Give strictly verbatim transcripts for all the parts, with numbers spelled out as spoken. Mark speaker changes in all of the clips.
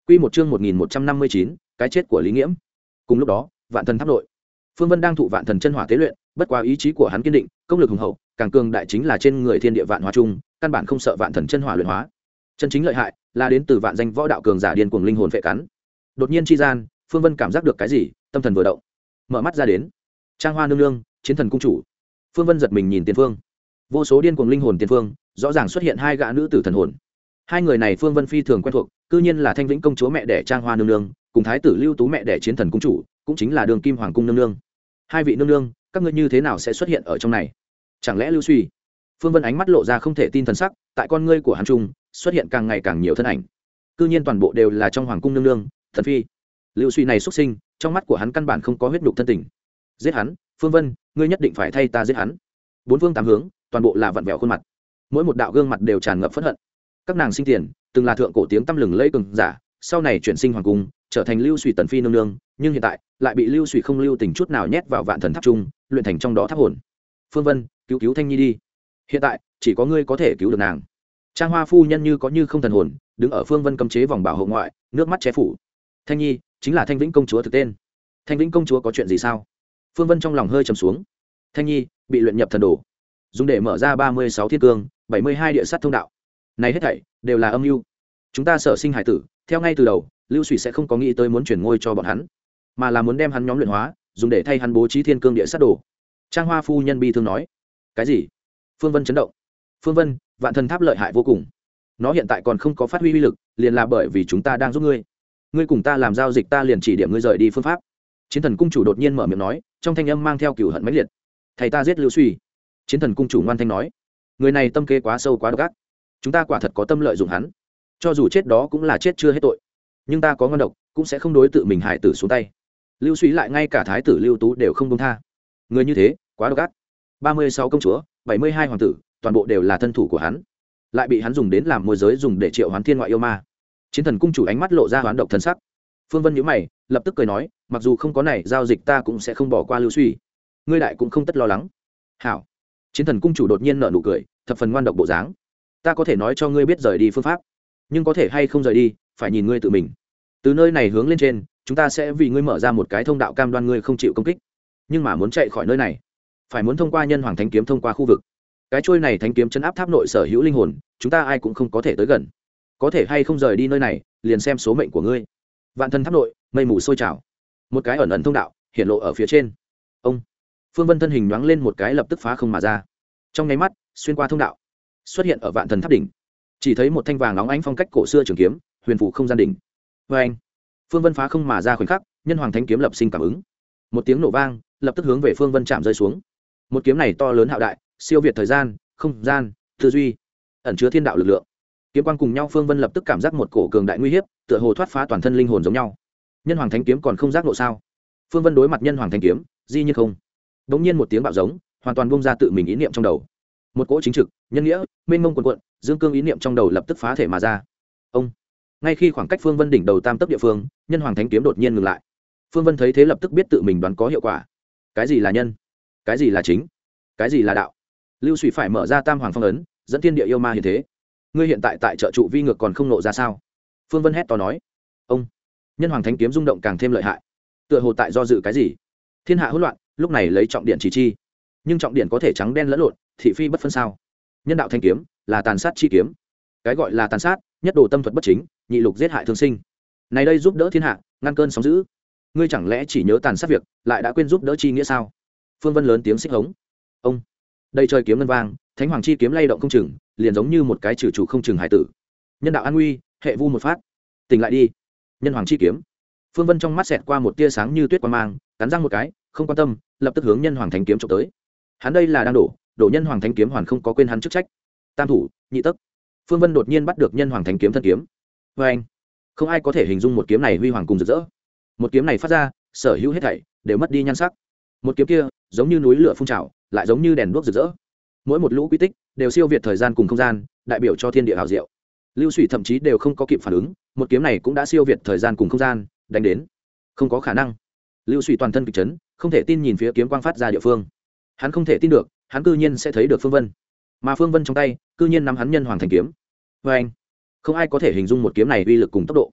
Speaker 1: Quy một chương một nghìn một trăm năm mươi chín, cái chết của Lý Nghiễm. Cùng lúc đó, Vạn Thần Tháp nội, Phương Vân đang thụ Vạn Thần chân hỏa tế luyện, bất quá ý chí của hắn kiên định, công lực hùng hậu, càng cường đại chính là trên người thiên địa vạn hóa chung, căn bản không sợ Vạn Thần chân hỏa luyện hóa. Chân chính lợi hại là đến từ vạn danh võ đạo cường giả điên cuồng linh hồn phệ cắn. Đột nhiên chi gian, Phương Vân cảm giác được cái gì, tâm thần vừa động, mở mắt ra đến. Trang Hoa nương nương, Chiến Thần cung chủ. Phương Vân giật mình nhìn tiền phương. Vô số điên cuồng linh hồn tiền phương, rõ ràng xuất hiện hai gã nữ tử thần hồn. Hai người này Phương Vân phi thường quen thuộc, cư nhiên là Thanh Vĩnh công chúa mẹ đẻ Trang Hoa nương nương, cùng thái tử Lưu Tú mẹ đẻ Chiến Thần cung chủ, cũng chính là Đường Kim Hoàng cung nương nương. Hai vị nương nương, các ngươi như thế nào sẽ xuất hiện ở trong này? Chẳng lẽ Lưu Suy? Phương Vân ánh mắt lộ ra không thể tin thần sắc, tại con ngươi của hắn trung xuất hiện càng ngày càng nhiều thân ảnh. Cư nhiên toàn bộ đều là trong hoàng cung nương nương, thần phi. Lưu Suy này xuất sinh, trong mắt của hắn căn bản không có huyết nhục thân tình. Giết hắn, Phương Vân, ngươi nhất định phải thay ta giết hắn. Bốn phương tám hướng, toàn bộ là vặn vẹo khuôn mặt. Mỗi một đạo gương mặt đều tràn ngập phẫn hận. Các nàng sinh tiền từng là thượng cổ tiếng tăm lừng lẫy cường giả, sau này chuyển sinh hoàng cung, trở thành Lưu Suy tần phi nương nương, nhưng hiện tại lại bị Lưu Suy không lưu tình chút nào nhét vào Vạn Thần Tháp trung, luyện thành trong đó tháp hồn. Phương Vân, cứu cứu Thanh Nhi đi. Hiện tại chỉ có ngươi có thể cứu được nàng. Trang Hoa phu nhân như có như không thần hồn, đứng ở Phương Vân cấm chế vòng bảo hộ ngoại, nước mắt che phủ. Thanh Nhi chính là Thanh Vĩnh công chúa thực tên. Thanh Vĩnh công chúa có chuyện gì sao? Phương Vân trong lòng hơi trầm xuống. Thanh Nhi bị luyện nhập thần đồ, dùng để mở ra ba mươi sáu thiên cương, bảy mươi hai địa sát thông đạo. Này hết thảy đều là âm mưu. Chúng ta sở sinh hải tử, theo ngay từ đầu, Lưu Suy sẽ không có nghĩ tới muốn chuyển ngôi cho bọn hắn, mà là muốn đem hắn nhóm luyện hóa, dùng để thay hắn bố trí thiên cương địa sát đồ. Trang Hoa phu nhân bi thương nói. Cái gì? Phương Vân chấn động. Phương Vân, Vạn Thần Tháp lợi hại vô cùng. Nó hiện tại còn không có phát huy uy lực, liền là bởi vì chúng ta đang giúp ngươi. Ngươi cùng ta làm giao dịch, ta liền chỉ điểm ngươi rời đi phương pháp. Chiến Thần cung chủ đột nhiên mở miệng nói, trong thanh âm mang theo cừu hận mãnh liệt. Thầy ta giết Lưu Suy. Chiến Thần cung chủ ngoan thanh nói, người này tâm kế quá sâu quá độc ác, chúng ta quả thật có tâm lợi dụng hắn, cho dù chết đó cũng là chết chưa hết tội, nhưng ta có ngon độc, cũng sẽ không đối tự mình hại tử xuống tay. Lưu Suy lại ngay cả thái tử Lưu Tú đều không buông tha, người như thế quá độc ác. ba mươi sáu công chúa, bảy mươi hai hoàng tử, toàn bộ đều là thân thủ của hắn, lại bị hắn dùng đến làm môi giới, dùng để triệu hoán thiên ngoại yêu ma. Chiến Thần cung chủ ánh mắt lộ ra hoán độc thần sắc. Phương Vân nhíu mày, lập tức cười nói, mặc dù không có này giao dịch, ta cũng sẽ không bỏ qua Lưu Suy, ngươi đại cũng không tất lo lắng. Hảo. Chiến Thần cung chủ đột nhiên nở nụ cười, thập phần ngoan độc bộ dáng. Ta có thể nói cho ngươi biết rời đi phương pháp, nhưng có thể hay không rời đi phải nhìn ngươi tự mình. Từ nơi này hướng lên trên, chúng ta sẽ vì ngươi mở ra một cái thông đạo, cam đoan ngươi không chịu công kích, nhưng mà muốn chạy khỏi nơi này phải muốn thông qua Nhân Hoàng Thánh Kiếm, thông qua khu vực. Cái trôi này thánh kiếm chấn áp tháp nội sở hữu linh hồn, chúng ta ai cũng không có thể tới gần. Có thể hay không rời đi nơi này, liền xem số mệnh của ngươi. Vạn Thần Tháp nội, mây mù sôi trào, một cái ẩn ẩn thông đạo hiện lộ ở phía trên. Ông Phương Vân thân hình nhoáng lên một cái, lập tức phá không mà ra. Trong nháy mắt, xuyên qua thông đạo, xuất hiện ở Vạn Thần Tháp đỉnh. Chỉ thấy một thanh vàng óng ánh phong cách cổ xưa trường kiếm, huyền phủ không gian đỉnh. Và anh, Phương Vân phá không mà ra khoảnh khắc, Nhân Hoàng Thánh Kiếm lập sinh cảm ứng. Một tiếng nổ vang, lập tức hướng về Phương Vân chạm rơi xuống. Một kiếm này to lớn hạo đại, siêu việt thời gian, không gian, tư duy, ẩn chứa thiên đạo lực lượng. Kiếm quang cùng nhau, Phương Vân lập tức cảm giác một cổ cường đại nguy hiểm, tựa hồ thoát phá toàn thân linh hồn giống nhau. Nhân Hoàng Thánh Kiếm còn không giác nộ sao? Phương Vân đối mặt Nhân Hoàng Thánh Kiếm, di như không. Đống nhiên một tiếng bạo giống, hoàn toàn bung ra tự mình ý niệm trong đầu. Một cỗ chính trực, nhân nghĩa, mênh mông cuồn cuộn, dương cương ý niệm trong đầu lập tức phá thể mà ra. Ông ngay khi khoảng cách Phương Vân đỉnh đầu tam tấc địa phương, Nhân Hoàng Thánh Kiếm đột nhiên ngừng lại. Phương Vân thấy thế lập tức biết tự mình đoán có hiệu quả. Cái gì là nhân? Cái gì là chính? Cái gì là đạo? Lưu Suy phải mở ra Tam Hoàng Phong ấn, dẫn thiên địa yêu ma hiện thế. Ngươi hiện tại tại trợ trụ vi ngược còn không nộ ra sao? Phương Vân hét to nói. Ông Nhân Hoàng Thánh Kiếm rung động càng thêm lợi hại, tựa hồ tại do dự cái gì. Thiên hạ hỗn loạn, lúc này lấy trọng điện chỉ chi, nhưng trọng điện có thể trắng đen lẫn lộn, thị phi bất phân sao? Nhân đạo thanh kiếm là tàn sát chi kiếm. Cái gọi là tàn sát, nhất đồ tâm thuật bất chính, nhị lục giết hại thương sinh. Này đây giúp đỡ thiên hạ, ngăn cơn sóng dữ. Ngươi chẳng lẽ chỉ nhớ tàn sát việc, lại đã quên giúp đỡ chi nghĩa sao? Phương Vân lớn tiếng xích hống. Ông đây trời kiếm ngân vang, Thánh Hoàng chi kiếm lay động không chừng, liền giống như một cái trừ chủ không chừng hải tử. Nhân đạo an nguy, hệ vu một phát. Tỉnh lại đi. Nhân Hoàng chi kiếm. Phương Vân trong mắt xẹt qua một tia sáng như tuyết quang mang, cắn răng một cái, không quan tâm, lập tức hướng Nhân Hoàng Thánh Kiếm chụp tới. Hắn đây là đang đổ, đổ Nhân Hoàng Thánh Kiếm hoàn không có quên hắn chức trách. Tam thủ, nhị tấc. Phương Vân đột nhiên bắt được Nhân Hoàng Thánh Kiếm thân kiếm. Và anh, không ai có thể hình dung một kiếm này huy hoàng cùng rực rỡ. Một kiếm này phát ra, sở hữu hết thảy đều mất đi nhan sắc. Một kiếm kia, giống như núi lửa phun trào, lại giống như đèn đuốc rực rỡ. Mỗi một lũ quy tích đều siêu việt thời gian cùng không gian, đại biểu cho thiên địa hào diệu. Lưu Suy thậm chí đều không có kịp phản ứng, một kiếm này cũng đã siêu việt thời gian cùng không gian, đánh đến. Không có khả năng. Lưu Suy toàn thân kịch chấn, không thể tin nhìn phía kiếm quang phát ra địa phương. Hắn không thể tin được, hắn cư nhiên sẽ thấy được Phương Vân, mà Phương Vân trong tay cư nhiên nắm hắn Nhân Hoàng Thánh Kiếm. Và anh, không ai có thể hình dung một kiếm này uy lực cùng tốc độ.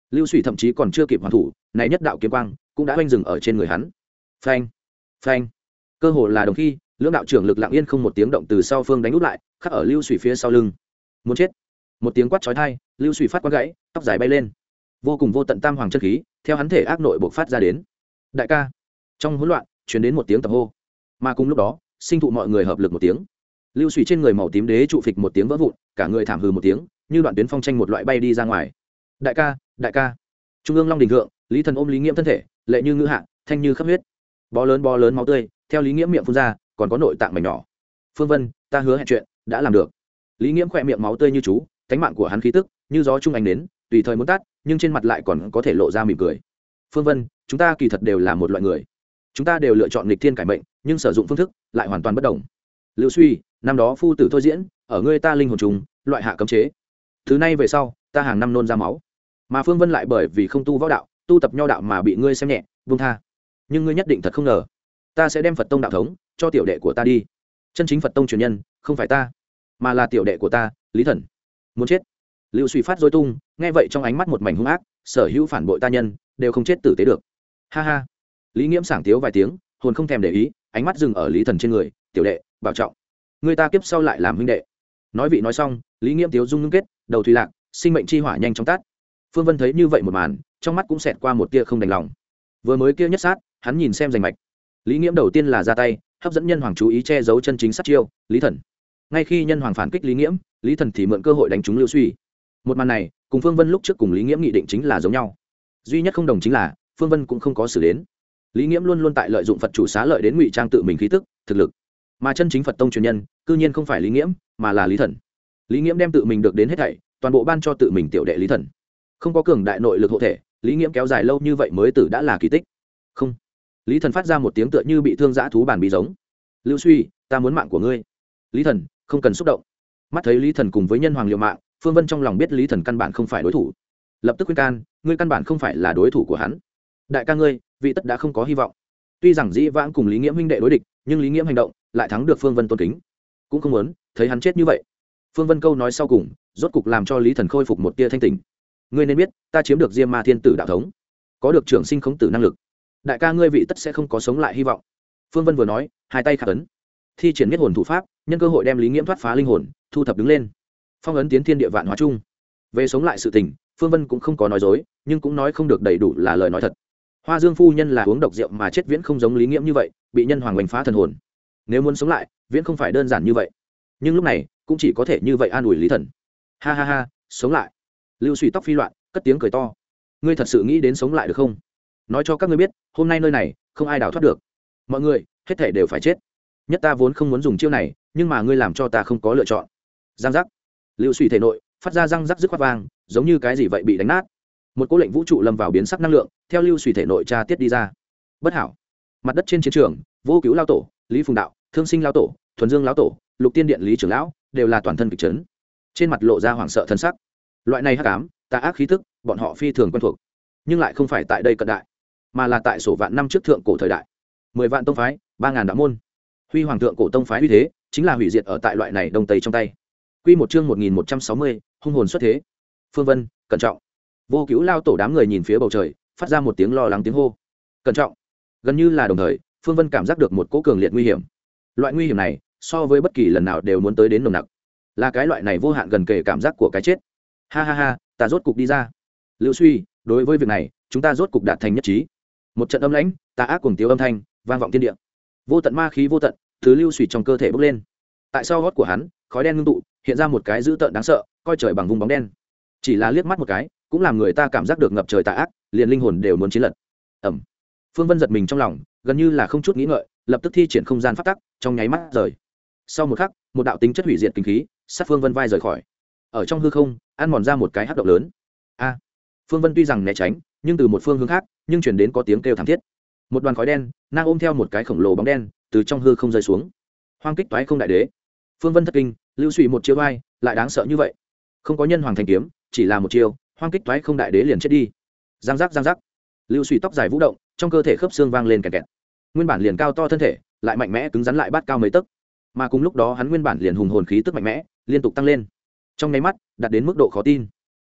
Speaker 1: lưu suy thậm chí còn chưa kịp hoàn thủ, này nhất đạo kiếm quang cũng đã oanh dừng ở trên người hắn. Phanh, phanh, cơ hồ là đồng khi, lưỡng đạo trưởng lực lặng yên không một tiếng động từ sau phương đánh úp lại, khắc ở lưu suy phía sau lưng. Muốn chết! Một tiếng quát chói tai, lưu suy phát quát gãy, tóc dài bay lên, vô cùng vô tận tam hoàng chân khí theo hắn thể ác nội bộc phát ra đến. Đại ca! Trong hỗn loạn truyền đến một tiếng tập hô, mà cùng lúc đó sinh thụ mọi người hợp lực một tiếng, lưu suy trên người màu tím đế trụ phịch một tiếng vỡ vụn, cả người thảm hừ một tiếng, như đoạn tuyến phong tranh một loại bay đi ra ngoài. Đại ca! Đại ca! Trung ương long đỉnh thượng, Lý Thần ôm Lý Nghiễm thân thể, lệ như ngư hạ, thanh như khắp huyết, bó lớn bó lớn máu tươi theo Lý Nghiễm miệng phun ra, còn có nội tạng mảnh nhỏ. Phương Vân, ta hứa hẹn chuyện đã làm được. Lý Nghiễm khỏe miệng máu tươi như chú, cánh mạng của hắn khí tức như gió trung ánh đến, tùy thời muốn tắt, nhưng trên mặt lại còn có thể lộ ra mỉm cười. Phương Vân, chúng ta kỳ thật đều là một loại người, chúng ta đều lựa chọn nghịch thiên cải mệnh, nhưng sử dụng phương thức lại hoàn toàn bất đồng. Lưu Suy, năm đó phu tử thôi diễn, ở ngươi ta linh hồn trùng, loại hạ cấm chế. Thứ nay về sau, ta hàng năm nôn ra máu, mà Phương Vân lại bởi vì không tu võ đạo, tu tập nho đạo mà bị ngươi xem nhẹ, buông tha. Nhưng ngươi nhất định thật không ngờ, ta sẽ đem Phật tông đạo thống cho tiểu đệ của ta đi. Chân chính Phật tông truyền nhân không phải ta, mà là tiểu đệ của ta, Lý Thần. Muốn chết! Lưu Suy phát dối tung, nghe vậy trong ánh mắt một mảnh hung ác, sở hữu phản bội ta nhân đều không chết tử tế được. Ha ha! Lý Nghiễm sảng tiếu vài tiếng, hồn không thèm để ý, ánh mắt dừng ở Lý Thần trên người. Tiểu đệ, bảo trọng, người ta kiếp sau lại làm huynh đệ. Nói vị nói xong, Lý Nghiễm tiếu dung ngưng kết, đầu thủy lạc, sinh mệnh chi hỏa nhanh chóng tắt. Phương Vân thấy như vậy một màn, trong mắt cũng xẹt qua một tia không đành lòng. Vừa mới kia nhất sát, hắn nhìn xem rành mạch. Lý Nghiễm đầu tiên là ra tay, hấp dẫn nhân hoàng chú ý che giấu chân chính sát chiêu, Lý Thần. Ngay khi nhân hoàng phản kích Lý Nghiễm, Lý Thần thì mượn cơ hội đánh trúng Lưu Suy. Một màn này, cùng Phương Vân lúc trước cùng Lý Nghiễm nghị định chính là giống nhau. Duy nhất không đồng chính là, Phương Vân cũng không có xử đến. Lý Nghiễm luôn luôn tại lợi dụng Phật chủ xá lợi đến ngụy trang tự mình khí tức, thực lực. Mà chân chính Phật tông truyền nhân, cư nhiên không phải Lý Nghiễm, mà là Lý Thần. Lý Nghiễm đem tự mình được đến hết thảy, toàn bộ ban cho tự mình tiểu đệ Lý Thần. Không có cường đại nội lực hộ thể, Lý Nghiễm kéo dài lâu như vậy mới tử đã là kỳ tích. Không. Lý Thần phát ra một tiếng tựa như bị thương dã thú bản bí giống. Lưu Suy, ta muốn mạng của ngươi. Lý Thần, không cần xúc động. Mắt thấy Lý Thần cùng với nhân hoàng liều mạng, Phương Vân trong lòng biết Lý Thần căn bản không phải đối thủ, lập tức khuyên can, ngươi căn bản không phải là đối thủ của hắn. Đại ca ngươi, vị tất đã không có hy vọng. Tuy rằng dĩ vãng cùng Lý Nghiễm huynh đệ đối địch, nhưng Lý Nghiễm hành động lại thắng được Phương Vân tôn kính, cũng không muốn thấy hắn chết như vậy. Phương Vân câu nói sau cùng, rốt cục làm cho Lý Thần khôi phục một tia thanh tỉnh. Ngươi nên biết, ta chiếm được Diêm Ma Thiên Tử đạo thống, có được trường sinh khống tử năng lực. Đại ca ngươi vị tất sẽ không có sống lại hy vọng. Phương Vân vừa nói, hai tay khắc ấn, thi triển nhất hồn thủ pháp, nhân cơ hội đem Lý Nghiễm thoát phá linh hồn, thu thập đứng lên, phong ấn tiến thiên địa vạn hóa chung. Về sống lại sự tình, Phương Vân cũng không có nói dối, nhưng cũng nói không được đầy đủ là lời nói thật. Hoa Dương phu nhân là uống độc rượu mà chết, viễn không giống Lý Nghiễm như vậy, bị nhân hoàng hoành phá thần hồn. Nếu muốn sống lại, viễn không phải đơn giản như vậy. Nhưng lúc này, cũng chỉ có thể như vậy an ủi Lý Thần. Ha ha ha, sống lại. Lưu Suy tóc phi loạn, cất tiếng cười to. Ngươi thật sự nghĩ đến sống lại được không? Nói cho các ngươi biết, hôm nay nơi này không ai đào thoát được. Mọi người, hết thể đều phải chết. Nhất ta vốn không muốn dùng chiêu này, nhưng mà ngươi làm cho ta không có lựa chọn. Giang giác. Lưu Suy thể nội phát ra răng rắc rứt khoát vang, giống như cái gì vậy bị đánh nát. Một cỗ lệnh vũ trụ lâm vào biến sắc năng lượng, theo Lưu Suy thể nội tra tiết đi ra. Bất hảo. Mặt đất trên chiến trường, Vô Cứu lao tổ, Lý Phùng đạo, Thương Sinh lao tổ, Thuần Dương lão tổ, Lục Tiên điện Lý trưởng lão, đều là toàn thân kịch chấn, trên mặt lộ ra hoảng sợ thân sắc. Loại này hắc ám, tà ác khí tức, bọn họ phi thường quen thuộc, nhưng lại không phải tại đây cận đại, mà là tại sổ vạn năm trước thượng cổ thời đại. Mười vạn tông phái, ba ngàn đạo môn, huy hoàng thượng cổ tông phái uy thế, chính là hủy diệt ở tại loại này đông tây trong tay. Quy một chương một nghìn một trăm sáu mươi, hung hồn xuất thế. Phương Vân, cẩn trọng. Vô Cứu lao tổ đám người nhìn phía bầu trời, phát ra một tiếng lo lắng tiếng hô. Cẩn trọng. Gần như là đồng thời, Phương Vân cảm giác được một cỗ cường liệt nguy hiểm. Loại nguy hiểm này, so với bất kỳ lần nào đều muốn tới đến nồng nặc, là cái loại này vô hạn gần kề cảm giác của cái chết. Ha ha ha, ta rốt cục đi ra. Lưu Suy, đối với việc này, chúng ta rốt cục đạt thành nhất trí. Một trận âm lãnh, tà ác cuồng tiếu âm thanh vang vọng thiên địa. Vô tận ma khí vô tận, thứ Lưu Suy trong cơ thể bốc lên. Tại sau gót của hắn, khói đen ngưng tụ, hiện ra một cái dữ tợn đáng sợ, coi trời bằng vùng bóng đen. Chỉ là liếc mắt một cái, cũng làm người ta cảm giác được ngập trời tà ác, liền linh hồn đều muốn chiến lật. Ầm. Phương Vân giật mình trong lòng, gần như là không chút nghĩ ngợi, lập tức thi triển không gian pháp tắc, trong nháy mắt rời. Sau một khắc, một đạo tính chất hủy diệt kinh khí, sát Phương Vân vai rời khỏi. Ở trong hư không, ăn mòn ra một cái hắc động lớn. A. Phương Vân tuy rằng né tránh, nhưng từ một phương hướng khác, nhưng truyền đến có tiếng kêu thảm thiết. Một đoàn khói đen, nang ôm theo một cái khổng lồ bóng đen, từ trong hư không rơi xuống. Hoang kích toái không đại đế. Phương Vân thất kinh, Lưu Suy một chiêu vai, lại đáng sợ như vậy. Không có nhân hoàng thành kiếm, chỉ là một chiêu, hoang kích toái không đại đế liền chết đi. Giang giác giang giác. Lưu Suy tóc dài vũ động, trong cơ thể khớp xương vang lên kẹt kẹt. Nguyên bản liền cao to thân thể, lại mạnh mẽ cứng rắn lại bát cao mấy tấc. Mà cùng lúc đó hắn nguyên bản liền hùng hồn khí tức mạnh mẽ, liên tục tăng lên. Trong nháy mắt, đạt đến mức độ khó tin.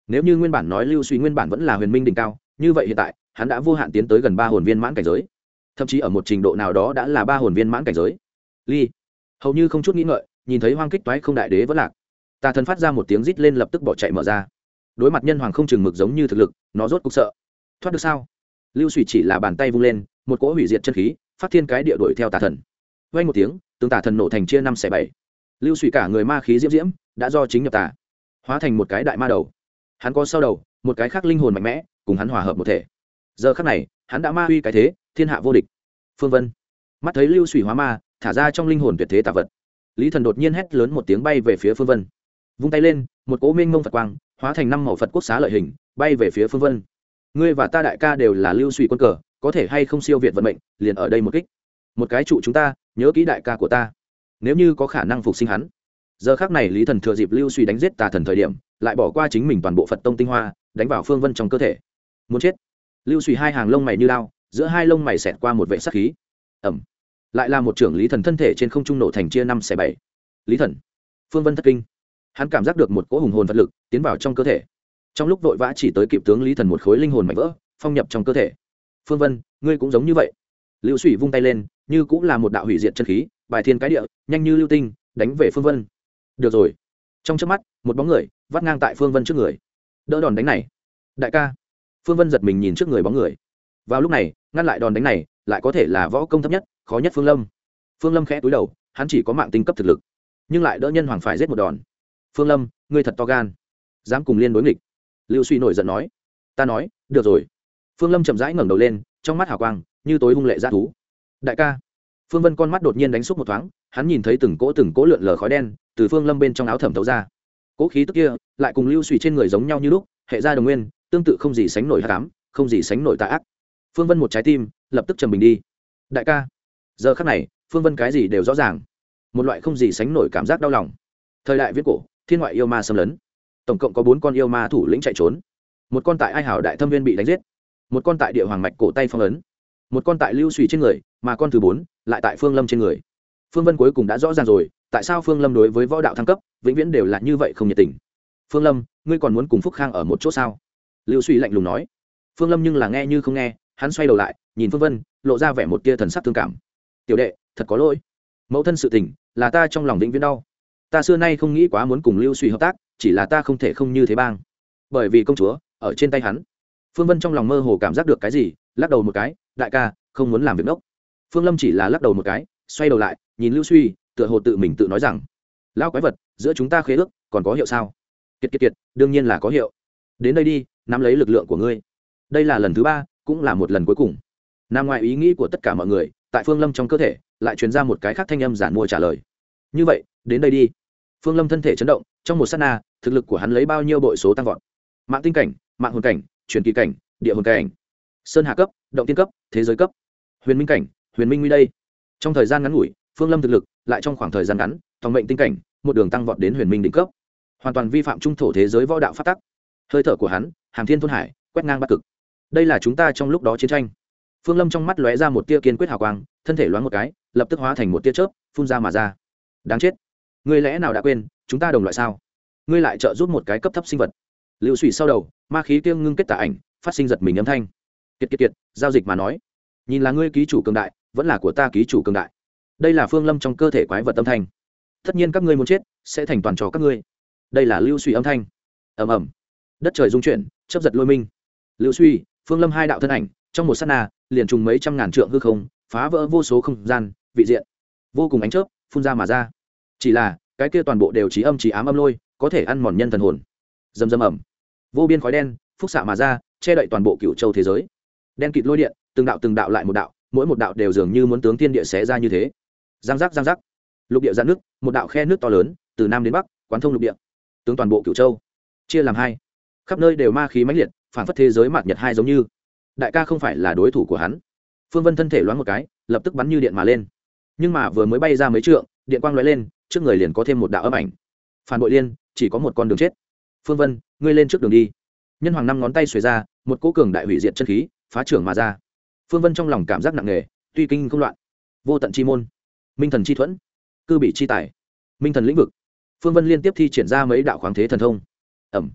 Speaker 1: Nếu như nguyên bản nói Lưu Suy nguyên bản vẫn là huyền minh đỉnh cao, như vậy hiện tại hắn đã vô hạn tiến tới gần ba hồn viên mãn cảnh giới, thậm chí ở một trình độ nào đó đã là ba hồn viên mãn cảnh giới. Ly hầu như không chút nghĩ ngợi, nhìn thấy hoang kích toái không đại đế vẫn lạc, tà thần phát ra một tiếng rít lên, lập tức bỏ chạy mở ra. Đối mặt nhân hoàng không chừng mực giống như thực lực, nó rốt cục sợ. Thoát được sao? Lưu Suy chỉ là bàn tay vung lên, một cỗ hủy diệt chân khí phát thiên cái địa đuổi theo tà thần. Vang một tiếng, tướng tà thần nổ thành chia năm xẻ bảy. Lưu Suy cả người ma khí diễm diễm, đã do chính nhập tà, hóa thành một cái đại ma đầu. Hắn có sau đầu, một cái khác linh hồn mạnh mẽ, cùng hắn hòa hợp một thể. Giờ khắc này, hắn đã ma uy cái thế, thiên hạ vô địch. Phương Vân mắt thấy Lưu Suy hóa ma, thả ra trong linh hồn tuyệt thế tà vật. Lý Thần đột nhiên hét lớn một tiếng, bay về phía Phương Vân, vung tay lên, một cỗ mênh mông Phật quang hóa thành năm màu Phật quốc xá lợi hình, bay về phía Phương Vân. Ngươi và ta đại ca đều là Lưu Suy quân cờ, có thể hay không siêu việt vận mệnh, liền ở đây một kích. Một cái trụ chúng ta, nhớ kỹ đại ca của ta, nếu như có khả năng phục sinh hắn. Giờ khắc này Lý Thần thừa dịp Lưu Suy đánh giết tà thần thời điểm, lại bỏ qua chính mình toàn bộ Phật tông tinh hoa, đánh vào Phương Vân trong cơ thể. Muốn chết. Lưu Suy hai hàng lông mày như lao, giữa hai lông mày xẹt qua một vệ sắc khí. Ầm. Lại là một trưởng Lý Thần thân thể trên không trung nổ thành chia năm xẻ bảy. Lý Thần. Phương Vân thất kinh. Hắn cảm giác được một cỗ hùng hồn vật lực tiến vào trong cơ thể. Trong lúc vội vã chỉ tới kịp tướng Lý Thần một khối linh hồn mạnh vỡ, phong nhập trong cơ thể. Phương Vân, ngươi cũng giống như vậy. Lưu Suy vung tay lên, như cũng là một đạo hủy diệt chân khí, bài thiên cái địa, nhanh như lưu tinh, đánh về Phương Vân. Được rồi. Trong chớp mắt, một bóng người vắt ngang tại Phương Vân trước người. Đỡ đòn đánh này. Đại ca. Phương Vân giật mình nhìn trước người bóng người. Vào lúc này, ngăn lại đòn đánh này, lại có thể là võ công thấp nhất, khó nhất Phương Lâm. Phương Lâm khẽ cúi đầu, hắn chỉ có mạng tinh cấp thực lực, nhưng lại đỡ nhân hoàng phải giết một đòn. Phương Lâm, ngươi thật to gan, dám cùng liên đối nghịch. Lưu Suy nổi giận nói. Ta nói, được rồi. Phương Lâm chậm rãi ngẩng đầu lên, trong mắt hào quang như tối hung lệ dã thú. Đại ca. Phương Vân con mắt đột nhiên đánh xúc một thoáng, hắn nhìn thấy từng cỗ từng cỗ lượn lờ khói đen từ Phương Lâm bên trong áo thẩm thấu ra. Cỗ khí tức kia lại cùng Lưu Suy trên người giống nhau như lúc, hệ ra đồng nguyên, tương tự không gì sánh nổi hắc ám, không gì sánh nổi tà ác. Phương Vân một trái tim lập tức trầm bình đi. Đại ca. Giờ khắc này, Phương Vân cái gì đều rõ ràng, một loại không gì sánh nổi cảm giác đau lòng. Thời đại viễn cổ, thiên ngoại yêu ma xâm lấn, tổng cộng có bốn con yêu ma thủ lĩnh chạy trốn. Một con tại Ai Hảo Đại Thâm Viên bị đánh giết, một con tại Địa Hoàng Mạch cổ tay phong ấn, một con tại Lưu Suy trên người, mà con thứ bốn lại tại Phương Lâm trên người. Phương Vân cuối cùng đã rõ ràng rồi, tại sao Phương Lâm đối với võ đạo thăng cấp vĩnh viễn đều là như vậy không nhiệt tình. Phương Lâm, ngươi còn muốn cùng Phúc Khang ở một chỗ sao? Lưu Suy lạnh lùng nói. Phương Lâm nhưng là nghe như không nghe, hắn xoay đầu lại, nhìn Phương Vân, lộ ra vẻ một tia thần sắc thương cảm. Tiểu đệ, thật có lỗi. Mẫu thân sự tình, là ta trong lòng vĩnh viễn đau. Ta xưa nay không nghĩ quá muốn cùng Lưu Suy hợp tác, chỉ là ta không thể không như thế bang. Bởi vì công chúa ở trên tay hắn. Phương Vân trong lòng mơ hồ cảm giác được cái gì, lắc đầu một cái, đại ca, không muốn làm việc ngốc. Phương Lâm chỉ là lắc đầu một cái, xoay đầu lại, nhìn Lưu Suy, tựa hồ tự mình tự nói rằng, lao quái vật, giữa chúng ta khế ước còn có hiệu sao? Kiệt kiệt kiệt, đương nhiên là có hiệu. Đến đây đi, nắm lấy lực lượng của ngươi. Đây là lần thứ ba, cũng là một lần cuối cùng. Nằm ngoài ý nghĩ của tất cả mọi người, tại Phương Lâm trong cơ thể lại truyền ra một cái khác thanh âm giản mua trả lời. Như vậy, đến đây đi. Phương Lâm thân thể chấn động, trong một sát na, thực lực của hắn lấy bao nhiêu bội số tăng vọt. Mạng tinh cảnh, mạng hồn cảnh, truyền kỳ cảnh, địa hồn cảnh, sơn hà cấp, động tiên cấp, thế giới cấp, huyền minh cảnh, huyền minh nguy đây. Trong thời gian ngắn ngủi, Phương Lâm thực lực lại trong khoảng thời gian ngắn, tòng mệnh tinh cảnh, một đường tăng vọt đến huyền minh đỉnh cấp, hoàn toàn vi phạm trung thổ thế giới võ đạo pháp tắc. Hơi thở của hắn, hàm thiên thôn hải, quét ngang bát cực. Đây là chúng ta trong lúc đó chiến tranh. Phương Lâm trong mắt lóe ra một tia kiên quyết hào quang, thân thể loáng một cái, lập tức hóa thành một tia chớp, phun ra mà ra. Đáng chết, ngươi lẽ nào đã quên, chúng ta đồng loại sao? Ngươi lại trợ giúp một cái cấp thấp sinh vật. Lưu Suy sau đầu, ma khí kia ngưng kết tà ảnh, phát sinh giật mình âm thanh. Kiệt kiệt kiệt, giao dịch mà nói, nhìn là ngươi ký chủ cường đại, vẫn là của ta ký chủ cường đại. Đây là Phương Lâm trong cơ thể quái vật âm thanh. Tất nhiên các ngươi muốn chết, sẽ thành toàn trò các ngươi. Đây là Lưu Suy âm thanh. Ầm ầm, đất trời rung chuyển, chớp giật lôi minh. Lưu Suy, Phương Lâm hai đạo thân ảnh, trong một sát na, liền trùng mấy trăm ngàn trượng hư không, phá vỡ vô số không gian, vị diện, vô cùng ánh chớp phun ra mà ra. Chỉ là cái kia toàn bộ đều trí âm trí ám âm lôi, có thể ăn mòn nhân thần hồn. Dầm dầm ẩm, vô biên khói đen phúc xạ mà ra, che đậy toàn bộ cựu châu thế giới. Đen kịt lôi điện, từng đạo từng đạo lại một đạo, mỗi một đạo đều dường như muốn tướng thiên địa xé ra như thế. Giang giác giang giác, lục địa giãn nước, một đạo khe nước to lớn, từ nam đến bắc, quán thông lục địa, tướng toàn bộ cựu châu chia làm hai. Khắp nơi đều ma khí mãnh liệt, phản phất thế giới mạt nhật hai giống như. Đại ca không phải là đối thủ của hắn. Phương Vân thân thể loáng một cái, lập tức bắn như điện mà lên. Nhưng mà vừa mới bay ra mấy trượng, điện quang lóe lên, trước người liền có thêm một đạo âm ảnh. Phản bội liên, chỉ có một con đường chết. Phương Vân, ngươi lên trước đường đi. Nhân hoàng năm ngón tay xuề ra, một cỗ cường đại hủy diệt chân khí phá trưởng mà ra. Phương Vân trong lòng cảm giác nặng nề, tuy kinh không loạn. Vô tận chi môn, minh thần chi thuẫn, cư bị chi tài, minh thần lĩnh vực. Phương Vân liên tiếp thi triển ra mấy đạo khoáng thế thần thông. Ẩm.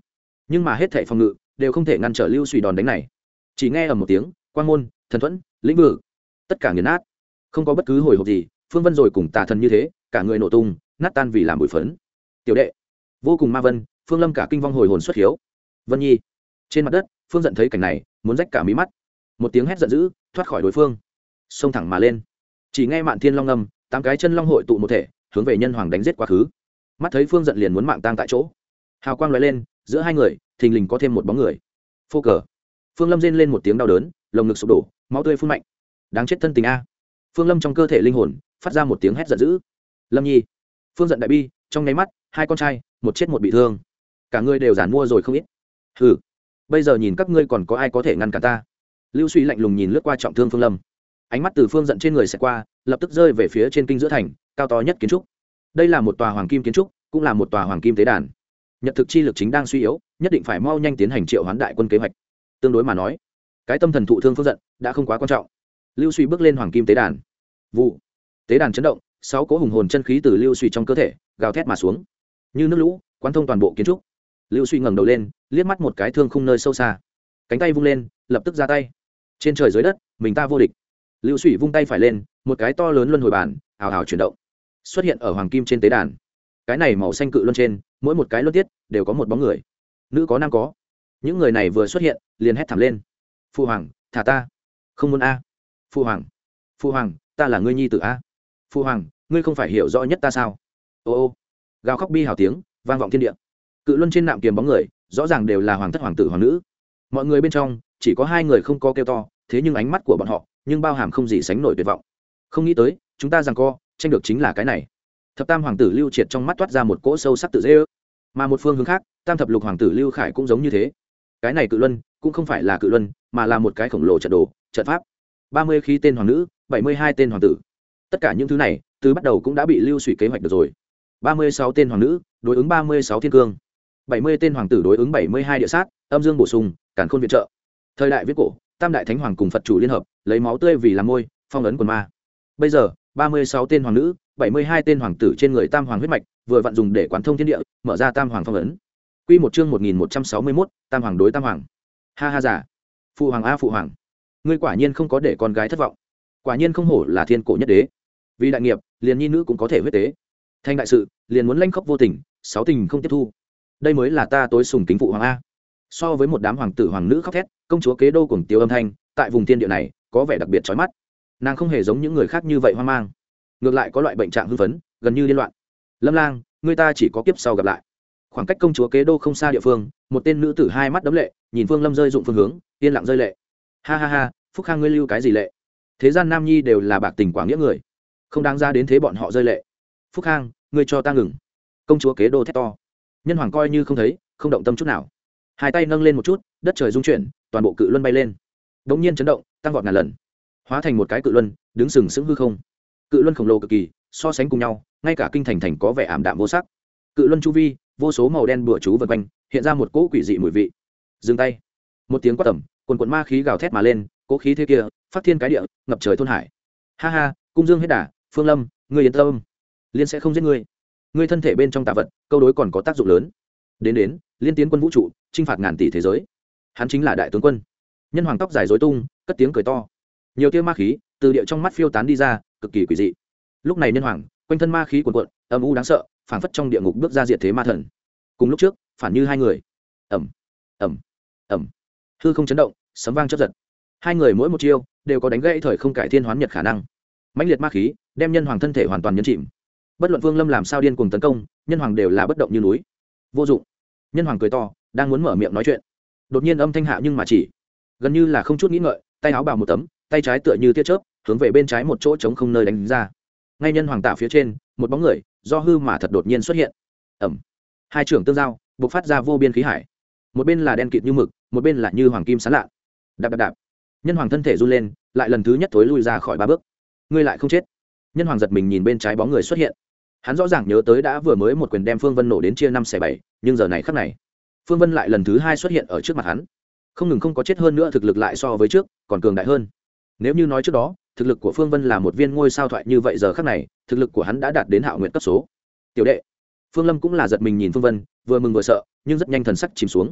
Speaker 1: nhưng mà hết thảy phòng ngự đều không thể ngăn trở lưu suy đòn đánh này. Chỉ nghe ầm một tiếng, quang môn, thần thuẫn, lĩnh vực, tất cả nghiền nát, không có bất cứ hồi hộp gì. Phương Vân rồi cùng tà thần như thế, cả người nổ tung, nát tan vì làm bụi phấn. Tiểu đệ, vô cùng ma vân, Phương Lâm cả kinh vong hồi hồn xuất hiếu. Vân Nhi, trên mặt đất, Phương Giận thấy cảnh này, muốn rách cả mí mắt. Một tiếng hét giận dữ, thoát khỏi đối phương, xông thẳng mà lên. Chỉ nghe Mạn Thiên Long ngâm, tám cái chân long hội tụ một thể, hướng về nhân hoàng đánh giết quá khứ. Mắt thấy Phương Giận liền muốn mạng tang tại chỗ, hào quang lóe lên, giữa hai người thình lình có thêm một bóng người. Phô cờ. Phương Lâm rên lên một tiếng đau đớn, lồng ngực sụp đổ, máu tươi phun mạnh. Đáng chết thân tình a. Phương Lâm trong cơ thể linh hồn phát ra một tiếng hét giận dữ. Lâm Nhi. Phương Giận đại bi, trong nháy mắt, hai con trai, một chết một bị thương. Cả người đều giản mua rồi không ít. Hừ, bây giờ nhìn các ngươi còn có ai có thể ngăn cản ta? Lưu Suy lạnh lùng nhìn lướt qua trọng thương Phương Lâm, ánh mắt từ Phương Giận trên người sẽ qua, lập tức rơi về phía trên kinh giữa thành, cao to nhất kiến trúc. Đây là một tòa hoàng kim kiến trúc, cũng là một tòa hoàng kim tế đàn. Nhật thực chi lực chính đang suy yếu, nhất định phải mau nhanh tiến hành triệu hoán đại quân kế hoạch. Tương đối mà nói, cái tâm thần thụ thương Phương Giận đã không quá quan trọng. Lưu Suy bước lên hoàng kim tế đàn. Vụ. Tế đàn chấn động, sáu cỗ hùng hồn chân khí từ Lưu Suy trong cơ thể gào thét mà xuống, như nước lũ, quán thông toàn bộ kiến trúc. Lưu Suy ngẩng đầu lên, liếc mắt một cái thương khung nơi sâu xa, cánh tay vung lên, lập tức ra tay. Trên trời dưới đất, mình ta vô địch. Lưu Suy vung tay phải lên, một cái to lớn luân hồi bàn ào ào chuyển động, xuất hiện ở hoàng kim trên tế đàn. Cái này màu xanh cự luân trên, mỗi một cái luân tiết đều có một bóng người, nữ có nam có. Những người này vừa xuất hiện, liền hét thảm lên: "Phu hoàng, thả ta! Không muốn a! Phu hoàng, phu hoàng, ta là ngươi nhi tử a! Phu hoàng, ngươi không phải hiểu rõ nhất ta sao?" Ô ô, gào khóc bi hào tiếng vang vọng thiên địa. Cự luân trên nạm kiềm bóng người, rõ ràng đều là hoàng thất hoàng tử hoàng nữ. Mọi người bên trong chỉ có hai người không có kêu to, thế nhưng ánh mắt của bọn họ nhưng bao hàm không gì sánh nổi tuyệt vọng. Không nghĩ tới, chúng ta giằng co, tranh được chính là cái này. Thập tam hoàng tử Lưu Triệt trong mắt toát ra một cỗ sâu sắc tự dễ ước, mà một phương hướng khác, tam thập lục hoàng tử Lưu Khải cũng giống như thế. Cái này cự luân cũng không phải là cự luân, mà là một cái khổng lồ trận đồ, trận pháp. ba mươi khí tên hoàng nữ, bảy mươi hai tên hoàng tử. Tất cả những thứ này, từ bắt đầu cũng đã bị Lưu Suy kế hoạch được rồi. ba mươi sáu tên hoàng nữ, đối ứng ba mươi sáu thiên cương. bảy mươi tên hoàng tử đối ứng bảy mươi hai địa sát, âm dương bổ sung, càn khôn viện trợ. Thời đại viễn cổ, tam đại thánh hoàng cùng Phật chủ liên hợp, lấy máu tươi vì làm môi, phong ấn quần ma. Bây giờ, ba mươi sáu tên hoàng nữ, bảy mươi hai tên hoàng tử trên người tam hoàng huyết mạch, vừa vặn dùng để quán thông thiên địa, mở ra tam hoàng phong ấn. Quy một chương một nghìn một trăm sáu mươi mốt, tam hoàng đối tam hoàng. Ha ha giả. Phụ hoàng a phụ hoàng, ngươi quả nhiên không có để con gái thất vọng. Quả nhiên không hổ là thiên cổ nhất đế. Vì đại nghiệp, liền nhi nữ cũng có thể huyết tế. Thành đại sự, liền muốn lanh khốc vô tình, sáu tình không tiếp thu. Đây mới là ta tối sùng kính phụ hoàng a. So với một đám hoàng tử hoàng nữ khóc thét, công chúa kế đô cùng tiêu âm thanh, tại vùng thiên địa này có vẻ đặc biệt chói mắt. Nàng không hề giống những người khác như vậy hoang mang, ngược lại có loại bệnh trạng hưng phấn, gần như điên loạn. Lâm Lang, người ta chỉ có kiếp sau gặp lại. Khoảng cách công chúa kế đô không xa địa phương, một tên nữ tử hai mắt đấm lệ, nhìn Phương Lâm rơi dụng phương hướng, yên lặng rơi lệ. Ha ha ha, Phúc Khang ngươi lưu cái gì lệ? Thế gian nam nhi đều là bạc tình quảng nghĩa người, không đáng ra đến thế bọn họ rơi lệ. Phúc Khang, ngươi cho ta ngừng. Công chúa kế đô thét to. Nhân hoàng coi như không thấy, không động tâm chút nào. Hai tay nâng lên một chút, đất trời rung chuyển, toàn bộ cự luân bay lên, đống nhiên chấn động, tăng vọt ngàn lần, hóa thành một cái cự luân, đứng sừng sững hư không. Cự luân khổng lồ cực kỳ, so sánh cùng nhau, ngay cả kinh thành thành có vẻ ảm đạm vô sắc. Cự luân chu vi, vô số màu đen bùa chú vần quanh, hiện ra một cỗ quỷ dị mùi vị. Dừng tay. Một tiếng quát tẩm, quần quần ma khí gào thét mà lên, cỗ khí thế kia, phát thiên cái địa, ngập trời thôn hải. Ha ha, cung dương hết đà, Phương Lâm, ngươi yên tâm, liên sẽ không giết ngươi. Ngươi thân thể bên trong tà vật, câu đối còn có tác dụng lớn. Đến đến, liên tiến quân vũ trụ, chinh phạt ngàn tỷ thế giới. Hắn chính là đại tướng quân. Nhân hoàng tóc dài rối tung, cất tiếng cười to. Nhiều tia ma khí từ địa trong mắt phiêu tán đi ra, cực kỳ quỷ dị. Lúc này nhân hoàng, quanh thân ma khí cuồn cuộn, âm u đáng sợ, phảng phất trong địa ngục bước ra diệt thế ma thần. Cùng lúc trước, phản như hai người. Ầm, ầm, ầm. Hư không chấn động, sấm vang chớp giật. Hai người mỗi một chiêu đều có đánh gãy thời không cải thiên hoán nhật khả năng. Mãnh liệt ma khí đem nhân hoàng thân thể hoàn toàn nhấn chìm. Bất luận Vương Lâm làm sao điên cuồng tấn công, nhân hoàng đều là bất động như núi. Vô dụng. Nhân hoàng cười to, đang muốn mở miệng nói chuyện, đột nhiên âm thanh hạ nhưng mà chỉ, gần như là không chút nghĩ ngợi, tay áo bào một tấm, tay trái tựa như tia chớp, hướng về bên trái một chỗ trống không nơi đánh ra. Ngay nhân hoàng tạ phía trên, một bóng người do hư mà thật đột nhiên xuất hiện. Ầm. Hai trưởng tương giao, bộc phát ra vô biên khí hải. Một bên là đen kịt như mực, một bên là như hoàng kim sáng lạ. Đạp đạp đạp. Nhân hoàng thân thể run lên, lại lần thứ nhất thối lui ra khỏi ba bước. Ngươi lại không chết. Nhân hoàng giật mình nhìn bên trái bóng người xuất hiện. Hắn rõ ràng nhớ tới đã vừa mới một quyền đem Phương Vân nổ đến chia năm xẻ bảy, nhưng giờ này khắc này, Phương Vân lại lần thứ hai xuất hiện ở trước mặt hắn. Không ngừng không có chết hơn nữa, thực lực lại so với trước còn cường đại hơn. Nếu như nói trước đó, thực lực của Phương Vân là một viên ngôi sao thoại, như vậy giờ khắc này, thực lực của hắn đã đạt đến Hạo Nguyện cấp số. Tiểu đệ. Phương Lâm cũng là giật mình nhìn Phương Vân, vừa mừng vừa sợ, nhưng rất nhanh thần sắc chìm xuống.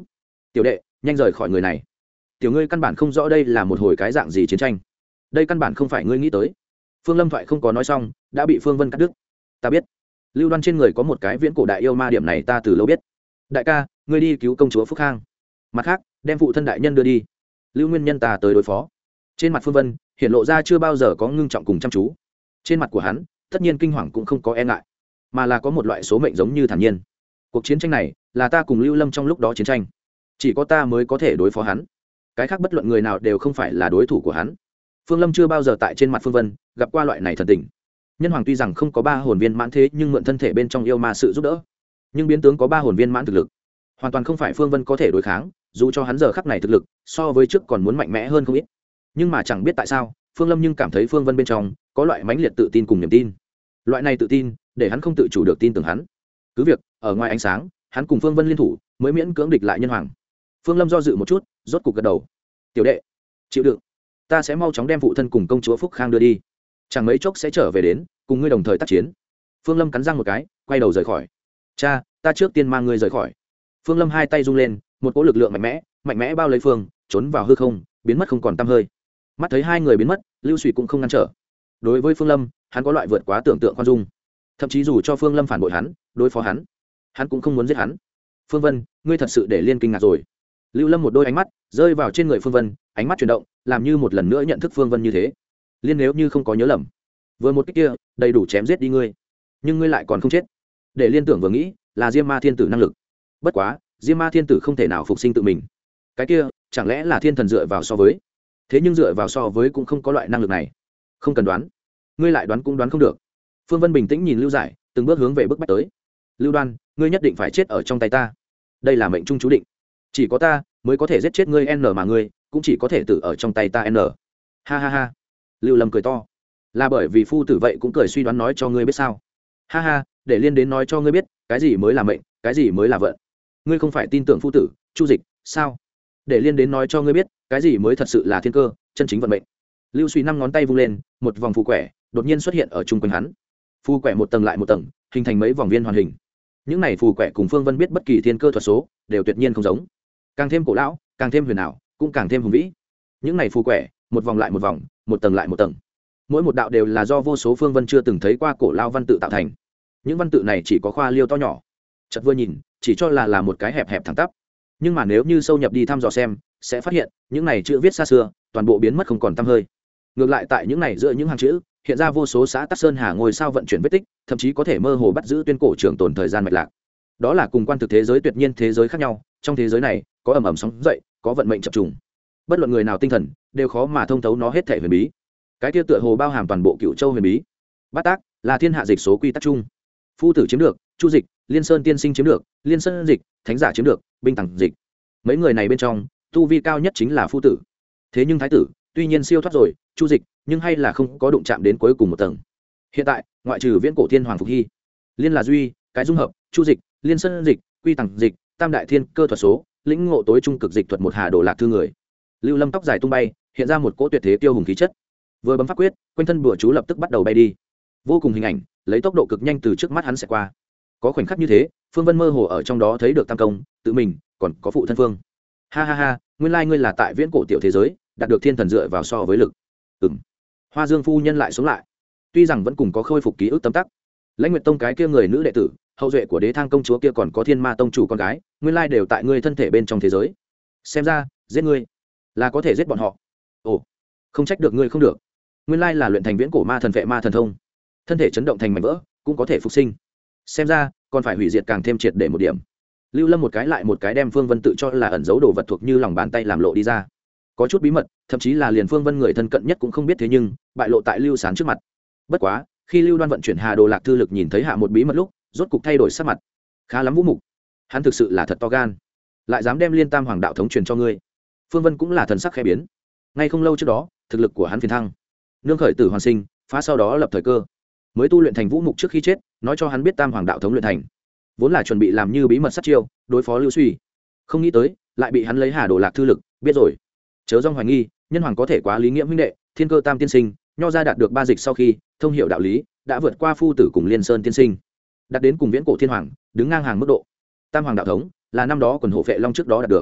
Speaker 1: tiểu đệ nhanh rời khỏi người này. Tiểu ngươi căn bản không rõ đây là một hồi cái dạng gì chiến tranh, đây căn bản không phải ngươi nghĩ tới. Phương Lâm thoại không có nói xong đã bị Phương Vân cắt đứt. Ta biết Lưu Đoan trên người có một cái viễn cổ đại yêu ma, điểm này ta từ lâu biết. Đại ca, ngươi đi cứu công chúa Phúc Khang, mặt khác đem phụ thân đại nhân đưa đi, Lưu Nguyên Nhân ta tới đối phó. Trên mặt Phương Vân hiện lộ ra chưa bao giờ có ngưng trọng cùng chăm chú. Trên mặt của hắn tất nhiên kinh hoàng cũng không có e ngại, mà là có một loại số mệnh giống như thản nhiên. Cuộc chiến tranh này là ta cùng Lưu Lâm trong lúc đó chiến tranh, chỉ có ta mới có thể đối phó hắn, cái khác bất luận người nào đều không phải là đối thủ của hắn. Phương Lâm chưa bao giờ tại trên mặt Phương Vân gặp qua loại này thần tình. Nhân hoàng tuy rằng không có ba hồn viên mãn thế nhưng mượn thân thể bên trong yêu ma sự giúp đỡ, nhưng biến tướng có ba hồn viên mãn thực lực, hoàn toàn không phải Phương Vân có thể đối kháng. Dù cho hắn giờ khắc này thực lực so với trước còn muốn mạnh mẽ hơn không ít, nhưng mà chẳng biết tại sao Phương Lâm nhưng cảm thấy Phương Vân bên trong có loại mãnh liệt tự tin cùng niềm tin. Loại này tự tin để hắn không tự chủ được tin tưởng hắn. Cứ việc ở ngoài ánh sáng hắn cùng Phương Vân liên thủ mới miễn cưỡng địch lại nhân hoàng. Phương Lâm do dự một chút, rốt cục gật đầu. Tiểu đệ chịu đựng, ta sẽ mau chóng đem phụ thân cùng công chúa Phúc Khang đưa đi, chẳng mấy chốc sẽ trở về đến cùng ngươi đồng thời tác chiến. Phương Lâm cắn răng một cái, quay đầu rời khỏi. Cha, ta trước tiên mang ngươi rời khỏi. Phương Lâm hai tay rung lên, một cỗ lực lượng mạnh mẽ mạnh mẽ bao lấy Phương, trốn vào hư không, biến mất không còn tăm hơi. Mắt thấy hai người biến mất, Lưu Suy cũng không ngăn trở. Đối với Phương Lâm, hắn có loại vượt quá tưởng tượng khoan dung, thậm chí dù cho Phương Lâm phản bội hắn, đối phó hắn, hắn cũng không muốn giết hắn. Phương Vân, ngươi thật sự để Liên kinh ngạc rồi. Lưu Lâm một đôi ánh mắt rơi vào trên người Phương Vân, ánh mắt chuyển động, làm như một lần nữa nhận thức Phương Vân như thế. Liên nếu như không có nhớ lầm, vừa một cái kia đầy đủ chém giết đi ngươi, nhưng ngươi lại còn không chết. Để Liên tưởng vừa nghĩ là Diêm Ma Thiên Tử năng lực, bất quá Diêm Ma Thiên Tử không thể nào phục sinh tự mình, cái kia chẳng lẽ là thiên thần dựa vào so với, thế nhưng dựa vào so với cũng không có loại năng lực này. Không cần đoán, ngươi lại đoán cũng đoán không được. Phương Vân bình tĩnh nhìn Lưu Giải, từng bước hướng về bước bách tới. Lưu Đoan, ngươi nhất định phải chết ở trong tay ta, đây là mệnh trung chú định, chỉ có ta mới có thể giết chết ngươi, n mà ngươi cũng chỉ có thể tử ở trong tay ta, n. Ha ha ha. Lưu Lâm cười to. Là bởi vì phu tử vậy cũng cười suy đoán nói cho ngươi biết sao? Ha ha, để Liên đến nói cho ngươi biết cái gì mới là mệnh, cái gì mới là vận. Ngươi không phải tin tưởng phu tử Chu Dịch sao? Để Liên đến nói cho ngươi biết cái gì mới thật sự là thiên cơ, chân chính vận mệnh. Lưu Suy năm ngón tay vung lên, một vòng phù quẻ đột nhiên xuất hiện ở chung quanh hắn. Phù quẻ một tầng lại một tầng, hình thành mấy vòng viên hoàn hình. Những này phù quẻ cùng Phương Vân biết bất kỳ thiên cơ thuật số đều tuyệt nhiên không giống, càng thêm cổ lão, càng thêm huyền ảo, cũng càng thêm hùng vĩ. Những này phù quẻ một vòng lại một vòng, một tầng lại một tầng, mỗi một đạo đều là do vô số Phương Vân chưa từng thấy qua cổ lao văn tự tạo thành. Những văn tự này chỉ có khoa liêu to nhỏ, chợt vừa nhìn chỉ cho là là một cái hẹp hẹp thẳng tắp, nhưng mà nếu như sâu nhập đi thăm dò xem sẽ phát hiện những này chữ viết xa xưa toàn bộ biến mất không còn tăm hơi. Ngược lại tại những này giữa những hàng chữ hiện ra vô số xã tắc sơn hà ngôi sao vận chuyển vết tích, thậm chí có thể mơ hồ bắt giữ tuyên cổ trường tồn thời gian mạch lạc. Đó là cùng quan thực thế giới tuyệt nhiên thế giới khác nhau. Trong thế giới này có ầm ầm sóng dậy, có vận mệnh chập trùng, bất luận người nào tinh thần đều khó mà thông thấu nó hết thể huyền bí. Cái kia tựa hồ bao hàm toàn bộ cựu châu huyền bí. Bát tác là thiên hạ dịch số quy tắc chung, phu tử chiếm được, Chu Dịch, Liên Sơn tiên sinh chiếm được, Liên Sơn Dịch, thánh giả chiếm được, binh tàng dịch. Mấy người này bên trong tu vi cao nhất chính là phu tử. Thế nhưng thái tử tuy nhiên siêu thoát rồi Chu Dịch, nhưng hay là không có đụng chạm đến cuối cùng một tầng. Hiện tại ngoại trừ viễn cổ thiên hoàng Phục Hy, Liên là duy cái dung hợp Chu Dịch, Liên Sơn Dịch, quy tàng dịch, tam đại thiên cơ thuật số, lĩnh ngộ tối trung cực dịch thuật một hà đồ lạc thư người. Lưu Lâm tóc dài tung bay, hiện ra một cỗ tuyệt thế tiêu hùng khí chất. Vừa bấm pháp quyết, quanh thân bùa chú lập tức bắt đầu bay đi. Vô cùng hình ảnh lấy tốc độ cực nhanh từ trước mắt hắn sẽ qua. Có khoảnh khắc như thế, Phương Vân mơ hồ ở trong đó thấy được tam công, tự mình, còn có phụ thân Phương. Ha ha ha, nguyên lai ngươi là tại viễn cổ tiểu thế giới đạt được thiên thần dựa vào so với lực. Ừm. Hoa Dương phu nhân lại sống lại. Tuy rằng vẫn cùng có khôi phục ký ức tâm tắc. Lãnh Nguyệt Tông cái kia người nữ đệ tử, hậu duệ của Đế Thang công chúa kia còn có Thiên Ma tông chủ con gái, nguyên lai đều tại ngươi thân thể bên trong thế giới. Xem ra, giết ngươi là có thể giết bọn họ. Ồ, không trách được ngươi không được. Nguyên lai là luyện thành viễn cổ ma thần vệ ma thần thông, thân thể chấn động thành mảnh vỡ, cũng có thể phục sinh. Xem ra, còn phải hủy diệt càng thêm triệt để một điểm. Lưu Lâm một cái lại một cái đem Phương Vân tự cho là ẩn giấu đồ vật thuộc như lòng bàn tay làm lộ đi ra. Có chút bí mật, thậm chí là liền Phương Vân người thân cận nhất cũng không biết, thế nhưng bại lộ tại Lưu Sán trước mặt. Bất quá, khi Lưu Đoan vận chuyển Hà Đồ Lạc Thư lực nhìn thấy hạ một bí mật lúc, rốt cục thay đổi sắc mặt. Khá lắm Vũ Mục, hắn thực sự là thật to gan, lại dám đem Liên Tam Hoàng đạo thống truyền cho ngươi. Phương Vân cũng là thần sắc khẽ biến. Ngay không lâu trước đó, thực lực của hắn phiền thăng, nương khởi tử hoàn sinh, phá sau đó lập thời cơ, mới tu luyện thành Vũ Mục trước khi chết, nói cho hắn biết Tam Hoàng đạo thống luyện thành, vốn là chuẩn bị làm như bí mật sát chiêu đối phó Lưu Suy, không nghĩ tới lại bị hắn lấy Hà Đồ Lạc Thư lực biết rồi. Chớ dong hoài nghi, nhân hoàng có thể quá lý nghĩa huynh đệ, thiên cơ tam tiên sinh, nho ra đạt được ba dịch sau khi thông hiểu đạo lý, đã vượt qua phu tử cùng Liên Sơn tiên sinh, đạt đến cùng viễn cổ thiên hoàng đứng ngang hàng mức độ. Tam Hoàng đạo thống là năm đó quần hộ Phệ Long trước đó đạt được,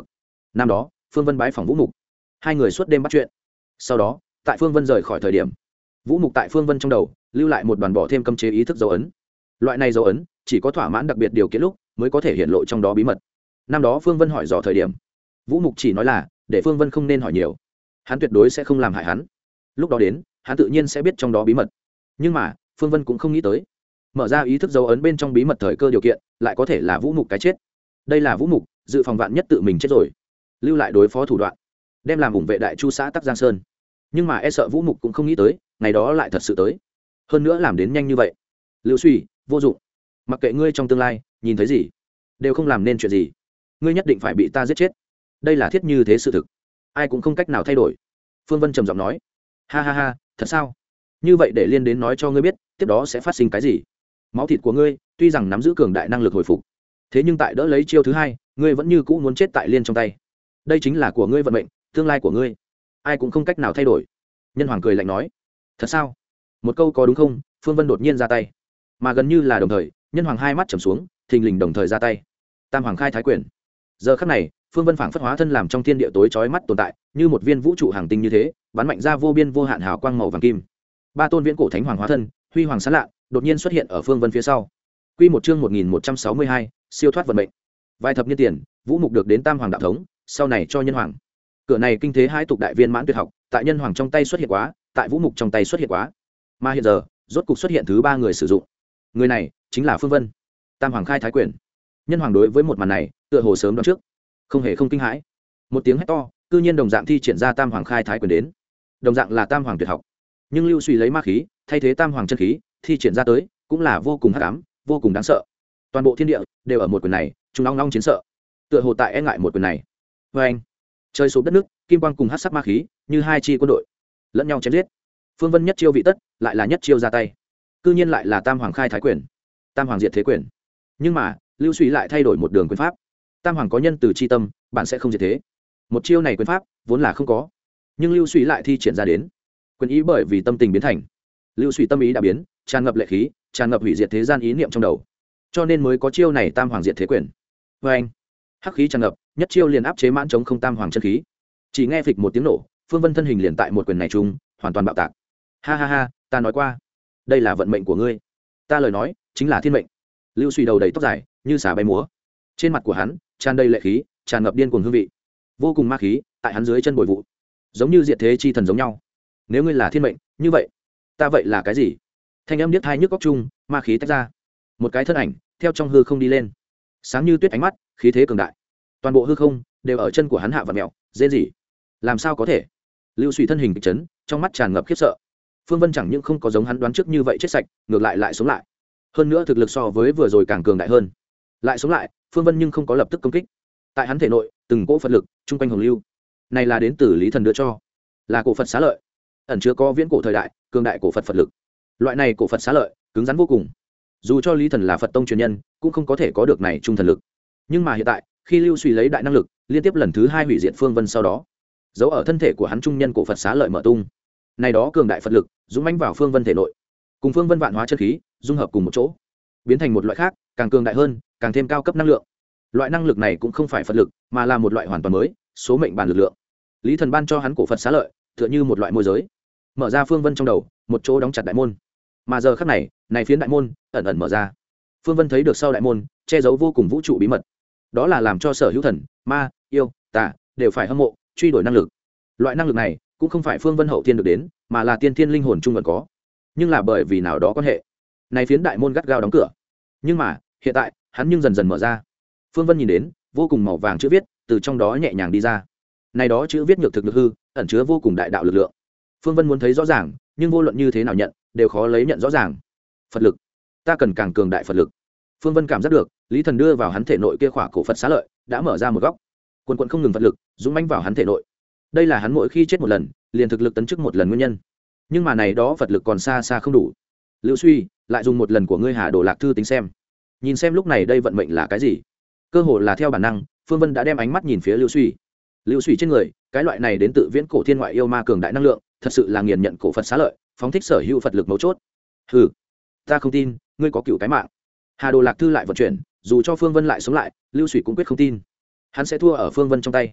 Speaker 1: năm đó phương vân bái phòng vũ mục, hai người suốt đêm bắt chuyện. Sau đó tại phương vân rời khỏi thời điểm, vũ mục tại phương vân trong đầu lưu lại một đoàn bỏ thêm cấm chế ý thức dấu ấn. Loại này dấu ấn chỉ có thỏa mãn đặc biệt điều kiện lúc mới có thể hiện lộ trong đó bí mật. Năm đó phương vân hỏi dò thời điểm, vũ mục chỉ nói là để phương vân không nên hỏi nhiều, hắn tuyệt đối sẽ không làm hại hắn. Lúc đó đến hắn tự nhiên sẽ biết trong đó bí mật. Nhưng mà phương vân cũng không nghĩ tới, mở ra ý thức dấu ấn bên trong bí mật thời cơ điều kiện lại có thể là vũ mục cái chết. Đây là vũ mục dự phòng vạn nhất tự mình chết rồi, lưu lại đối phó thủ đoạn, đem làm ủng vệ đại chu xã Tắc Giang Sơn. Nhưng mà e sợ vũ mục cũng không nghĩ tới ngày đó lại thật sự tới, hơn nữa làm đến nhanh như vậy. Lưu Suy, vô dụng, mặc kệ ngươi trong tương lai nhìn thấy gì đều không làm nên chuyện gì, ngươi nhất định phải bị ta giết chết. Đây là thiết như thế sự thực, ai cũng không cách nào thay đổi. Phương Vân trầm giọng nói. Ha ha ha, thật sao? Như vậy để liên đến nói cho ngươi biết tiếp đó sẽ phát sinh cái gì. Máu thịt của ngươi tuy rằng nắm giữ cường đại năng lực hồi phục, thế nhưng tại đỡ lấy chiêu thứ hai ngươi vẫn như cũ muốn chết tại liên trong tay. Đây chính là của ngươi vận mệnh, tương lai của ngươi ai cũng không cách nào thay đổi. Nhân Hoàng cười lạnh nói. Thật sao? Một câu có đúng không? Phương Vân đột nhiên ra tay, mà gần như là đồng thời Nhân Hoàng hai mắt trầm xuống, thình lình đồng thời ra tay. Tam Hoàng khai thái quyền. Giờ khắc này Phương Vân phảng phất hóa thân làm trong thiên địa tối chói mắt tồn tại, như một viên vũ trụ hàng tinh như thế, bắn mạnh ra vô biên vô hạn hào quang màu vàng kim. Ba tôn viễn cổ thánh hoàng hóa thân, huy hoàng sáng lạ, đột nhiên xuất hiện ở Phương Vân phía sau. Quy một chương một nghìn một trăm sáu mươi hai, siêu thoát vận mệnh. Vài thập niên tiền, vũ mục được đến Tam Hoàng đạo thống, sau này cho Nhân Hoàng. Cửa này kinh thế hai tục đại viên mãn tuyệt học, tại Nhân Hoàng trong tay xuất hiện quá, tại vũ mục trong tay xuất hiện quá, mà hiện giờ rốt cục xuất hiện thứ ba người sử dụng. Người này chính là Phương Vân. Tam Hoàng khai thái quyền. Nhân Hoàng đối với một màn này tựa hồ sớm đoán trước, không hề không kinh hãi. Một tiếng hét to, cư nhiên đồng dạng thi triển ra Tam Hoàng khai thái quyền đến. Đồng dạng là Tam Hoàng tuyệt học, nhưng Lưu Suy lấy ma khí thay thế Tam Hoàng chân khí thi triển ra tới, cũng là vô cùng hắc ám, vô cùng đáng sợ. Toàn bộ thiên địa đều ở một quyền này chúng long long chiến sợ, tựa hồ tại e ngại một quyền này. Vê anh, trời sụp đất nước, kim quang cùng hắc sắc ma khí như hai chi quân đội lẫn nhau chém giết. Phương Vân nhất chiêu vị tất, lại là nhất chiêu ra tay, cư nhiên lại là Tam Hoàng khai thái quyền, Tam Hoàng diệt thế quyền. Nhưng mà Lưu Suy lại thay đổi một đường quyền pháp. Tam Hoàng có nhân từ chi tâm, bạn sẽ không diệt thế. Một chiêu này quyền pháp vốn là không có, nhưng Lưu Suy lại thi triển ra đến. Quyền ý bởi vì tâm tình biến thành, Lưu Suy tâm ý đã biến, tràn ngập lệ khí, tràn ngập hủy diệt thế gian ý niệm trong đầu, cho nên mới có chiêu này Tam Hoàng diệt thế quyền. Vê anh, hắc khí tràn ngập, nhất chiêu liền áp chế mãn chống không Tam Hoàng chân khí. Chỉ nghe phịch một tiếng nổ, Phương Vân thân hình liền tại một quyền này chung hoàn toàn bạo tạc. Ha ha ha, ta nói qua, đây là vận mệnh của ngươi, ta lời nói chính là thiên mệnh. Lưu Suy đầu đầy tóc dài như xà bay múa, trên mặt của hắn tràn đầy lệ khí, tràn ngập điên cuồng hương vị, vô cùng ma khí tại hắn dưới chân bồi vụ, giống như diệt thế chi thần giống nhau. Nếu ngươi là thiên mệnh, như vậy ta vậy là cái gì? Thanh âm điếc tai nhức óc chung, ma khí tách ra, một cái thân ảnh theo trong hư không đi lên, sáng như tuyết ánh mắt, khí thế cường đại, toàn bộ hư không đều ở chân của hắn hạ vặn mèo, dễ gì? Làm sao có thể? Lưu Suy thân hình kịch chấn, trong mắt tràn ngập khiếp sợ. Phương Vân chẳng những không có giống hắn đoán trước như vậy chết sạch, ngược lại lại sống lại, hơn nữa thực lực so với vừa rồi càng cường đại hơn. Lại sống lại, Phương Vân nhưng không có lập tức công kích. Tại hắn thể nội từng cỗ Phật lực trung quanh hồng lưu, này là đến từ Lý Thần đưa cho, là cổ Phật xá lợi, ẩn chứa có viễn cổ thời đại cường đại cổ Phật Phật lực. Loại này cổ Phật xá lợi cứng rắn vô cùng, dù cho Lý Thần là Phật tông truyền nhân cũng không có thể có được này trung thần lực. Nhưng mà hiện tại khi Lưu Suy lấy đại năng lực liên tiếp lần thứ hai hủy diệt Phương Vân, sau đó giấu ở thân thể của hắn trung nhân cổ Phật xá lợi mở tung, này đó cường đại Phật lực dũng mãnh vào Phương Vân thể nội, cùng Phương Vân vạn hóa chân khí dung hợp cùng một chỗ, biến thành một loại khác càng cường đại hơn, càng thêm cao cấp năng lượng. Loại năng lực này cũng không phải Phật lực, mà là một loại hoàn toàn mới số mệnh bản lực lượng. Lý Thần ban cho hắn cổ Phật xá lợi tựa như một loại môi giới, mở ra Phương Vân trong đầu một chỗ đóng chặt đại môn. Mà giờ khắc này, này phiến đại môn ẩn ẩn mở ra. Phương Vân thấy được sau đại môn che giấu vô cùng vũ trụ bí mật, đó là làm cho sở hữu thần, ma, yêu, tà đều phải hâm mộ, truy đuổi năng lực. Loại năng lực này cũng không phải Phương Vân hậu thiên được đến, mà là tiên thiên linh hồn trung ẩn có. Nhưng là bởi vì nào đó quan hệ, này phiến đại môn gắt gao đóng cửa. Nhưng mà hiện tại hắn nhưng dần dần mở ra. Phương Vân nhìn đến vô cùng màu vàng chữ viết từ trong đó nhẹ nhàng đi ra. Này đó chữ viết nhược thực lực hư, ẩn chứa vô cùng đại đạo lực lượng. Phương Vân muốn thấy rõ ràng, nhưng vô luận như thế nào nhận đều khó lấy nhận rõ ràng. Phật lực, ta cần càng cường đại Phật lực. Phương Vân cảm giác được Lý Thần đưa vào hắn thể nội kia khỏa cổ Phật xá lợi đã mở ra một góc, quần quần không ngừng Phật lực dũng mãnh vào hắn thể nội. Đây là hắn mỗi khi chết một lần liền thực lực tấn chức một lần nguyên nhân. Nhưng mà này đó Phật lực còn xa xa không đủ. Lưu Suy, lại dùng một lần của ngươi Hà Đồ Lạc Thư tính xem, nhìn xem lúc này đây vận mệnh là cái gì. Cơ hồ là theo bản năng, Phương Vân đã đem ánh mắt nhìn phía Lưu Suy. Lưu Suy trên người cái loại này đến tự viễn cổ thiên ngoại yêu ma cường đại năng lượng, thật sự là nghiền nhận cổ Phật xá lợi, phóng thích sở hữu Phật lực mấu chốt. Hừ, ta không tin ngươi có cựu cái mạng. Hà Đồ Lạc Thư lại vận chuyển, dù cho Phương Vân lại sống lại, Lưu Suy cũng quyết không tin hắn sẽ thua ở Phương Vân trong tay.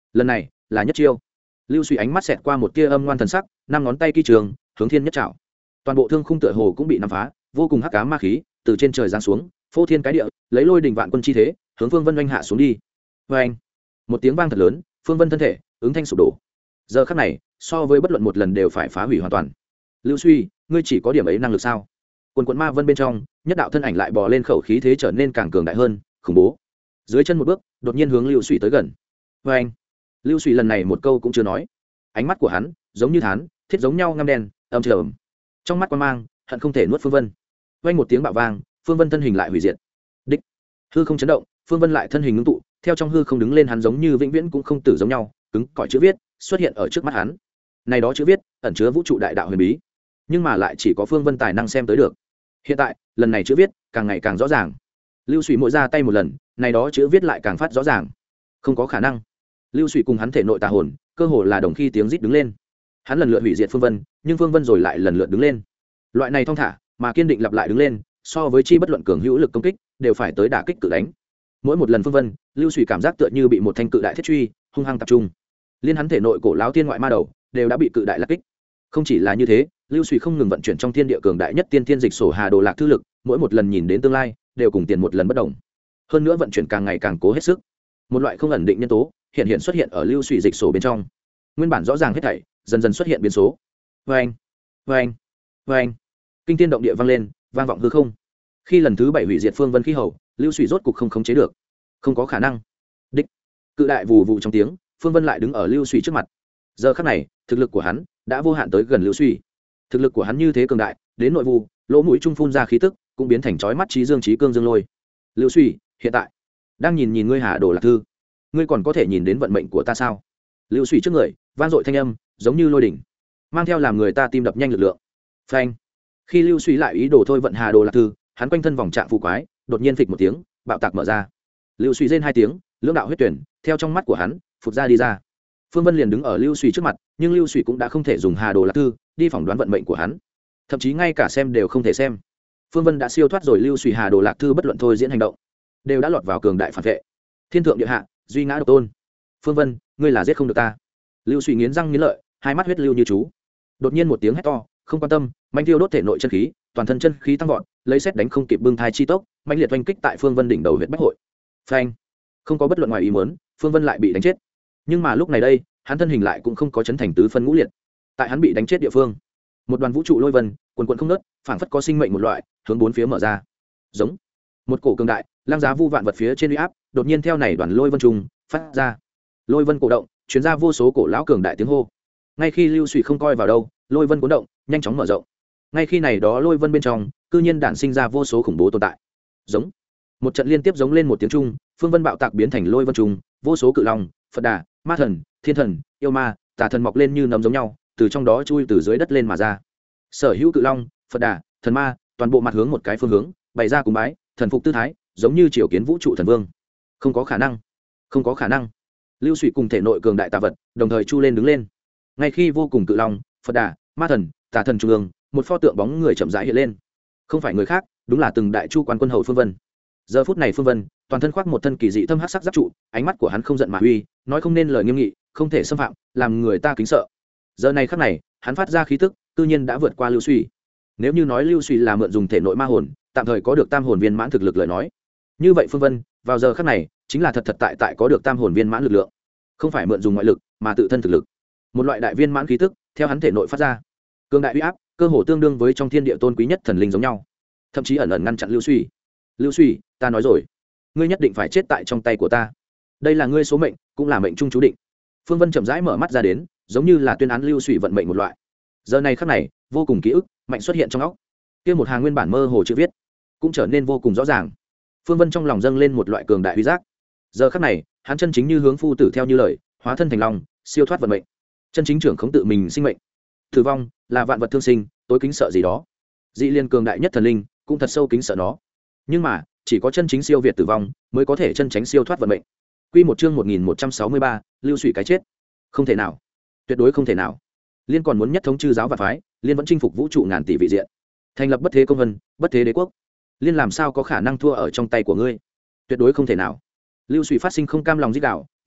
Speaker 1: lần này là nhất chiêu. Lưu Suy ánh mắt xẹt qua một tia âm ngoan thần sắc, năm ngón tay kỳ trường hướng thiên nhất trảo, toàn bộ thương khung tựa hồ cũng bị nắm phá, vô cùng hắc ám ma khí từ trên trời giáng xuống, phô thiên cái địa, lấy lôi đỉnh vạn quân chi thế hướng Phương Vân oanh hạ xuống đi. Vê anh, một tiếng vang thật lớn, Phương Vân thân thể ứng thanh sụp đổ. Giờ khắc này so với bất luận một lần đều phải phá hủy hoàn toàn. Lưu Suy, ngươi chỉ có điểm ấy năng lực sao? Quần quần ma vân bên trong, nhất đạo thân ảnh lại bò lên, khẩu khí thế trở nên càng cường đại hơn, khủng bố. Dưới chân một bước, đột nhiên hướng Lưu Suy tới gần. Vê anh, Lưu Suy lần này một câu cũng chưa nói, ánh mắt của hắn giống như thán thiết giống nhau ngăm đen âm trầm, trong mắt quan mang hận không thể nuốt Phương Vân. Vang một tiếng bạo vang, Phương Vân thân hình lại hủy diệt. Đích, hư không chấn động, Phương Vân lại thân hình ngưng tụ, theo trong hư không đứng lên, hắn giống như vĩnh viễn cũng không tử giống nhau, cứng cỏi chữ viết xuất hiện ở trước mắt hắn. Này đó chữ viết ẩn chứa vũ trụ đại đạo huyền bí, nhưng mà lại chỉ có Phương Vân tài năng xem tới được. Hiện tại, lần này chữ viết càng ngày càng rõ ràng. Lưu Suy mỗi ra tay một lần, này đó chữ viết lại càng phát rõ ràng. Không có khả năng. Lưu Suy cùng hắn thể nội tà hồn, cơ hồ là đồng khi tiếng rít đứng lên. Hắn lần lượt hủy diệt Phương Vân, nhưng Phương Vân rồi lại lần lượt đứng lên. Loại này thong thả mà kiên định lặp lại đứng lên, so với chi bất luận cường hữu lực công kích, đều phải tới đả kích cự đánh. Mỗi một lần Phương Vân, Lưu Suy cảm giác tựa như bị một thanh cự đại thiết truy hung hăng tập trung. Liên hắn thể nội cổ lão tiên ngoại ma đầu đều đã bị cự đại lật kích. Không chỉ là như thế, Lưu Suy không ngừng vận chuyển trong thiên địa cường đại nhất tiên thiên dịch sổ hà đồ lạc thư lực, mỗi một lần nhìn đến tương lai, đều cùng tiền một lần bất động. Hơn nữa vận chuyển càng ngày càng cố hết sức. Một loại không ẩn định nhân tố hiện hiện xuất hiện ở Lưu Suy dịch sổ bên trong. Nguyên bản rõ ràng hết thảy, dần dần xuất hiện biến số. Oeng, oeng, oeng. Kinh thiên động địa vang lên, vang vọng hư không. Khi lần thứ bảy hủy diệt Phương Vân khí hậu, Lưu Suy rốt cục không khống chế được. Không có khả năng. Đích. Cự đại vù vù trong tiếng, Phương Vân lại đứng ở Lưu Suy trước mặt. Giờ khắc này, thực lực của hắn đã vô hạn tới gần Lưu Suy. Thực lực của hắn như thế cường đại, đến nội vụ, lỗ mũi trung phun ra khí tức, cũng biến thành chói mắt trí dương trí cương dương lôi. Lưu Suy, hiện tại đang nhìn nhìn ngươi Hà Đồ Lạc Thư, ngươi còn có thể nhìn đến vận mệnh của ta sao? Lưu Suy trước người, vang dội thanh âm, giống như lôi đỉnh, mang theo làm người ta tim đập nhanh lực lượng. Phanh. Khi Lưu Suy lại ý đồ thôi vận Hà Đồ Lạc Thư, hắn quanh thân vòng trạng phù quái, đột nhiên phịch một tiếng, bạo tạc mở ra. Lưu Suy rên hai tiếng, lưỡng đạo huyết tuyển theo trong mắt của hắn phụt ra đi ra. Phương Vân liền đứng ở Lưu Suy trước mặt, nhưng Lưu Suy cũng đã không thể dùng Hà Đồ Lạc Thư đi phỏng đoán vận mệnh của hắn, thậm chí ngay cả xem đều không thể xem. Phương Vân đã siêu thoát rồi Lưu Suy Hà Đồ Lạc Thư bất luận thôi diễn hành động, đều đã lọt vào cường đại phản vệ. Thiên thượng địa hạ, duy ngã độc tôn. Phương Vân, ngươi là giết không được ta. Lưu Suy nghiến răng nghiến lợi, hai mắt huyết lưu như chú. Đột nhiên một tiếng hét to, không quan tâm, manh tiêu đốt thể nội chân khí, toàn thân chân khí tăng vọt, lấy xét đánh không kịp bưng thai chi tốc, mãnh liệt oanh kích tại Phương Vân đỉnh đầu huyệt bách hội. Phanh. Không có bất luận ngoài ý muốn, Phương Vân lại bị đánh chết. Nhưng mà lúc này đây, hắn thân hình lại cũng không có chấn thành tứ phân ngũ liệt. Tại hắn bị đánh chết địa phương, một đoàn vũ trụ lôi vân quần quần không nớt, phảng phất có sinh mệnh một loại, hướng bốn phía mở ra. Giống một cổ cường đại, lang giá vu vạn vật phía trên uy áp, đột nhiên theo này đoàn lôi vân trùng phát ra. Lôi vân cổ động, truyền ra vô số cổ lão cường đại tiếng hô. Ngay khi Lưu Suy không coi vào đâu, lôi vân cuốn động, nhanh chóng mở rộng. Ngay khi này đó lôi vân bên trong, cư nhiên đản sinh ra vô số khủng bố tồn tại. Giống một trận liên tiếp giống lên một tiếng trung, phương vân bạo tạc biến thành lôi vân trùng, vô số cự long, Phật Đà, ma thần, thiên thần, yêu ma, tà thần mọc lên như nấm giống nhau, từ trong đó chui từ dưới đất lên mà ra. Sở hữu cự long, Phật Đà, thần ma, toàn bộ mặt hướng một cái phương hướng, bày ra cùng bái, thần phục tư thái, giống như triều kiến vũ trụ thần vương. Không có khả năng, không có khả năng. Lưu Suy cùng thể nội cường đại tà vật, đồng thời chu lên đứng lên. Ngay khi vô cùng cự long, Phật Đà, ma thần, tà thần trung ương, một pho tượng bóng người chậm rãi hiện lên. Không phải người khác, đúng là từng đại chu quan quân hầu Phương Vân. Giờ phút này Phương Vân, toàn thân khoác một thân kỳ dị thâm hắc sắc giáp trụ, ánh mắt của hắn không giận mà uy, nói không nên lời nghiêm nghị, không thể xâm phạm, làm người ta kính sợ. Giờ này khắc này, hắn phát ra khí tức, tự nhiên đã vượt qua Lưu Suy. Nếu như nói Lưu Suy là mượn dùng thể nội ma hồn, tạm thời có được tam hồn viên mãn thực lực lời nói, như vậy Phương Vân, vào giờ khắc này, chính là thật thật tại tại có được tam hồn viên mãn lực lượng, không phải mượn dùng ngoại lực, mà tự thân thực lực. Một loại đại viên mãn khí tức, theo hắn thể nội phát ra, cường đại uy áp, cơ hồ tương đương với trong thiên địa tôn quý nhất thần linh giống nhau, thậm chí ẩn ẩn ngăn chặn Lưu Suy. Lưu Suy, ta nói rồi, ngươi nhất định phải chết tại trong tay của ta. Đây là ngươi số mệnh, cũng là mệnh trung chú định. Phương Vân chậm rãi mở mắt ra đến, giống như là tuyên án Lưu Suy vận mệnh một loại. Giờ này khắc này, vô cùng ký ức mạnh xuất hiện trong óc. Kia một hàng nguyên bản mơ hồ chữ viết, cũng trở nên vô cùng rõ ràng. Phương Vân trong lòng dâng lên một loại cường đại uy giác. Giờ khắc này, hắn chân chính như hướng phu tử theo như lời, hóa thân thành long, siêu thoát vận mệnh, chân chính trưởng khống tự mình sinh mệnh. Tử vong là vạn vật thương sinh, tối kính sợ gì đó. Dị liên cường đại nhất thần linh, cũng thật sâu kính sợ nó. Nhưng mà, chỉ có chân chính siêu việt tử vong, mới có thể chân tránh siêu thoát vận mệnh. Quy một chương một nghìn một trăm sáu mươi ba, Lưu Suy cái chết. Không thể nào, tuyệt đối không thể nào. Liên còn muốn nhất thống chư giáo và phái, liên vẫn chinh phục vũ trụ ngàn tỷ vị diện, thành lập bất thế công vân, bất thế đế quốc. Liên làm sao có khả năng thua ở trong tay của ngươi? Tuyệt đối không thể nào. Lưu Suy phát sinh không cam lòng rít gào,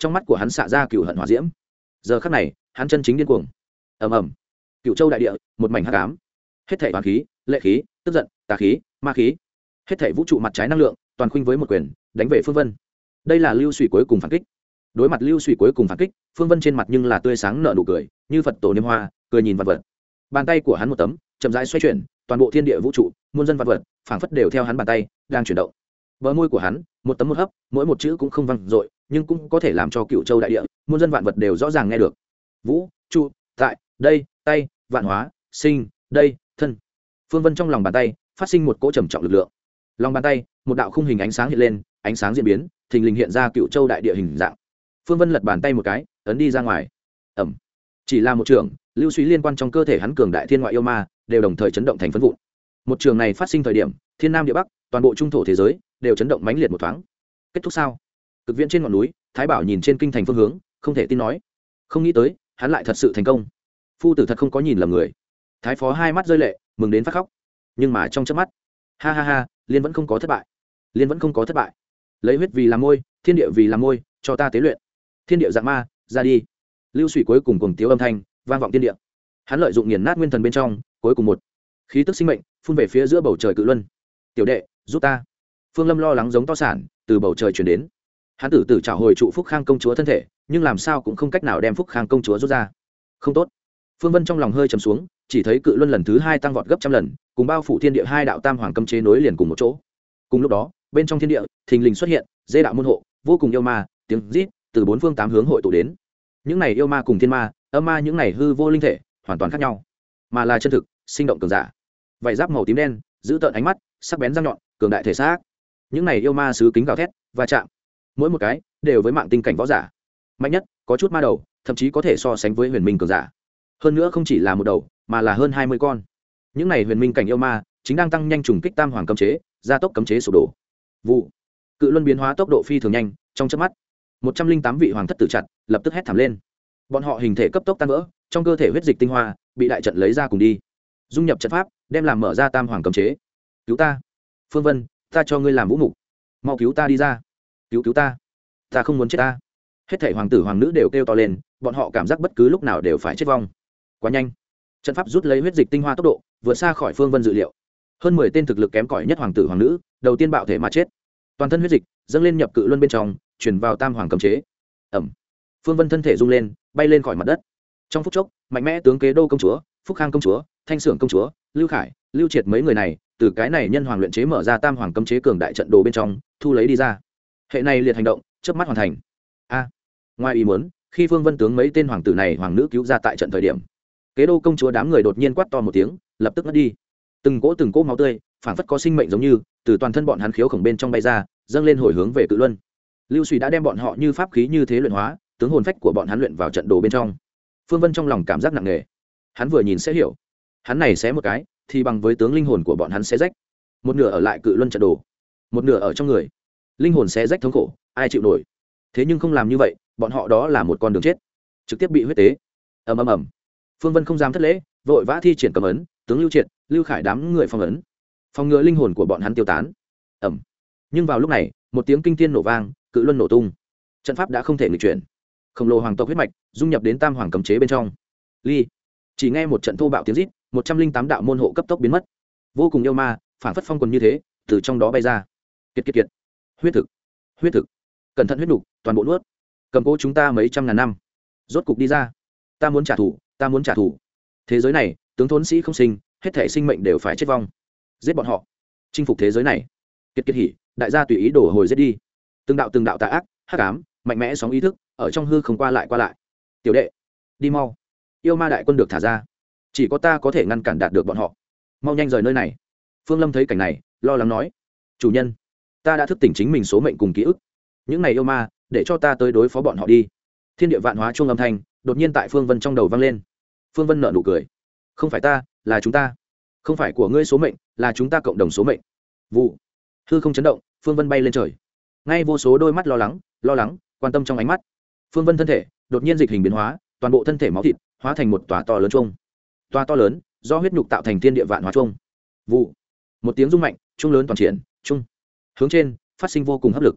Speaker 1: trong mắt của hắn xạ ra cựu hận hỏa diễm. Giờ khắc này hắn chân chính điên cuồng. Ầm ầm, Cựu châu đại địa một mảnh hắc ám, hết thảy hoàn khí, lệ khí, tức giận, tà khí, ma khí, hết thảy vũ trụ mặt trái năng lượng toàn khuynh với một quyền đánh về Phương Vân. Đây là lưu suy cuối cùng phản kích. Đối mặt lưu suy cuối cùng phản kích, Phương Vân trên mặt nhưng là tươi sáng nở nụ cười, như Phật tổ niêm hoa, cười nhìn vật vật. Bàn tay của hắn một tấm chậm rãi xoay chuyển, toàn bộ thiên địa vũ trụ muôn dân vật vật phảng phất đều theo hắn bàn tay đang chuyển động. Bờ môi của hắn một tấm một hấp, mỗi một chữ cũng không vang dội, nhưng cũng có thể làm cho Cựu châu đại địa muôn dân vạn vật đều rõ ràng nghe được. Vũ trụ tại đây, tay vạn hóa sinh đây thân. Phương Vân trong lòng bàn tay phát sinh một cỗ trầm trọng lực lượng. Lòng bàn tay một đạo khung hình ánh sáng hiện lên, ánh sáng diễn biến thình lình hiện ra Cựu châu đại địa hình dạng. Phương Vân lật bàn tay một cái, ấn đi ra ngoài. Ẩm. Chỉ là một trường, lưu suy liên quan trong cơ thể hắn cường đại thiên ngoại yêu ma đều đồng thời chấn động thành phân vụn. Một trường này phát sinh thời điểm, thiên nam địa bắc, toàn bộ trung thổ thế giới đều chấn động mãnh liệt một thoáng. Kết thúc sao? Cực viễn trên ngọn núi, Thái Bảo nhìn trên kinh thành phương hướng, không thể tin nói, không nghĩ tới, hắn lại thật sự thành công. Phu tử thật không có nhìn lầm người. Thái phó hai mắt rơi lệ, mừng đến phát khóc. Nhưng mà trong chớp mắt, ha ha ha, liên vẫn không có thất bại. Liên vẫn không có thất bại. Lấy huyết vì làm môi, thiên địa vì làm môi, cho ta tế luyện. Thiên địa dạng ma, ra đi. Lưu Sủy cuối cùng cùng tiếu âm thanh vang vọng thiên địa. Hắn lợi dụng nghiền nát nguyên thần bên trong, cuối cùng một khí tức sinh mệnh phun về phía giữa bầu trời cự luân. Tiểu đệ, giúp ta. Phương Lâm lo lắng giống to sản từ bầu trời truyền đến. Hắn tử tử trả hồi trụ Phúc Khang công chúa thân thể, nhưng làm sao cũng không cách nào đem Phúc Khang công chúa rút ra. Không tốt. Phương Vân trong lòng hơi trầm xuống, chỉ thấy cự luân lần thứ hai tăng vọt gấp trăm lần, cùng bao phủ thiên địa hai đạo tam hoàng cấm chế nối liền cùng một chỗ. Cùng lúc đó, bên trong thiên địa, thình lình xuất hiện dê đạo môn hộ, vô cùng yêu ma, tiếng rít từ bốn phương tám hướng hội tụ đến. Những này yêu ma cùng thiên ma, âm ma những này hư vô linh thể, hoàn toàn khác nhau, mà là chân thực, sinh động cường giả. Vảy giáp màu tím đen, giữ tợn ánh mắt, sắc bén răng nhọn, cường đại thể xác. Những này yêu ma sứ kính gào thét, và chạm, mỗi một cái đều với mạng tinh cảnh võ giả. Mạnh nhất, có chút ma đầu, thậm chí có thể so sánh với huyền minh cường giả. Hơn nữa không chỉ là một đầu, mà là hơn hai mươi con. Những này huyền minh cảnh yêu ma chính đang tăng nhanh trùng kích tam hoàng cấm chế, gia tốc cấm chế sụp đổ. Vụ, cự luân biến hóa tốc độ phi thường nhanh, trong chớp mắt, một trăm linh tám vị hoàng thất tử chặt, lập tức hét thảm lên. Bọn họ hình thể cấp tốc tan vỡ, trong cơ thể huyết dịch tinh hoa bị đại trận lấy ra cùng đi, dung nhập trận pháp, đem làm mở ra tam hoàng cấm chế. Cứu ta, Phương Vân, ta cho ngươi làm vũ mục, mau cứu ta đi ra, cứu cứu ta, ta không muốn chết ta. Hết thảy hoàng tử hoàng nữ đều kêu to lên, bọn họ cảm giác bất cứ lúc nào đều phải chết vong. Quá nhanh, trận pháp rút lấy huyết dịch tinh hoa tốc độ vượt xa khỏi Phương Vân dự liệu. Hơn mười tên thực lực kém cỏi nhất hoàng tử hoàng nữ đầu tiên bạo thể mà chết, toàn thân huyết dịch dâng lên nhập cự luân bên trong, chuyển vào tam hoàng cấm chế. Ẩm. Phương Vân thân thể rung lên, bay lên khỏi mặt đất. Trong phút chốc, mạnh mẽ tướng kế đô công chúa, Phúc Khang công chúa, Thanh Sưởng công chúa, Lưu Khải, Lưu Triệt mấy người này, từ cái này nhân hoàng luyện chế mở ra tam hoàng cấm chế cường đại trận đồ bên trong, thu lấy đi ra. Hệ này liệt hành động, chớp mắt hoàn thành. A. Ngoài ý muốn, khi Phương Vân tướng mấy tên hoàng tử này hoàng nữ cứu ra tại trận thời điểm, kế đô công chúa đám người đột nhiên quát to một tiếng, lập tức ngất đi. Từng cỗ từng cỗ máu tươi, phảng phất có sinh mệnh giống như từ toàn thân bọn hắn khiếu khổng bên trong bay ra, dâng lên hồi hướng về cự luân. Lưu Suy đã đem bọn họ như pháp khí như thế luyện hóa, tướng hồn phách của bọn hắn luyện vào trận đồ bên trong. Phương Vân trong lòng cảm giác nặng nề, hắn vừa nhìn sẽ hiểu, hắn này xé một cái thì bằng với tướng linh hồn của bọn hắn xé rách, một nửa ở lại cự luân trận đồ, một nửa ở trong người. Linh hồn xé rách thống khổ, ai chịu nổi. Thế nhưng không làm như vậy, bọn họ đó là một con đường chết, trực tiếp bị huyết tế. Ầm ầm ầm. Phương Vân không dám thất lễ, vội vã thi triển cầm ấn, tướng Lưu Triệt, Lưu Khải đám người phong ấn, phòng ngừa linh hồn của bọn hắn tiêu tán. Ầm. Nhưng vào lúc này, một tiếng kinh thiên nổ vang, cự luân nổ tung, trận pháp đã không thể nghịch chuyển. Khổng lồ hoàng tộc huyết mạch dung nhập đến tam hoàng cấm chế bên trong. Ly, chỉ nghe một trận thô bạo tiếng rít, một trăm linh tám đạo môn hộ cấp tốc biến mất. Vô cùng yêu ma, phản phất phong quần như thế, từ trong đó bay ra. Kiệt kiệt kiệt. Huyết thực, huyết thực. Cẩn thận huyết nục, toàn bộ nuốt. Cầm cố chúng ta mấy trăm ngàn năm, rốt cục đi ra. Ta muốn trả thù, ta muốn trả thù. Thế giới này, tướng thốn sĩ không sinh, hết thể sinh mệnh đều phải chết vong. Giết bọn họ, chinh phục thế giới này. Kiệt kiệt hỉ, đại gia tùy ý đổ hồi giết đi. Từng đạo từng đạo tà ác, hắc ám, mạnh mẽ sóng ý thức ở trong hư không qua lại qua lại. Tiểu đệ, đi mau, yêu ma đại quân được thả ra, chỉ có ta có thể ngăn cản đạt được bọn họ, mau nhanh rời nơi này. Phương Lâm thấy cảnh này, lo lắng nói, chủ nhân, ta đã thức tỉnh chính mình số mệnh cùng ký ức, những này yêu ma để cho ta tới đối phó bọn họ đi. Thiên địa vạn hóa chuông âm thanh đột nhiên tại Phương Vân trong đầu vang lên. Phương Vân nở nụ cười, không phải ta, là chúng ta, không phải của ngươi số mệnh, là chúng ta cộng đồng số mệnh. Vụ, hư không chấn động, Phương Vân bay lên trời, ngay vô số đôi mắt lo lắng lo lắng quan tâm trong ánh mắt. Phương Vân thân thể đột nhiên dịch hình biến hóa, toàn bộ thân thể máu thịt hóa thành một tòa to lớn chuông. Tòa to lớn do huyết nhục tạo thành thiên địa vạn hóa chuông. Vụ, một tiếng rung mạnh, chuông lớn toàn triển, chuông hướng trên phát sinh vô cùng hấp lực.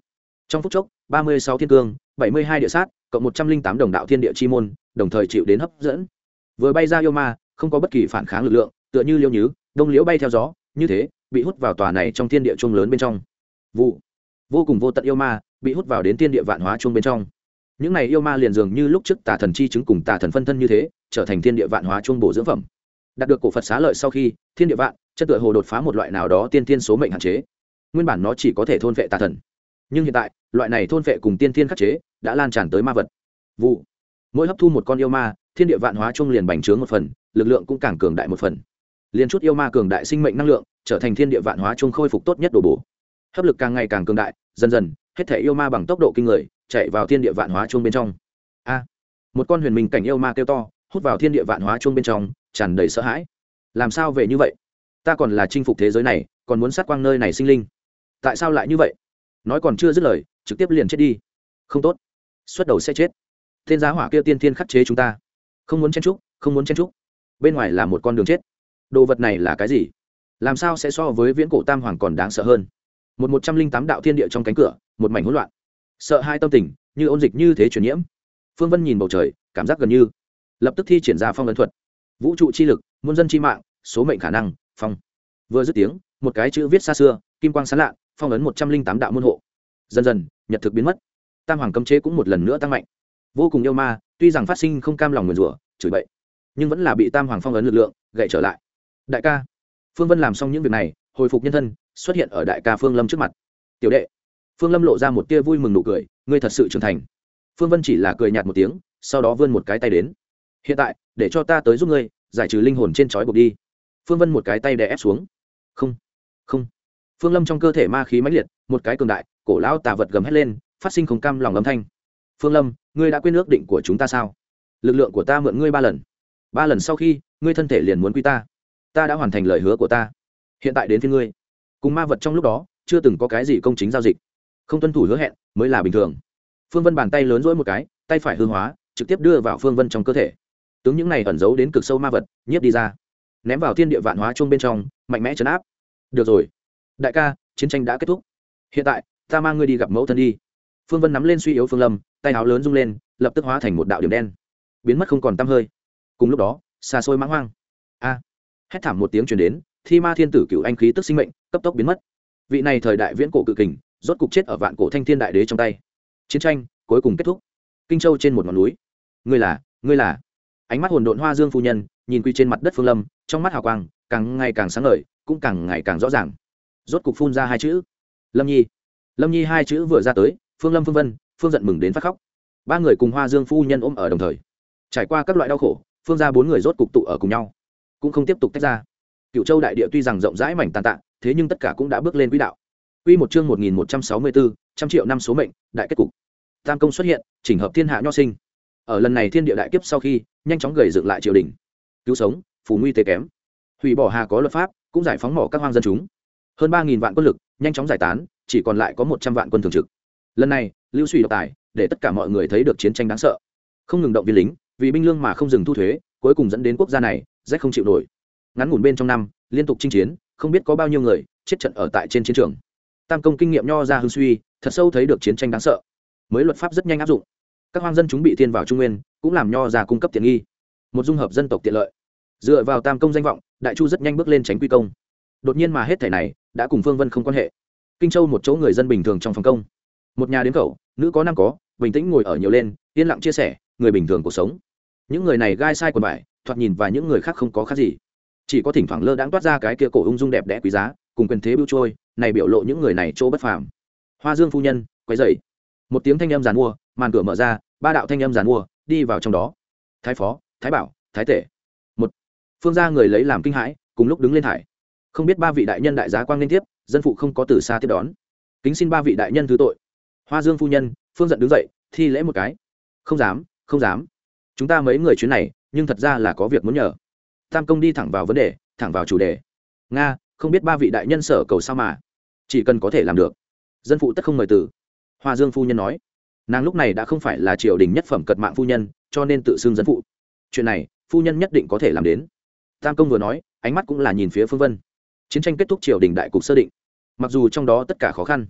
Speaker 1: trong phút chốc ba mươi sáu thiên cương bảy mươi hai địa sát cộng một trăm linh tám đồng đạo thiên địa chi môn đồng thời chịu đến hấp dẫn. Vừa bay ra yêu ma không có bất kỳ phản kháng lực lượng, tựa như liêu nhứ đông liễu bay theo gió như thế bị hút vào tòa này trong thiên địa chuông lớn bên trong. Vụ vô cùng vô tận yêu ma bị hút vào đến thiên địa vạn hóa chuông bên trong. Những này yêu ma liền dường như lúc trước tà thần chi chứng cùng tà thần phân thân như thế, trở thành thiên địa vạn hóa chuông bổ dưỡng phẩm. Đạt được cổ Phật xá lợi sau khi, thiên địa vạn chất tựa hồ đột phá một loại nào đó tiên thiên số mệnh hạn chế. Nguyên bản nó chỉ có thể thôn vệ tà thần, nhưng hiện tại loại này thôn vệ cùng tiên thiên khắc chế đã lan tràn tới ma vật. Vụ mỗi hấp thu một con yêu ma, thiên địa vạn hóa chuông liền bành trướng một phần, lực lượng cũng càng cường đại một phần. Liên chút yêu ma cường đại sinh mệnh năng lượng, trở thành thiên địa vạn hóa chuông khôi phục tốt nhất đồ bổ. Hấp lực càng ngày càng cường đại, dần dần hết thể yêu ma bằng tốc độ kinh người chạy vào thiên địa vạn hóa chuông bên trong. A một con huyền minh cảnh yêu ma kêu to, hút vào thiên địa vạn hóa chuông bên trong, tràn đầy sợ hãi. Làm sao về như vậy? Ta còn là chinh phục thế giới này, còn muốn sát quang nơi này sinh linh, tại sao lại như vậy? Nói còn chưa dứt lời, trực tiếp liền chết đi. Không tốt, xuất đầu sẽ chết. Thiên giá hỏa kia tiên thiên khắc chế chúng ta, không muốn chen trúc, không muốn chen trúc. Bên ngoài là một con đường chết. Đồ vật này là cái gì? Làm sao sẽ so với viễn cổ tam hoàng còn đáng sợ hơn? Một một trăm linh tám đạo thiên địa trong cánh cửa, một mảnh hỗn loạn. Sợ hai tâm tình như ôn dịch như thế truyền nhiễm. Phương Vân nhìn bầu trời, cảm giác gần như lập tức thi triển ra phong ấn thuật. Vũ trụ chi lực, muôn dân chi mạng, số mệnh khả năng, phong. Vừa dứt tiếng, một cái chữ viết xa xưa, kim quang sáng lạ, phong ấn một trăm linh tám đạo môn hộ. Dần dần, nhật thực biến mất. Tam hoàng cấm chế cũng một lần nữa tăng mạnh. Vô cùng yêu ma, tuy rằng phát sinh không cam lòng nguyền rủa, chửi bậy, nhưng vẫn là bị tam hoàng phong ấn lực lượng gậy trở lại. Đại ca, Phương Vân làm xong những việc này, hồi phục nhân thân, xuất hiện ở đại ca Phương Lâm trước mặt. Tiểu đệ. Phương Lâm lộ ra một tia vui mừng nụ cười, ngươi thật sự trưởng thành. Phương Vân chỉ là cười nhạt một tiếng, sau đó vươn một cái tay đến. Hiện tại, để cho ta tới giúp ngươi giải trừ linh hồn trên trói buộc đi. Phương Vân một cái tay đè ép xuống. Không, không. Phương Lâm trong cơ thể ma khí mãnh liệt, một cái cường đại, cổ lão tà vật gầm hét lên, phát sinh không cam lòng âm thanh. Phương Lâm, ngươi đã quên ước định của chúng ta sao? Lực lượng của ta mượn ngươi ba lần, ba lần sau khi, ngươi thân thể liền muốn quy ta. Ta đã hoàn thành lời hứa của ta. Hiện tại đến phiên ngươi. Cùng ma vật trong lúc đó, chưa từng có cái gì công chính giao dịch, không tuân thủ hứa hẹn mới là bình thường. Phương Vân bàn tay lớn duỗi một cái, tay phải hư hóa, trực tiếp đưa vào Phương Vân trong cơ thể. Tướng những này ẩn giấu đến cực sâu ma vật nhiếp đi ra, ném vào thiên địa vạn hóa chuông bên trong, mạnh mẽ trấn áp. Được rồi, đại ca, chiến tranh đã kết thúc, hiện tại ta mang ngươi đi gặp mẫu thân đi. Phương Vân nắm lên suy yếu Phương Lâm, tay áo lớn rung lên, lập tức hóa thành một đạo điểm đen, biến mất không còn tăm hơi. Cùng lúc đó, xa xôi mãng hoang, a hét thảm một tiếng truyền đến, thi ma thiên tử cửu anh khí tức sinh mệnh cấp tốc biến mất. Vị này thời đại viễn cổ cự kình, rốt cục chết ở vạn cổ thanh thiên đại đế trong tay. Chiến tranh cuối cùng kết thúc. Kinh Châu trên một ngọn núi, ngươi là ngươi là ánh mắt hồn độn Hoa Dương phu nhân nhìn quy trên mặt đất Phương Lâm, trong mắt hào quang càng ngày càng sáng ngời, cũng càng ngày càng rõ ràng. Rốt cục phun ra hai chữ: Lâm Nhi. Lâm Nhi hai chữ vừa ra tới, Phương Lâm, Phương Vân, Phương giận mừng đến phát khóc. Ba người cùng Hoa Dương phu nhân ôm ở đồng thời, trải qua các loại đau khổ, Phương gia bốn người rốt cục tụ ở cùng nhau, cũng không tiếp tục tách ra. Cựu Châu đại địa tuy rằng rộng rãi mảnh tàn tạ, thế nhưng tất cả cũng đã bước lên quỹ đạo. Quy một chương một nghìn một trăm sáu mươi tư, trăm triệu năm số mệnh, đại kết cục. Tam công xuất hiện, chỉnh hợp thiên hạ nho sinh. Ở lần này thiên địa đại kiếp sau khi, nhanh chóng gầy dựng lại triều đình, cứu sống, phù nguy tế kém, hủy bỏ hà có luật pháp, cũng giải phóng mỏ các hoang dân chúng. Hơn ba nghìn vạn quân lực, nhanh chóng giải tán, chỉ còn lại có một trăm vạn quân thường trực. Lần này, lưu suy độc tài, để tất cả mọi người thấy được chiến tranh đáng sợ. Không ngừng động viên lính, vì binh lương mà không dừng thu thuế, cuối cùng dẫn đến quốc gia này rách không chịu nổi. Ngắn ngủn bên trong năm, liên tục chinh chiến, không biết có bao nhiêu người chết trận ở tại trên chiến trường. Tam công kinh nghiệm nho ra hưng suy, thật sâu thấy được chiến tranh đáng sợ. Mới luật pháp rất nhanh áp dụng, các hoang dân chúng bị thiên vào trung nguyên, cũng làm nho ra cung cấp tiện nghi, một dung hợp dân tộc tiện lợi. Dựa vào tam công danh vọng, đại chu rất nhanh bước lên tránh quy công. Đột nhiên mà hết thảy này đã cùng Phương Vân không quan hệ. Kinh Châu một chỗ người dân bình thường trong phòng công, một nhà đến cậu, nữ có nam có, bình tĩnh ngồi ở nhiều lên, yên lặng chia sẻ người bình thường cuộc sống. Những người này gai sai quần vải, thoạt nhìn và những người khác không có khác gì, chỉ có thỉnh thoảng lơ đãng toát ra cái kia cổ ung dung đẹp đẽ quý giá, cùng quyền thế bưu trôi này biểu lộ những người này chỗ bất phàm. Hoa Dương phu nhân quấy dậy, một tiếng thanh âm giàn mua, màn cửa mở ra, ba đạo thanh âm giàn mua đi vào trong đó. Thái phó, thái bảo, thái tể, một phương gia người lấy làm kinh hãi, cùng lúc đứng lên thải. Không biết ba vị đại nhân đại giá quang liên tiếp, dân phụ không có từ xa tiếp đón, kính xin ba vị đại nhân thứ tội. Hoa Dương phu nhân, Phương giận đứng dậy thi lễ một cái. Không dám, không dám, chúng ta mấy người chuyến này nhưng thật ra là có việc muốn nhờ. Tam công đi thẳng vào vấn đề, thẳng vào chủ đề. Nga, không biết ba vị đại nhân sở cầu sao mà, chỉ cần có thể làm được, dân phụ tất không mời từ. Hoa Dương phu nhân nói, nàng lúc này đã không phải là triều đình nhất phẩm cật mạng phu nhân, cho nên tự xưng dân phụ. Chuyện này phu nhân nhất định có thể làm đến. Tam công vừa nói, ánh mắt cũng là nhìn phía Phương Vân. Chiến tranh kết thúc, triều đình đại cục sơ định, mặc dù trong đó tất cả khó khăn,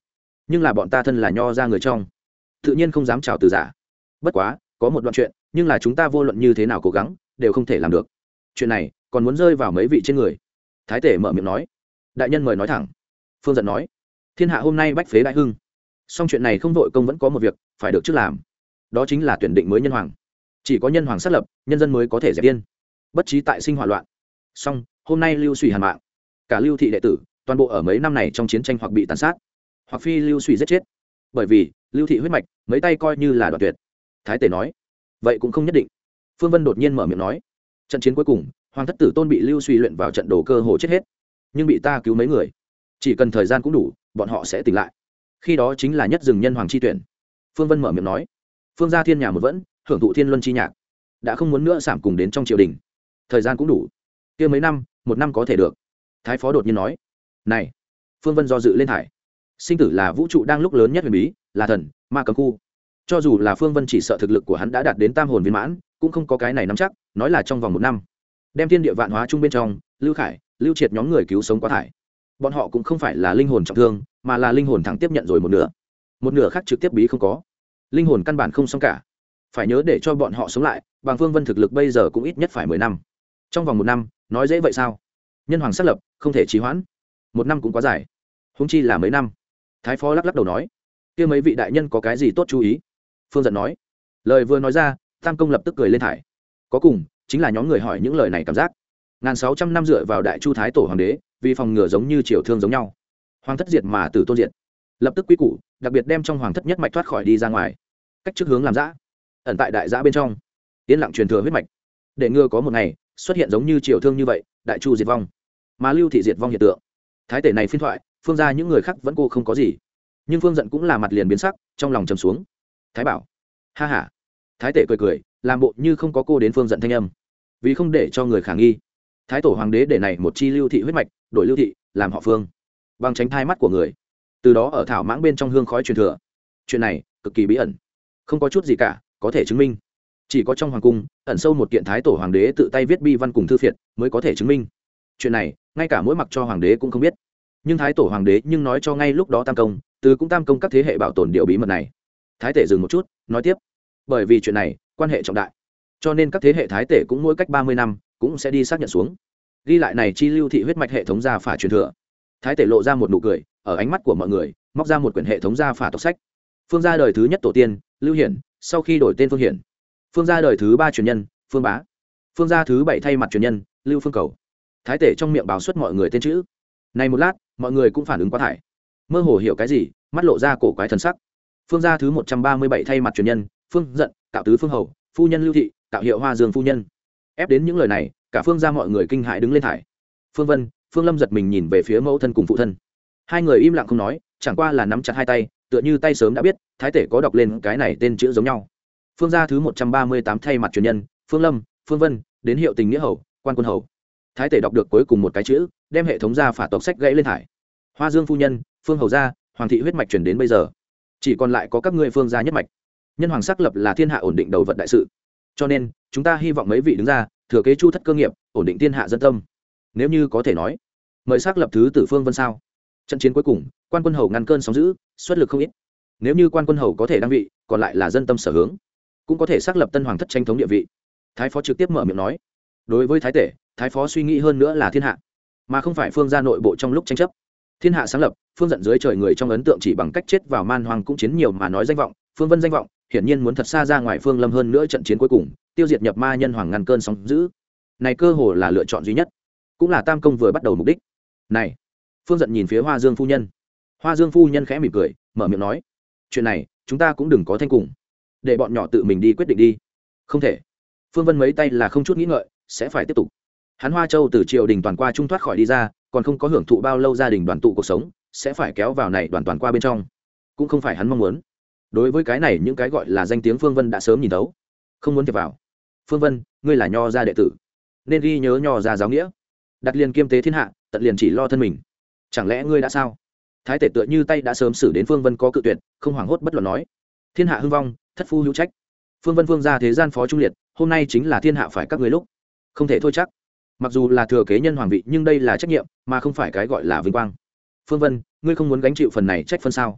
Speaker 1: nhưng là bọn ta thân là nho ra người trong, tự nhiên không dám chào từ giả. Bất quá có một đoạn chuyện, nhưng là chúng ta vô luận như thế nào cố gắng đều không thể làm được. Chuyện này còn muốn rơi vào mấy vị trên người. Thái tể mở miệng nói. Đại nhân mời nói thẳng. Phương Dận nói. Thiên hạ hôm nay bách phế đại hưng, song chuyện này không vội công vẫn có một việc phải được trước làm, đó chính là tuyển định mới nhân hoàng. Chỉ có nhân hoàng xác lập, nhân dân mới có thể dẹp điên, bất trí tại sinh hỏa loạn. Song hôm nay lưu suy hàn mạng, cả lưu thị đệ tử toàn bộ ở mấy năm này trong chiến tranh hoặc bị tàn sát, hoặc phi lưu suy giết chết, bởi vì lưu thị huyết mạch mấy tay coi như là đoạn tuyệt. Thái tể nói. Vậy cũng không nhất định. Phương Vân đột nhiên mở miệng nói. Trận chiến cuối cùng, hoàng thất tử tôn bị lưu suy luyện vào trận đồ cơ hồ chết hết, nhưng bị ta cứu mấy người, chỉ cần thời gian cũng đủ, bọn họ sẽ tỉnh lại, khi đó chính là nhất dừng nhân hoàng chi tuyển. Phương Vân mở miệng nói. Phương gia thiên nhà một vẫn hưởng thụ thiên luân chi nhạc, đã không muốn nữa sảm cùng đến trong triều đình, thời gian cũng đủ, kia mấy năm, một năm có thể được. Thái phó đột nhiên nói. Này. Phương Vân do dự lên thải. Sinh tử là vũ trụ đang lúc lớn nhất huyền bí, là thần ma cấm khu, cho dù là Phương Vân chỉ sợ thực lực của hắn đã đạt đến tam hồn viên mãn, cũng không có cái này nắm chắc nói là trong vòng một năm đem thiên địa vạn hóa chung bên trong lưu khải lưu triệt nhóm người cứu sống quá thải. Bọn họ cũng không phải là linh hồn trọng thương, mà là linh hồn thẳng tiếp nhận rồi một nửa, một nửa khác trực tiếp bí không có, linh hồn căn bản không xong cả. Phải nhớ để cho bọn họ sống lại, bằng Phương Vân thực lực bây giờ cũng ít nhất phải mười năm. Trong vòng một năm nói dễ vậy sao? Nhân hoàng xác lập không thể trì hoãn, một năm cũng quá dài, huống chi là mấy năm. Thái phó lắc lắc đầu nói. Kia mấy vị đại nhân có cái gì tốt chú ý? Phương Dận nói. Lời vừa nói ra, Tam công lập tức cười lên thải. Có cùng chính là nhóm người hỏi những lời này cảm giác ngàn sáu trăm năm dựa vào đại chu thái tổ hoàng đế, vì phòng ngừa giống như triều thương giống nhau, hoàng thất diệt mà tử tôn diệt, lập tức quy củ đặc biệt đem trong hoàng thất nhất mạch thoát khỏi đi ra ngoài, cách trước hướng làm giã, ẩn tại đại giã bên trong, yên lặng truyền thừa huyết mạch, để ngừa có một ngày xuất hiện giống như triều thương như vậy đại chu diệt vong, mà lưu thị diệt vong hiện tượng. Thái tể này phiên thoại, Phương ra những người khác vẫn cô không có gì, nhưng Phương Dận cũng là mặt liền biến sắc, trong lòng trầm xuống. Thái bảo. Ha ha. Thái tể cười cười, làm bộ như không có cô đến Phương Dận thanh âm, vì không để cho người khả nghi, thái tổ hoàng đế để này một chi lưu thị huyết mạch đổi lưu thị làm họ Phương, bằng tránh thai mắt của người, từ đó ở thảo mãng bên trong hương khói truyền thừa. Chuyện này cực kỳ bí ẩn, không có chút gì cả có thể chứng minh, chỉ có trong hoàng cung ẩn sâu một kiện thái tổ hoàng đế tự tay viết bi văn cùng thư phiệt mới có thể chứng minh. Chuyện này ngay cả mỗi mặc cho hoàng đế cũng không biết, nhưng thái tổ hoàng đế nhưng nói cho ngay lúc đó Tam công, từ cũng Tam công các thế hệ bảo tồn điều bí mật này. Thái tể dừng một chút nói tiếp. Bởi vì chuyện này quan hệ trọng đại, cho nên các thế hệ thái tể cũng mỗi cách ba mươi năm cũng sẽ đi xác nhận xuống, ghi lại này chi lưu thị huyết mạch hệ thống gia phả truyền thừa. Thái tể lộ ra một nụ cười, ở ánh mắt của mọi người móc ra một quyển hệ thống gia phả tộc sách. Phương gia đời thứ nhất tổ tiên Lưu Hiển, sau khi đổi tên Phương Hiển. Phương gia đời thứ ba truyền nhân Phương Bá. Phương gia thứ bảy thay mặt truyền nhân Lưu Phương Cầu. Thái tể trong miệng báo xuất mọi người tên chữ. Này một lát mọi người cũng phản ứng quá thải, mơ hồ hiểu cái gì, mắt lộ ra cổ quái thần sắc. Phương gia thứ một trăm ba mươi bảy thay mặt truyền nhân Phương Dận, cạo tứ Phương Hầu, phu nhân Lưu Thị, cạo hiệu Hoa Dương phu nhân. Ép đến những lời này, cả Phương gia mọi người kinh hãi đứng lên thải. Phương Vân, Phương Lâm giật mình nhìn về phía mẫu thân cùng phụ thân, hai người im lặng không nói, chẳng qua là nắm chặt hai tay, tựa như tay sớm đã biết thái tể có đọc lên cái này tên chữ giống nhau. Phương gia thứ một trăm ba mươi tám thay mặt truyền nhân Phương Lâm, Phương Vân, đến hiệu tình nghĩa hầu, quan quân hầu. Thái tể đọc được cuối cùng một cái chữ, đem hệ thống gia phả tộc sách gãy lên thải. Hoa Dương phu nhân, Phương hầu gia, hoàng thị huyết mạch truyền đến bây giờ, chỉ còn lại có các ngươi Phương gia nhất mạch. Nhân hoàng xác lập là thiên hạ ổn định đầu vật đại sự, cho nên chúng ta hy vọng mấy vị đứng ra thừa kế chu thất cơ nghiệp, ổn định thiên hạ dân tâm. Nếu như có thể nói, mời xác lập thứ tử Phương Vân sao? Trận chiến cuối cùng, quan quân hầu ngăn cơn sóng dữ, xuất lực không ít. Nếu như quan quân hầu có thể đăng vị, còn lại là dân tâm sở hướng, cũng có thể xác lập tân hoàng thất tranh thống địa vị. Thái phó trực tiếp mở miệng nói. Đối với thái tể, thái phó suy nghĩ hơn nữa là thiên hạ, mà không phải Phương gia nội bộ trong lúc tranh chấp. Thiên hạ sáng lập, Phương Dận dưới trời người trong ấn tượng chỉ bằng cách chết vào man hoang cũng chiến nhiều mà nói danh vọng, Phương Vân danh vọng hiển nhiên muốn thật xa ra ngoài Phương Lâm hơn nữa trận chiến cuối cùng, tiêu diệt nhập ma nhân hoàng ngăn cơn sóng dữ. Này cơ hồ là lựa chọn duy nhất, cũng là Tam công vừa bắt đầu mục đích. Này, Phương Dận nhìn phía Hoa Dương phu nhân. Hoa Dương phu nhân khẽ mỉm cười, mở miệng nói: "Chuyện này, chúng ta cũng đừng có thanh cùng, để bọn nhỏ tự mình đi quyết định đi." Không thể. Phương Vân mấy tay là không chút nghĩ ngợi, sẽ phải tiếp tục. Hắn Hoa Châu từ triều đình toàn qua trung thoát khỏi đi ra, còn không có hưởng thụ bao lâu gia đình đoàn tụ cuộc sống, sẽ phải kéo vào này đoàn toàn qua bên trong, cũng không phải hắn mong muốn. Đối với cái này, những cái gọi là danh tiếng Phương Vân đã sớm nhìn thấu, không muốn thiệp vào. Phương Vân, ngươi là nho gia đệ tử, nên ghi nhớ nho gia giáo nghĩa, đặt liền kiêm tế thiên hạ, tận liền chỉ lo thân mình. Chẳng lẽ ngươi đã sao? Thái tể tựa như tay đã sớm xử đến Phương Vân có cự tuyệt, không hoảng hốt bất luận nói: "Thiên hạ hưng vong, thất phu hữu trách. Phương Vân Phương gia thế gian phó trung liệt, hôm nay chính là thiên hạ phải các ngươi lúc, không thể thôi chắc. Mặc dù là thừa kế nhân hoàng vị, nhưng đây là trách nhiệm, mà không phải cái gọi là vinh quang. Phương Vân, ngươi không muốn gánh chịu phần này trách phân sao?"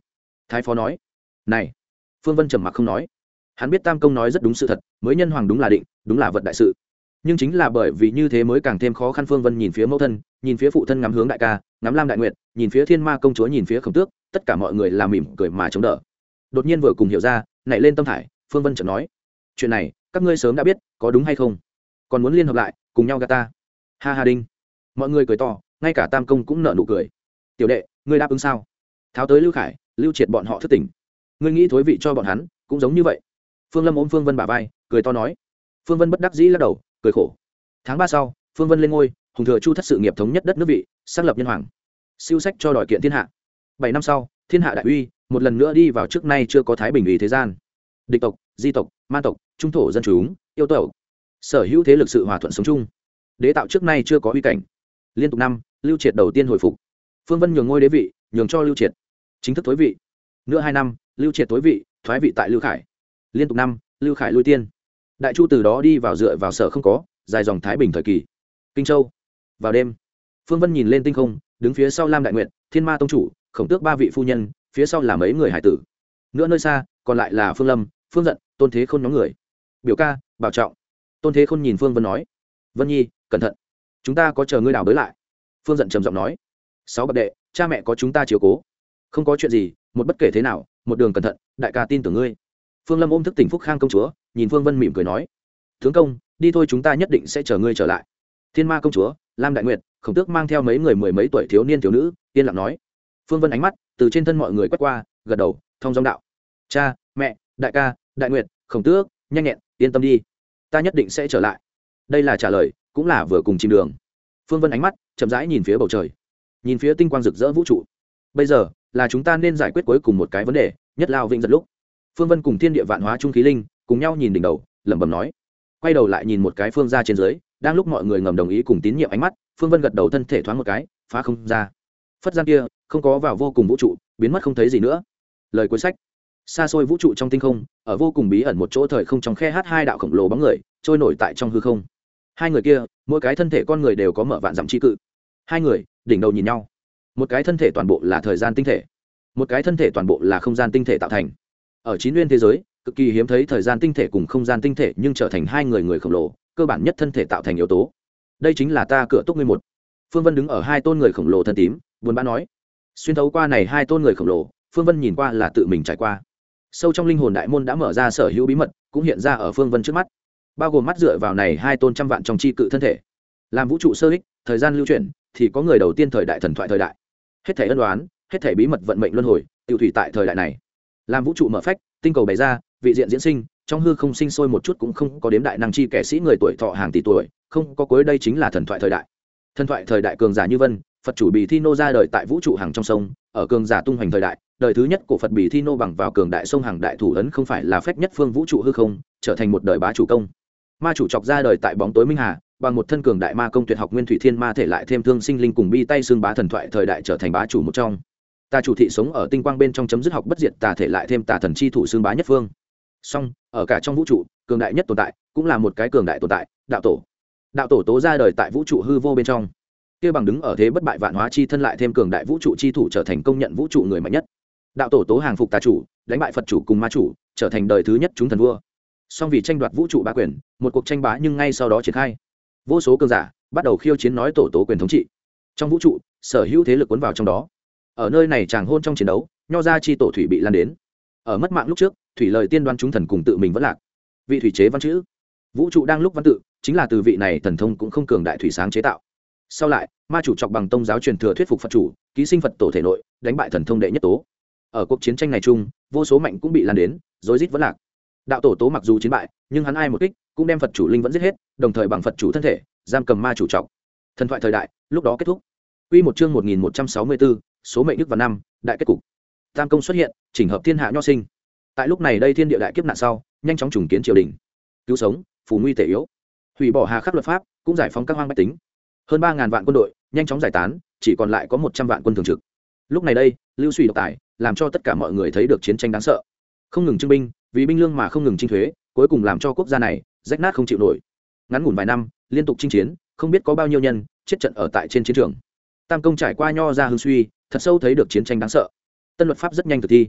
Speaker 1: Thái phó nói. Này. Phương Vân trầm mặc không nói. Hắn biết Tam công nói rất đúng sự thật, mới nhân hoàng đúng là định, đúng là vật đại sự. Nhưng chính là bởi vì như thế mới càng thêm khó khăn. Phương Vân nhìn phía mẫu thân, nhìn phía phụ thân, ngắm hướng đại ca, ngắm Lam Đại Nguyệt, nhìn phía Thiên Ma công chúa, nhìn phía Khổng Tước, tất cả mọi người là mỉm cười mà chống đỡ. Đột nhiên vừa cùng hiểu ra, nảy lên tâm thải, Phương Vân chợt nói: chuyện này các ngươi sớm đã biết, có đúng hay không? Còn muốn liên hợp lại cùng nhau gạt ta? Ha ha đinh. Mọi người cười to, ngay cả Tam công cũng nở nụ cười. Tiểu đệ, ngươi đáp ứng sao? Tháo tới Lưu Khải, Lưu Triệt bọn họ thức tỉnh. Ngươi nghĩ thối vị cho bọn hắn cũng giống như vậy. Phương Lâm ôm Phương Vân bả vai, cười to nói. Phương Vân bất đắc dĩ lắc đầu, cười khổ. Tháng ba sau, Phương Vân lên ngôi, hùng thừa Chu thất sự nghiệp thống nhất đất nước vị, xác lập nhân hoàng. Siêu sách cho đòi kiện thiên hạ. Bảy năm sau, thiên hạ đại uy, một lần nữa đi vào trước nay chưa có thái bình ủy thế gian. Địch tộc, di tộc, man tộc, trung thổ dân chúng, yêu tộc, sở hữu thế lực sự hòa thuận sống chung. Đế tạo trước nay chưa có uy cảnh. Liên tục năm, Lưu Triệt đầu tiên hồi phục. Phương Vân nhường ngôi đế vị, nhường cho Lưu Triệt. Chính thức tối vị. Nữa hai năm, Lưu Triệt tối vị, thoái vị tại Lưu Khải. Liên tục năm, Lưu Khải lui tiên. Đại Chu từ đó đi vào dựa vào sở không có, dài dòng thái bình thời kỳ. Kinh Châu. Vào đêm, Phương Vân nhìn lên tinh không, đứng phía sau Lam Đại Nguyệt, Thiên Ma tông chủ, Khổng Tước ba vị phu nhân, phía sau là mấy người hải tử. Nữa nơi xa, còn lại là Phương Lâm, Phương Dận, Tôn Thế Khôn nhóm người. Biểu ca, bảo trọng. Tôn Thế Khôn nhìn Phương Vân nói. Vân Nhi, cẩn thận. Chúng ta có chờ ngươi đào bới lại. Phương Dận trầm giọng nói. Sáu bậc đệ, cha mẹ có chúng ta chiếu cố. Không có chuyện gì, một bất kể thế nào, một đường cẩn thận, đại ca tin tưởng ngươi. Phương Lâm ôm thức tỉnh Phúc Khang công chúa, nhìn Phương Vân mỉm cười nói. Tướng công, đi thôi, chúng ta nhất định sẽ chờ ngươi trở lại. Thiên Ma công chúa, Lam Đại Nguyệt, Khổng Tước mang theo mấy người mười mấy tuổi thiếu niên thiếu nữ, yên lặng nói. Phương Vân ánh mắt từ trên thân mọi người quét qua, gật đầu, thông dong đạo. Cha, mẹ, đại ca, Đại Nguyệt, Khổng Tước, nhanh nhẹn, yên tâm đi, ta nhất định sẽ trở lại. Đây là trả lời, cũng là vừa cùng chìm đường. Phương Vân ánh mắt chậm rãi nhìn phía bầu trời, nhìn phía tinh quang rực rỡ vũ trụ. Bây giờ là chúng ta nên giải quyết cuối cùng một cái vấn đề, nhất lao vĩnh giật lúc. Phương Vân cùng thiên địa vạn hóa trung khí linh cùng nhau nhìn đỉnh đầu, lẩm bẩm nói. Quay đầu lại nhìn một cái phương ra trên dưới, đang lúc mọi người ngầm đồng ý cùng tín nhiệm ánh mắt, Phương Vân gật đầu, thân thể thoáng một cái, phá không ra. Phất gian kia không có vào vô cùng vũ trụ, biến mất không thấy gì nữa. Lời cuối sách. Xa xôi vũ trụ trong tinh không, ở vô cùng bí ẩn một chỗ thời không trong khe hát, hai đạo khổng lồ bóng người trôi nổi tại trong hư không. Hai người kia, mỗi cái thân thể con người đều có mở vạn dặm chi cự. Hai người đỉnh đầu nhìn nhau, một cái thân thể toàn bộ là thời gian tinh thể, một cái thân thể toàn bộ là không gian tinh thể tạo thành. Ở chín nguyên thế giới, cực kỳ hiếm thấy thời gian tinh thể cùng không gian tinh thể nhưng trở thành hai người người khổng lồ, cơ bản nhất thân thể tạo thành yếu tố. Đây chính là ta cửa túc ngươi một. Phương Vân đứng ở hai tôn người khổng lồ thân tím, buồn bã nói. Xuyên thấu qua này hai tôn người khổng lồ, Phương Vân nhìn qua là tự mình trải qua. Sâu trong linh hồn đại môn đã mở ra, sở hữu bí mật cũng hiện ra ở Phương Vân trước mắt, bao gồm mắt dựa vào này hai tôn trăm vạn trong chi cự thân thể, làm vũ trụ sơ hích, thời gian lưu chuyển, thì có người đầu tiên thời đại thần thoại thời đại. Hết thảy ân đoán, hết thảy bí mật vận mệnh luân hồi, tiêu thủy tại thời đại này. Làm vũ trụ mở phách, tinh cầu bày ra, vị diện diễn sinh, trong hư không sinh sôi một chút cũng không có đếm đại năng chi kẻ sĩ người tuổi thọ hàng tỷ tuổi, không có cuối, đây chính là thần thoại thời đại. Thần thoại thời đại cường giả như Vân, Phật chủ Bì Thi Nô ra đời tại vũ trụ hàng trong sông, ở cường giả tung hoành thời đại, đời thứ nhất của Phật Bì Thi Nô bằng vào cường đại sông hàng đại thủ ấn không phải là phách nhất phương vũ trụ hư không, trở thành một đời bá chủ công. Ma chủ Chọc ra đời tại bóng tối minh hà, bằng một thân cường đại ma công tuyệt học nguyên thủy thiên ma thể lại thêm thương sinh linh cùng bi tay xương bá thần thoại thời đại trở thành bá chủ một trong. Tà chủ thị sống ở tinh quang bên trong chấm dứt học bất diệt tà thể lại thêm tà thần chi thủ xương bá nhất phương. Song, ở cả trong vũ trụ, cường đại nhất tồn tại, cũng là một cái cường đại tồn tại, đạo tổ. Đạo tổ tố ra đời tại vũ trụ hư vô bên trong. Kia bằng đứng ở thế bất bại vạn hóa chi thân lại thêm cường đại vũ trụ chi thủ trở thành công nhận vũ trụ người mạnh nhất. Đạo tổ tố hàng phục tà chủ, đánh bại Phật chủ cùng ma chủ, trở thành đời thứ nhất chúng thần vua. Song vì tranh đoạt vũ trụ bá quyền, một cuộc tranh bá nhưng ngay sau đó triển khai. Vô số cường giả bắt đầu khiêu chiến nói tổ tố quyền thống trị. Trong vũ trụ, sở hữu thế lực cuốn vào trong đó. Ở nơi này chàng hôn trong chiến đấu, nho ra chi tổ thủy bị lan đến. Ở mất mạng lúc trước, thủy lời tiên đoan chúng thần cùng tự mình vẫn lạc. Vị thủy chế văn chữ, vũ trụ đang lúc văn tự, chính là từ vị này thần thông cũng không cường đại thủy sáng chế tạo. Sau lại, ma chủ Chọc bằng tông giáo truyền thừa thuyết phục Phật chủ, ký sinh Phật tổ thể nội, đánh bại thần thông đệ nhất tố. Ở cuộc chiến tranh này chung, vô số mạnh cũng bị lan đến, rối rít vẫn lạc. Đạo tổ tố mặc dù chiến bại, nhưng hắn ai một kích, cũng đem Phật chủ linh vẫn giết hết, đồng thời bằng Phật chủ thân thể, giam cầm ma chủ Chọc. Thần thoại thời đại, lúc đó kết thúc. Quy một chương một nghìn một trăm sáu mươi tư, số mệnh đức và năm, đại kết cục. Tam công xuất hiện, chỉnh hợp thiên hạ nho sinh. Tại lúc này đây thiên địa đại kiếp nạn sau, nhanh chóng trùng kiến triều đình, cứu sống, phù nguy tể yếu, hủy bỏ hà khắc luật pháp, cũng giải phóng các hoang bách tính. Hơn ba ngàn vạn quân đội nhanh chóng giải tán, chỉ còn lại có một trăm vạn quân thường trực. Lúc này đây, lưu suy độc tài, làm cho tất cả mọi người thấy được chiến tranh đáng sợ. Không ngừng trưng binh, vì binh lương mà không ngừng chinh thuế, cuối cùng làm cho quốc gia này rách nát không chịu nổi. Ngắn ngủn vài năm, liên tục chinh chiến, không biết có bao nhiêu nhân chết trận ở tại trên chiến trường. Tam công trải qua nho ra hưng suy, thật sâu thấy được chiến tranh đáng sợ. Tân luật pháp rất nhanh thực thi.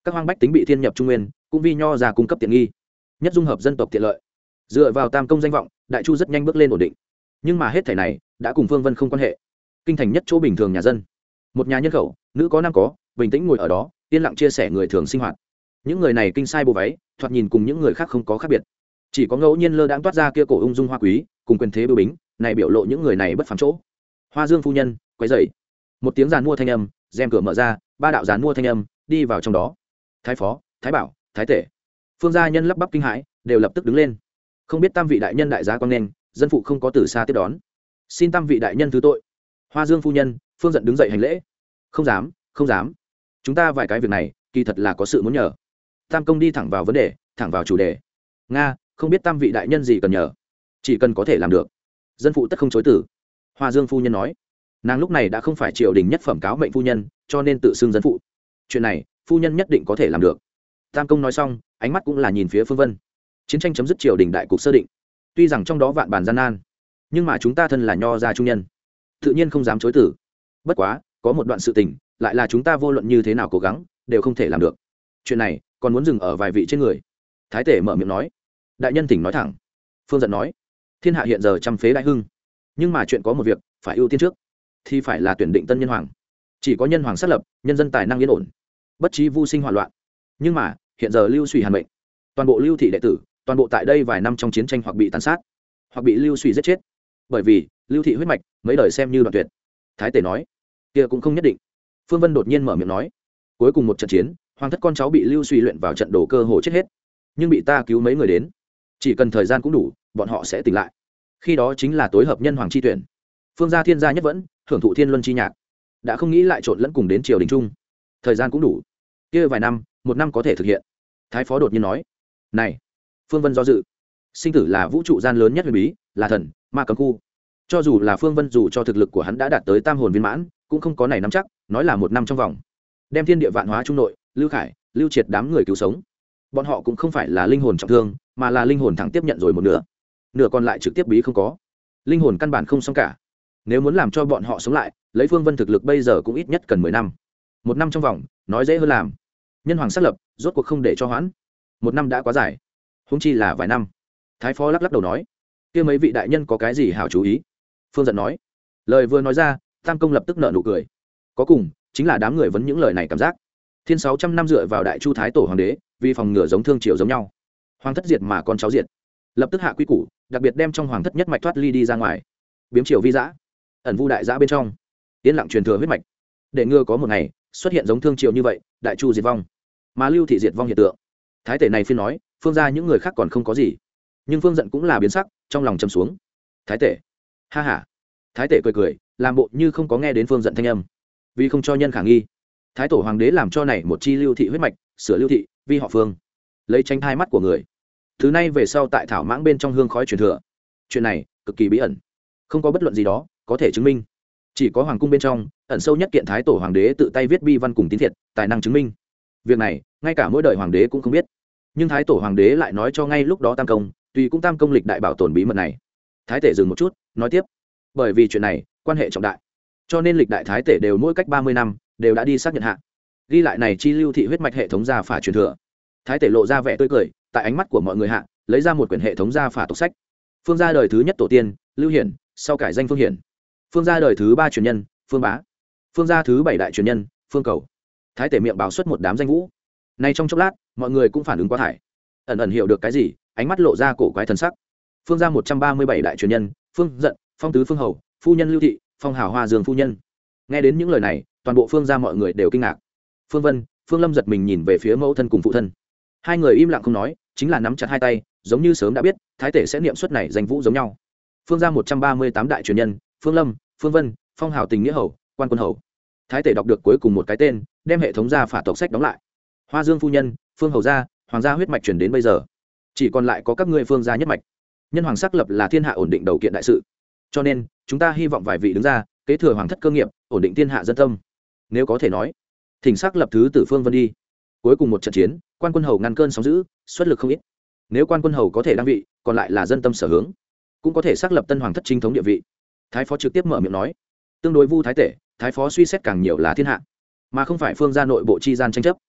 Speaker 1: các hoang bách tính bị thiên nhập trung nguyên cũng vì nho ra cung cấp tiện nghi, nhất dung hợp dân tộc tiện lợi. Dựa vào tam công danh vọng, đại chu rất nhanh bước lên ổn định. Nhưng mà hết thảy này đã cùng Phương Vân không quan hệ. Kinh thành nhất chỗ bình thường nhà dân, một nhà nhân khẩu, nữ có nam có, bình tĩnh ngồi ở đó, yên lặng chia sẻ người thường sinh hoạt. Những người này kinh sai bộ váy, thoạt nhìn cùng những người khác không có khác biệt, chỉ có ngẫu nhiên lơ đãng toát ra kia cổ ung dung hoa quý cùng quyền thế bưu bính này biểu lộ những người này bất phàm chỗ. Hoa Dương phu nhân quấy rầy, một tiếng giàn mua thanh âm, rèm cửa mở ra, ba đạo giàn mua thanh âm đi vào trong đó. Thái phó, thái bảo, thái tể, phương gia nhân lắp bắp kinh hãi, đều lập tức đứng lên. Không biết tam vị đại nhân đại giá quan nên, dân phụ không có từ xa tiếp đón, xin tam vị đại nhân thứ tội. Hoa Dương phu nhân, Phương giận đứng dậy hành lễ. Không dám, không dám, chúng ta vài cái việc này kỳ thật là có sự muốn nhờ. Tam công đi thẳng vào vấn đề, thẳng vào chủ đề. Nga, không biết tam vị đại nhân gì cần nhờ, chỉ cần có thể làm được, dân phụ tất không chối từ. Hoa Dương phu nhân nói, nàng lúc này đã không phải triều đình nhất phẩm cáo mệnh phu nhân, cho nên tự xưng dân phụ. Chuyện này phu nhân nhất định có thể làm được. Tam công nói xong, ánh mắt cũng là nhìn phía Phương Vân. Chiến tranh chấm dứt, triều đình đại cục sơ định, tuy rằng trong đó vạn bản gian nan, nhưng mà chúng ta thân là nho gia trung nhân, tự nhiên không dám chối từ. Bất quá có một đoạn sự tình lại là chúng ta vô luận như thế nào cố gắng đều không thể làm được. Chuyện này còn muốn dừng ở vài vị trên người. Thái tể mở miệng nói, đại nhân tỉnh nói thẳng. Phương giận nói, thiên hạ hiện giờ trăm phế đại hưng, nhưng mà chuyện có một việc phải ưu tiên trước, thì phải là tuyển định tân nhân hoàng. Chỉ có nhân hoàng xác lập, nhân dân tài năng yên ổn, bất trí vô sinh hoạn loạn. Nhưng mà hiện giờ lưu suy hàn mệnh, toàn bộ lưu thị đệ tử toàn bộ tại đây vài năm trong chiến tranh hoặc bị tàn sát, hoặc bị lưu suy giết chết. Bởi vì lưu thị huyết mạch mấy đời xem như đoạn tuyệt. Thái tể nói, kia cũng không nhất định. Phương Vân đột nhiên mở miệng nói, cuối cùng một trận chiến, hoàng thất con cháu bị lưu suy luyện vào trận đổ cơ hồ chết hết, nhưng bị ta cứu mấy người đến, chỉ cần thời gian cũng đủ, bọn họ sẽ tỉnh lại. Khi đó chính là tối hợp nhân hoàng chi tuyển. Phương gia thiên gia nhất vẫn hưởng thụ thiên luân chi nhạc, đã không nghĩ lại trộn lẫn cùng đến triều đình trung. Thời gian cũng đủ, kia vài năm, một năm có thể thực hiện. Thái phó đột nhiên nói, này. Phương Vân do dự. Sinh tử là vũ trụ gian lớn nhất huyền bí, là thần ma cấm khu. Cho dù là Phương Vân, dù cho thực lực của hắn đã đạt tới tam hồn viên mãn, cũng không có này nắm chắc nói là một năm trong vòng đem thiên địa vạn hóa trung nội, Lưu Khải, Lưu Triệt đám người cứu sống. Bọn họ cũng không phải là linh hồn trọng thương, mà là linh hồn thẳng tiếp nhận rồi một nửa, nửa còn lại trực tiếp bí không có. Linh hồn căn bản không xong cả. Nếu muốn làm cho bọn họ sống lại, lấy Phương Vân thực lực bây giờ cũng ít nhất cần mười năm. Một năm trong vòng nói dễ hơn làm. Nhân hoàng xác lập, rốt cuộc không để cho hoãn. Một năm đã quá dài, huống chi là vài năm. Thái phó lắc lắc đầu nói, kia mấy vị đại nhân có cái gì hảo chú ý? Phương giận nói, lời vừa nói ra, Tam công lập tức nở nụ cười. Có cùng chính là đám người vấn những lời này cảm giác. Thiên sáu trăm năm dựa vào đại chu thái tổ hoàng đế, vì phòng ngừa giống thương triều giống nhau, hoàng thất diệt mà con cháu diệt, lập tức hạ quy củ, đặc biệt đem trong hoàng thất nhất mạch thoát ly đi ra ngoài, biếm triều vi dã, ẩn vu đại dã bên trong, yên lặng truyền thừa huyết mạch, để ngừa có một ngày xuất hiện giống thương triều như vậy, đại chu diệt vong, mà lưu thị diệt vong hiện tượng. Thái tể này phiên nói, Phương gia những người khác còn không có gì, nhưng Phương giận cũng là biến sắc, trong lòng trầm xuống. Thái tể, ha ha. Thái tể cười cười, làm bộ như không có nghe đến Phương giận thanh âm. Vì không cho nhân khả nghi, thái tổ hoàng đế làm cho này một chi lưu thị huyết mạch, sửa lưu thị vi họ Phương, lấy tránh hai mắt của người. Thứ này về sau tại thảo mãng bên trong hương khói truyền thừa. Chuyện này cực kỳ bí ẩn, không có bất luận gì đó có thể chứng minh. Chỉ có hoàng cung bên trong ẩn sâu nhất kiện thái tổ hoàng đế tự tay viết bi văn cùng tín thiệt, tài năng chứng minh. Việc này ngay cả mỗi đời hoàng đế cũng không biết, nhưng thái tổ hoàng đế lại nói cho ngay lúc đó Tam công, tùy cũng Tam công lịch đại bảo tồn bí mật này. Thái tể dừng một chút, nói tiếp, bởi vì chuyện này quan hệ trọng đại, cho nên lịch đại thái tể đều mỗi cách ba mươi năm đều đã đi xác nhận hạ ghi lại này chi lưu thị huyết mạch hệ thống gia phả truyền thừa. Thái tể lộ ra vẻ tươi cười, tại ánh mắt của mọi người hạ lấy ra một quyển hệ thống gia phả tộc sách. Phương gia đời thứ nhất tổ tiên Lưu Hiển, sau cải danh Phương Hiển. Phương gia đời thứ ba truyền nhân Phương Bá. Phương gia thứ bảy đại truyền nhân Phương Cầu. Thái tể miệng báo xuất một đám danh vũ. Nay trong chốc lát mọi người cũng phản ứng quá thải, ẩn ẩn hiểu được cái gì, ánh mắt lộ ra cổ quái thần sắc. Phương gia một trăm ba mươi bảy đại truyền nhân Phương Dận, Phong tứ Phương Hầu, phu nhân Lưu thị, Phong hào Hoa Dương phu nhân. Nghe đến những lời này, toàn bộ Phương gia mọi người đều kinh ngạc. Phương Vân, Phương Lâm giật mình nhìn về phía mẫu thân cùng phụ thân. Hai người im lặng không nói, chính là nắm chặt hai tay, giống như sớm đã biết thái tể sẽ niệm suất này danh vũ giống nhau. Phương gia một trăm ba mươi tám đại truyền nhân Phương Lâm, Phương Vân, Phong hào tình nghĩa hầu, quan quân hầu. Thái tể đọc được cuối cùng một cái tên, đem hệ thống gia phả tộc sách đóng lại. Hoa Dương phu nhân, Phương hầu gia, hoàng gia huyết mạch truyền đến bây giờ, chỉ còn lại có các ngươi Phương gia nhất mạch. Nhân hoàng sắc lập là thiên hạ ổn định đầu kiện đại sự, cho nên chúng ta hy vọng vài vị đứng ra kế thừa hoàng thất cơ nghiệp, ổn định thiên hạ dân tâm. Nếu có thể nói, thỉnh sắc lập thứ tử Phương Vân đi. Cuối cùng một trận chiến, quan quân hầu ngăn cơn sóng dữ, xuất lực không ít. Nếu quan quân hầu có thể đăng vị, còn lại là dân tâm sở hướng, cũng có thể xác lập tân hoàng thất chính thống địa vị. Thái phó trực tiếp mở miệng nói, tương đối vu thái tể, thái phó suy xét càng nhiều là thiên hạ, mà không phải Phương gia nội bộ chi gian tranh chấp.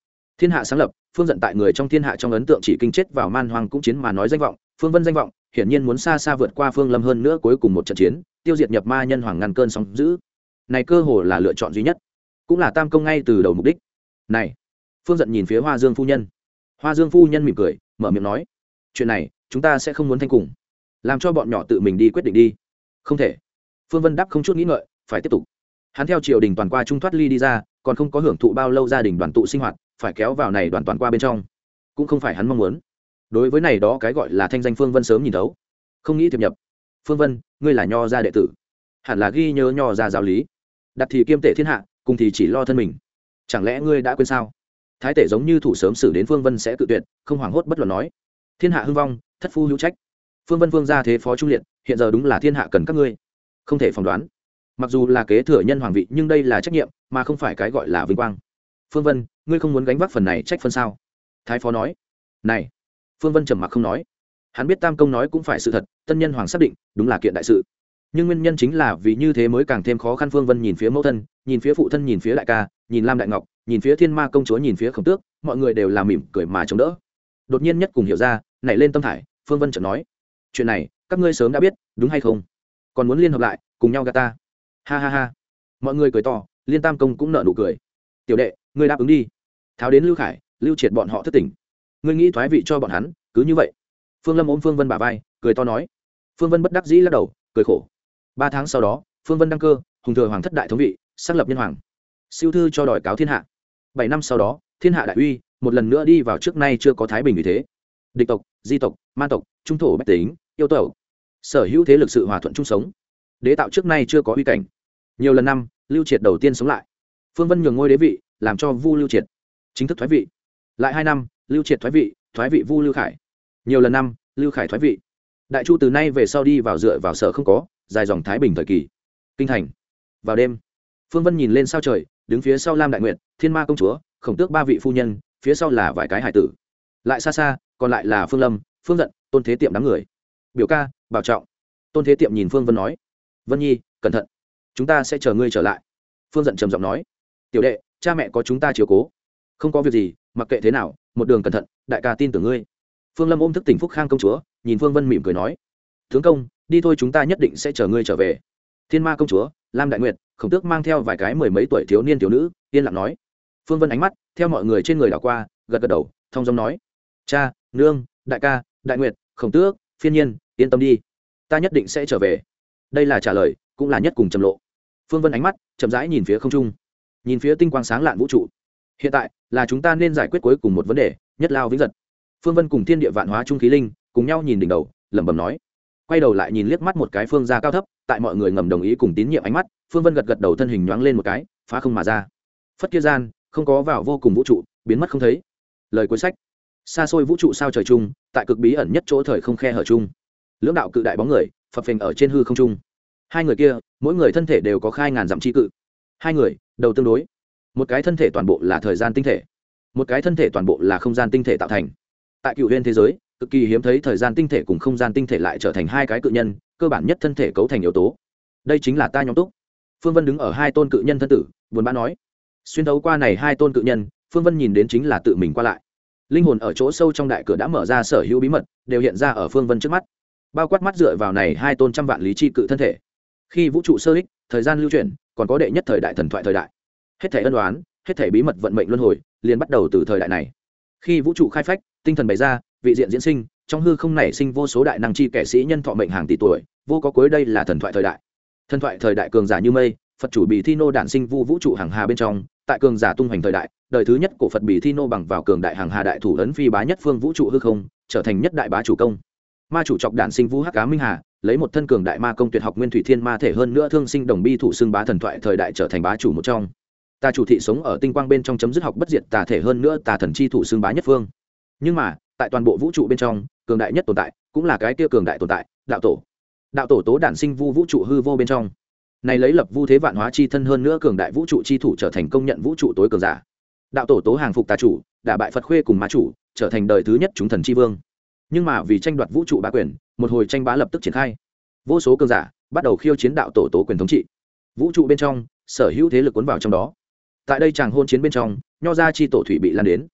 Speaker 1: thiên hạ sáng lập, phương Dận tại người trong thiên hạ trong ấn tượng chỉ kinh chết vào man hoang cũng chiến mà nói danh vọng, phương vân danh vọng hiển nhiên muốn xa xa vượt qua phương lâm hơn nữa, cuối cùng một trận chiến tiêu diệt nhập ma nhân hoàng ngăn cơn sóng dữ, này cơ hồ là lựa chọn duy nhất, cũng là tam công ngay từ đầu mục đích này. Phương Dận nhìn phía Hoa Dương phu nhân, Hoa Dương phu nhân mỉm cười mở miệng nói, chuyện này chúng ta sẽ không muốn thanh cùng, làm cho bọn nhỏ tự mình đi quyết định đi. Không thể. Phương Vân đáp không chút nghĩ ngợi, phải tiếp tục. Hắn theo triều đình toàn qua trung thoát ly đi ra, còn không có hưởng thụ bao lâu gia đình đoàn tụ sinh hoạt, phải kéo vào này đoàn toàn qua bên trong, cũng không phải hắn mong muốn. Đối với này đó cái gọi là thanh danh Phương Vân sớm nhìn thấu, không nghĩ thiệp nhập. Phương Vân, ngươi là nho gia đệ tử, hẳn là ghi nhớ nho gia giáo lý, đặt thì kiêm tể thiên hạ, cùng thì chỉ lo thân mình, chẳng lẽ ngươi đã quên sao? Thái tể giống như thủ sớm xử đến Phương Vân sẽ tự tuyệt, không hoảng hốt bất luận nói, thiên hạ hưng vong, thất phu hữu trách. Phương Vân vương gia thế phó trung liệt, hiện giờ đúng là thiên hạ cần các ngươi, không thể phỏng đoán. Mặc dù là kế thừa nhân hoàng vị, nhưng đây là trách nhiệm, mà không phải cái gọi là vinh quang. Phương Vân, ngươi không muốn gánh vác phần này trách phân sao? Thái phó nói. Này. Phương Vân trầm mặc không nói. Hắn biết tam công nói cũng phải sự thật, tân nhân hoàng xác định đúng là kiện đại sự, nhưng nguyên nhân chính là vì như thế mới càng thêm khó khăn. Phương Vân nhìn phía mẫu thân, nhìn phía phụ thân, nhìn phía đại ca, nhìn Lam Đại Ngọc, nhìn phía Thiên Ma công chúa, nhìn phía Khổng Tước, mọi người đều là mỉm cười mà chống đỡ. Đột nhiên nhất cùng hiểu ra, nảy lên tâm thải. Phương Vân chợt nói, chuyện này các ngươi sớm đã biết đúng hay không, còn muốn liên hợp lại cùng nhau gạt ta? Ha ha ha. Mọi người cười to, Liên tam công cũng nở nụ cười. Tiểu đệ, ngươi đáp ứng đi, tháo đến Lưu Khải, Lưu Triệt bọn họ thất tỉnh, ngươi nghĩ thoái vị cho bọn hắn, cứ như vậy. Phương Lâm ôm Phương Vân bả vai, cười to nói. Phương Vân bất đắc dĩ lắc đầu, cười khổ. Ba tháng sau đó, Phương Vân đăng cơ, hùng thừa hoàng thất đại thống vị, xác lập nhân hoàng, siêu thư cho đòi cáo thiên hạ. Bảy năm sau đó, thiên hạ đại uy một lần nữa đi vào trước nay chưa có thái bình vì thế. Địch tộc, di tộc, man tộc, trung thổ bách tính, yêu tộc, sở hữu thế lực sự hòa thuận chung sống, đế tạo trước nay chưa có uy cảnh. Nhiều lần năm, Lưu Triệt đầu tiên sống lại, Phương Vân nhường ngôi đế vị, làm cho Vu Lưu Triệt chính thức thoái vị. Lại hai năm, Lưu Triệt thoái vị, thoái vị Vu Lưu Khải. Nhiều lần năm, Lưu Khải thoái vị. Đại chu từ nay về sau đi vào dựa vào sở không có, dài dòng thái bình thời kỳ. Kinh thành. Vào đêm, Phương Vân nhìn lên sao trời, đứng phía sau Lam Đại Nguyệt, Thiên Ma công chúa, Khổng Tước ba vị phu nhân, phía sau là vài cái hải tử. Lại xa xa, còn lại là Phương Lâm, Phương Dận, Tôn Thế Tiệm đám người. Biểu ca, bảo trọng. Tôn Thế Tiệm nhìn Phương Vân nói, Vân Nhi, cẩn thận, chúng ta sẽ chờ ngươi trở lại. Phương Dận trầm giọng nói, tiểu đệ, cha mẹ có chúng ta chiếu cố, không có việc gì, mặc kệ thế nào, một đường cẩn thận, đại ca tin tưởng ngươi. Phương Lâm ôm thức tỉnh Phúc Khang công chúa, nhìn Phương Vân mỉm cười nói, tướng công, đi thôi, chúng ta nhất định sẽ chờ ngươi trở về. Thiên Ma công chúa, Lam Đại Nguyệt, Khổng Tước mang theo vài cái mười mấy tuổi thiếu niên thiếu nữ, yên lặng nói. Phương Vân ánh mắt theo mọi người trên người đảo qua, gật gật đầu, thông dong nói, cha, nương, đại ca, Đại Nguyệt, Khổng Tước, Phiên Nhiên, yên tâm đi, ta nhất định sẽ trở về. Đây là trả lời, cũng là nhất cùng trầm lộ. Phương Vân ánh mắt chậm rãi nhìn phía không trung, nhìn phía tinh quang sáng lạn vũ trụ. Hiện tại là chúng ta nên giải quyết cuối cùng một vấn đề, nhất lao vĩnh giật. Phương Vân cùng thiên địa vạn hóa trung khí linh cùng nhau nhìn đỉnh đầu, lẩm bẩm nói, quay đầu lại nhìn liếc mắt một cái Phương gia cao thấp, tại mọi người ngầm đồng ý cùng tín nhiệm ánh mắt, Phương Vân gật gật đầu, thân hình nhoáng lên một cái, phá không mà ra. Phất kia gian, không có vào vô cùng vũ trụ, biến mất không thấy. Lời cuối sách, xa xôi vũ trụ sao trời chung, tại cực bí ẩn nhất chỗ thời không khe hở chung, lưỡng đạo cự đại bóng người phập phình ở trên hư không trung. Hai người kia, mỗi người thân thể đều có khai ngàn dặm chi cự. Hai người, đầu tương đối. Một cái thân thể toàn bộ là thời gian tinh thể, một cái thân thể toàn bộ là không gian tinh thể tạo thành. Tại cựu huyền thế giới, cực kỳ hiếm thấy thời gian tinh thể cùng không gian tinh thể lại trở thành hai cái cự nhân, cơ bản nhất thân thể cấu thành yếu tố. Đây chính là ta nhóm túc. Phương Vân đứng ở hai tôn cự nhân thân tử, buồn bã nói. Xuyên thấu qua này hai tôn cự nhân, Phương Vân nhìn đến chính là tự mình qua lại. Linh hồn ở chỗ sâu trong đại cửa đã mở ra, sở hữu bí mật đều hiện ra ở Phương Vân trước mắt. Bao quát mắt dựa vào này hai tôn trăm vạn lý chi cự thân thể. Khi vũ trụ sơ hích, thời gian lưu chuyển, còn có đệ nhất thời đại thần thoại thời đại. Hết thảy ân oán, hết thảy bí mật vận mệnh luân hồi, liền bắt đầu từ thời đại này. Khi vũ trụ khai phách, tinh thần bày ra, vị diện diễn sinh, trong hư không nảy sinh vô số đại năng chi kẻ sĩ nhân thọ mệnh hàng tỷ tuổi, vô có cuối, đây là thần thoại thời đại. Thần thoại thời đại cường giả như mây, Phật chủ Bì Thi Nô đản sinh vu vũ trụ hàng hà bên trong, tại cường giả tung hoành thời đại, đời thứ nhất cổ Phật Bì Thi Nô bằng vào cường đại hàng hà đại thủ ấn phi bá nhất phương vũ trụ hư không, trở thành nhất đại bá chủ công. Ma chủ Trọc đản sinh vu hắc cá minh hà, lấy một thân cường đại ma công tuyệt học nguyên thủy thiên ma thể, hơn nữa thương sinh đồng bi thủ xưng bá, thần thoại thời đại trở thành bá chủ một trong. Ta chủ thị sống ở tinh quang bên trong, chấm dứt học bất diệt tà thể, hơn nữa tà thần chi thủ xưng bá nhất phương. Nhưng mà tại toàn bộ vũ trụ bên trong, cường đại nhất tồn tại cũng là cái kia cường đại tồn tại, đạo tổ. Đạo tổ tố đản sinh vu vũ trụ hư vô bên trong, này lấy lập vu thế vạn hóa chi thân, hơn nữa cường đại vũ trụ chi thủ, trở thành công nhận vũ trụ tối cường giả. Đạo tổ tố hàng phục tà chủ, đả bại Phật khuê cùng ma chủ, trở thành đời thứ nhất chúng thần chi vương. Nhưng mà vì tranh đoạt vũ trụ bá quyền, một hồi tranh bá lập tức triển khai, vô số cường giả bắt đầu khiêu chiến đạo tổ tố quyền thống trị. Vũ trụ bên trong sở hữu thế lực cuốn vào trong đó. Tại đây chàng hôn chiến bên trong, nho gia chi tổ thủy bị lan đến,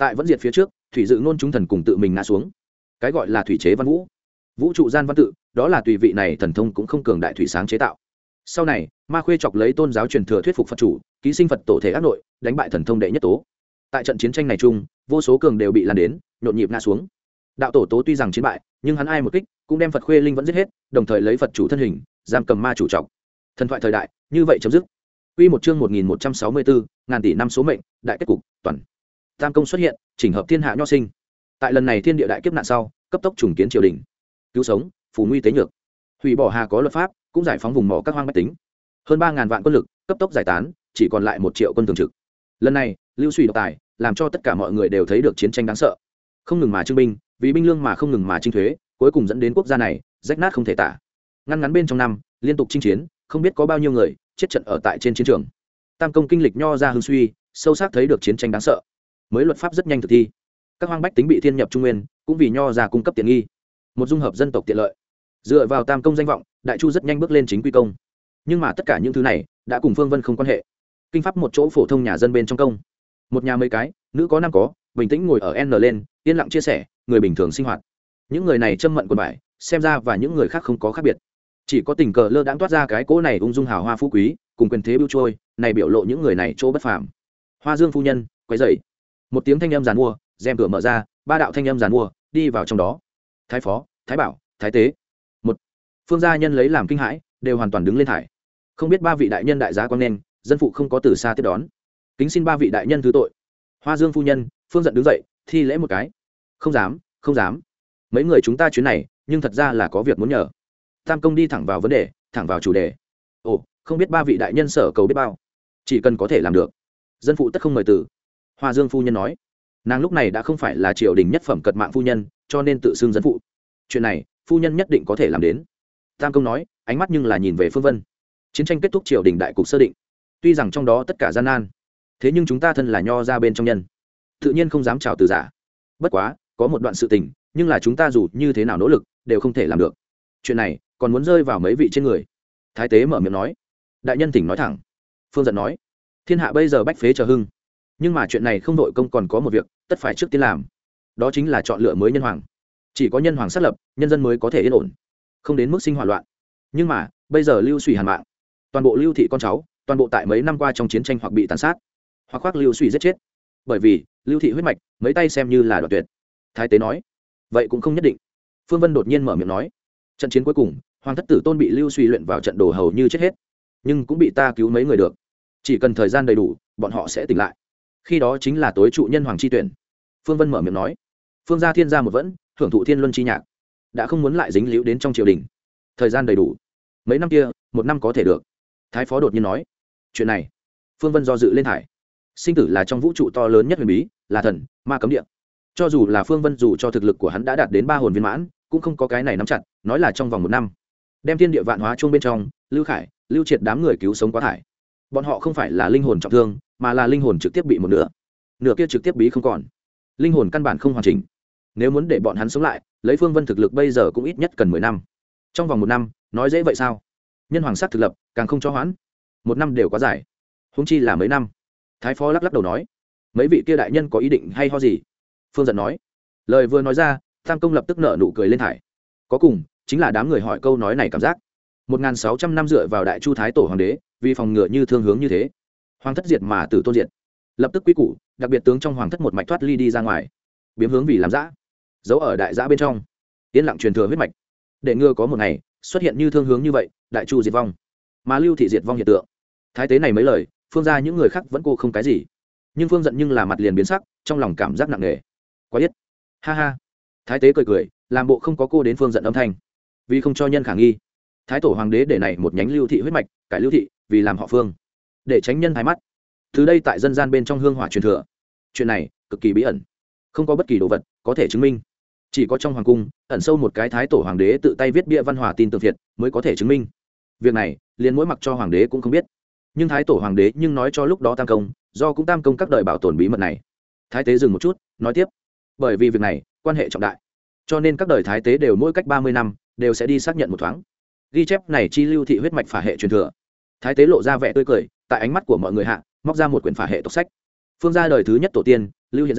Speaker 1: tại vẫn diệt phía trước thủy dự ngôn chúng thần cùng tự mình ngã xuống. Cái gọi là thủy chế văn vũ, vũ trụ gian văn tự, đó là tùy vị này thần thông cũng không cường đại thủy sáng chế tạo. Sau này ma khuê chọc lấy tôn giáo truyền thừa thuyết phục Phật chủ, ký sinh Phật tổ thể ác nội, đánh bại thần thông đệ nhất tố. Tại trận chiến tranh này chung, vô số cường đều bị lan đến, nhộn nhịp ngã xuống. Đạo tổ tố tuy rằng chiến bại, nhưng hắn ai một kích cũng đem Phật khuê linh vẫn giết hết, đồng thời lấy Phật chủ thân hình giam cầm ma chủ trọng. Thần thoại thời đại như vậy chấm dứt. Quy một chương một nghìn một trăm sáu mươi bốn, ngàn tỷ năm số mệnh, đại kết cục, toàn. Tam công xuất hiện, chỉnh hợp thiên hạ nho sinh. Tại lần này thiên địa đại kiếp nạn sau, cấp tốc trùng kiến triều đình, cứu sống, phù nguy tế nhược, hủy bỏ hà có luật pháp, cũng giải phóng vùng mỏ các hoang bách tính. Hơn ba ngàn vạn quân lực cấp tốc giải tán, chỉ còn lại một triệu quân thường trực. Lần này, lưu suy độc tài, làm cho tất cả mọi người đều thấy được chiến tranh đáng sợ. Không ngừng mà trưng binh, vì binh lương mà không ngừng mà chinh thuế, cuối cùng dẫn đến quốc gia này rách nát không thể tả. Ngắn ngắn bên trong năm, liên tục chinh chiến, không biết có bao nhiêu người chết trận ở tại trên chiến trường. Tam công kinh lịch nho ra hưng suy, sâu sắc thấy được chiến tranh đáng sợ. Mới luật pháp rất nhanh thực thi, các hoang bách tính bị thiên nhập trung nguyên, cũng vì nho ra cung cấp tiện nghi, một dung hợp dân tộc tiện lợi. Dựa vào tam công danh vọng, đại chu rất nhanh bước lên chính quy công. Nhưng mà tất cả những thứ này đã cùng Phương Vân không quan hệ. Kinh pháp một chỗ phổ thông nhà dân bên trong công, một nhà mấy cái, nữ có năm có, bình tĩnh ngồi ở n lên, yên lặng chia sẻ người bình thường sinh hoạt. Những người này châm mận quần bại, xem ra và những người khác không có khác biệt, chỉ có tình cờ lơ đãng toát ra cái cỗ này ung dung hào hoa phú quý cùng quyền thế bưu trôi này biểu lộ những người này chỗ bất phàm. Hoa Dương phu nhân quay dậy, một tiếng thanh âm giàn mua, rèm cửa mở ra, ba đạo thanh âm giàn mua đi vào trong đó. Thái phó, thái bảo, thái tế. Một phương gia nhân lấy làm kinh hãi, đều hoàn toàn đứng lên thải. Không biết ba vị đại nhân đại giá quan nên, dân phụ không có từ xa tiếp đón, kính xin ba vị đại nhân thứ tội. Hoa Dương phu nhân, phương giận đứng dậy thi lễ một cái. Không dám, không dám, mấy người chúng ta chuyến này nhưng thật ra là có việc muốn nhờ. Tam công đi thẳng vào vấn đề, thẳng vào chủ đề. Ồ, không biết ba vị đại nhân sở cầu biết bao, chỉ cần có thể làm được, dân phụ tất không mời từ. Hoa Dương phu nhân nói, nàng lúc này đã không phải là triều đình nhất phẩm cật mạng phu nhân, cho nên tự xưng dân phụ. Chuyện này phu nhân nhất định có thể làm đến. Tam công nói, ánh mắt nhưng là nhìn về Phương Vân. Chiến tranh kết thúc, triều đình đại cục sơ định, tuy rằng trong đó tất cả gian nan, thế nhưng chúng ta thân là nho ra bên trong nhân, tự nhiên không dám chào từ giả. Bất quá có một đoạn sự tình, nhưng là chúng ta dù như thế nào nỗ lực đều không thể làm được. Chuyện này còn muốn rơi vào mấy vị trên người. Thái tế mở miệng nói, đại nhân thỉnh nói thẳng. Phương giận nói, thiên hạ bây giờ bách phế chờ hưng, nhưng mà chuyện này không đội công, còn có một việc tất phải trước tiên làm, đó chính là chọn lựa mới nhân hoàng. Chỉ có nhân hoàng xác lập, nhân dân mới có thể yên ổn, không đến mức sinh hỏa loạn. Nhưng mà bây giờ lưu suy hàn mạng, toàn bộ lưu thị con cháu, toàn bộ tại mấy năm qua trong chiến tranh hoặc bị tàn sát, hoặc khoác lưu suy giết chết. Bởi vì lưu thị huyết mạch mấy tay xem như là đoạt tuyệt. Thái tế nói, vậy cũng không nhất định. Phương Vân đột nhiên mở miệng nói, trận chiến cuối cùng hoàng thất tử tôn bị lưu suy luyện vào trận đồ hầu như chết hết, nhưng cũng bị ta cứu mấy người được. Chỉ cần thời gian đầy đủ, bọn họ sẽ tỉnh lại, khi đó chính là tối trụ nhân hoàng chi tuyển. Phương Vân mở miệng nói, phương gia thiên gia một vẫn hưởng thụ thiên luân chi nhạc, đã không muốn lại dính líu đến trong triều đình. Thời gian đầy đủ, mấy năm kia một năm có thể được. Thái phó đột nhiên nói, chuyện này Phương Vân do dự lên hải. Sinh tử là trong vũ trụ to lớn nhất huyền bí, là thần ma cấm địa. Cho dù là Phương Vân, dù cho thực lực của hắn đã đạt đến ba hồn viên mãn, cũng không có cái này nắm chặt, nói là trong vòng một năm đem thiên địa vạn hóa chuông bên trong Lưu Khải, Lưu Triệt đám người cứu sống quá thải. Bọn họ không phải là linh hồn trọng thương, mà là linh hồn trực tiếp bị một nửa, nửa kia trực tiếp bí không còn, linh hồn căn bản không hoàn chỉnh. Nếu muốn để bọn hắn sống lại, lấy Phương Vân thực lực bây giờ cũng ít nhất cần mười năm. Trong vòng một năm, nói dễ vậy sao? Nhân hoàng sát thực lập, càng không cho hoãn. Một năm đều quá dài, huống chi là mấy năm. Thái phó lắc lắc đầu nói, mấy vị kia đại nhân có ý định hay ho gì? Phương giận nói, lời vừa nói ra, Tam công lập tức nở nụ cười lên thải. Có cùng chính là đám người hỏi câu nói này cảm giác một nghìn sáu trăm năm dựa vào đại chu thái tổ hoàng đế, vì phòng ngừa như thương hướng như thế, hoàng thất diệt mà tử tôn diệt, lập tức quy củ, đặc biệt tướng trong hoàng thất một mạch thoát ly đi ra ngoài, biếm hướng vì làm giã, giấu ở đại giã bên trong, yên lặng truyền thừa huyết mạch, để ngừa có một ngày xuất hiện như thương hướng như vậy, đại chu diệt vong, mà lưu thị diệt vong hiện tượng. Thái tế này mấy lời, phương ra những người khác vẫn cô không cái gì, nhưng Phương giận nhưng là mặt liền biến sắc, trong lòng cảm giác nặng nề. Quá ít, ha ha. Thái tế cười cười, làm bộ không có cô đến Phương giận âm thanh, vì không cho nhân khả nghi, thái tổ hoàng đế để này một nhánh lưu thị huyết mạch, cải lưu thị vì làm họ Phương, để tránh nhân thái mắt. Từ đây tại dân gian bên trong hương hỏa truyền thừa. Chuyện này cực kỳ bí ẩn, không có bất kỳ đồ vật có thể chứng minh, chỉ có trong hoàng cung ẩn sâu một cái thái tổ hoàng đế tự tay viết bia văn hòa tin tường việt mới có thể chứng minh. Việc này liền mỗi mặc cho hoàng đế cũng không biết, nhưng thái tổ hoàng đế nhưng nói cho lúc đó Tam công, do cũng Tam công các đời bảo tồn bí mật này. Thái tế dừng một chút, nói tiếp, bởi vì việc này quan hệ trọng đại, cho nên các đời thái tế đều mỗi cách ba mươi năm đều sẽ đi xác nhận một thoáng. Ghi chép này chi lưu thị huyết mạch phả hệ truyền thừa. Thái tế lộ ra vẻ tươi cười, tại ánh mắt của mọi người hạ móc ra một quyển phả hệ tộc sách. Phương gia đời thứ nhất tổ tiên lưu hiện ra,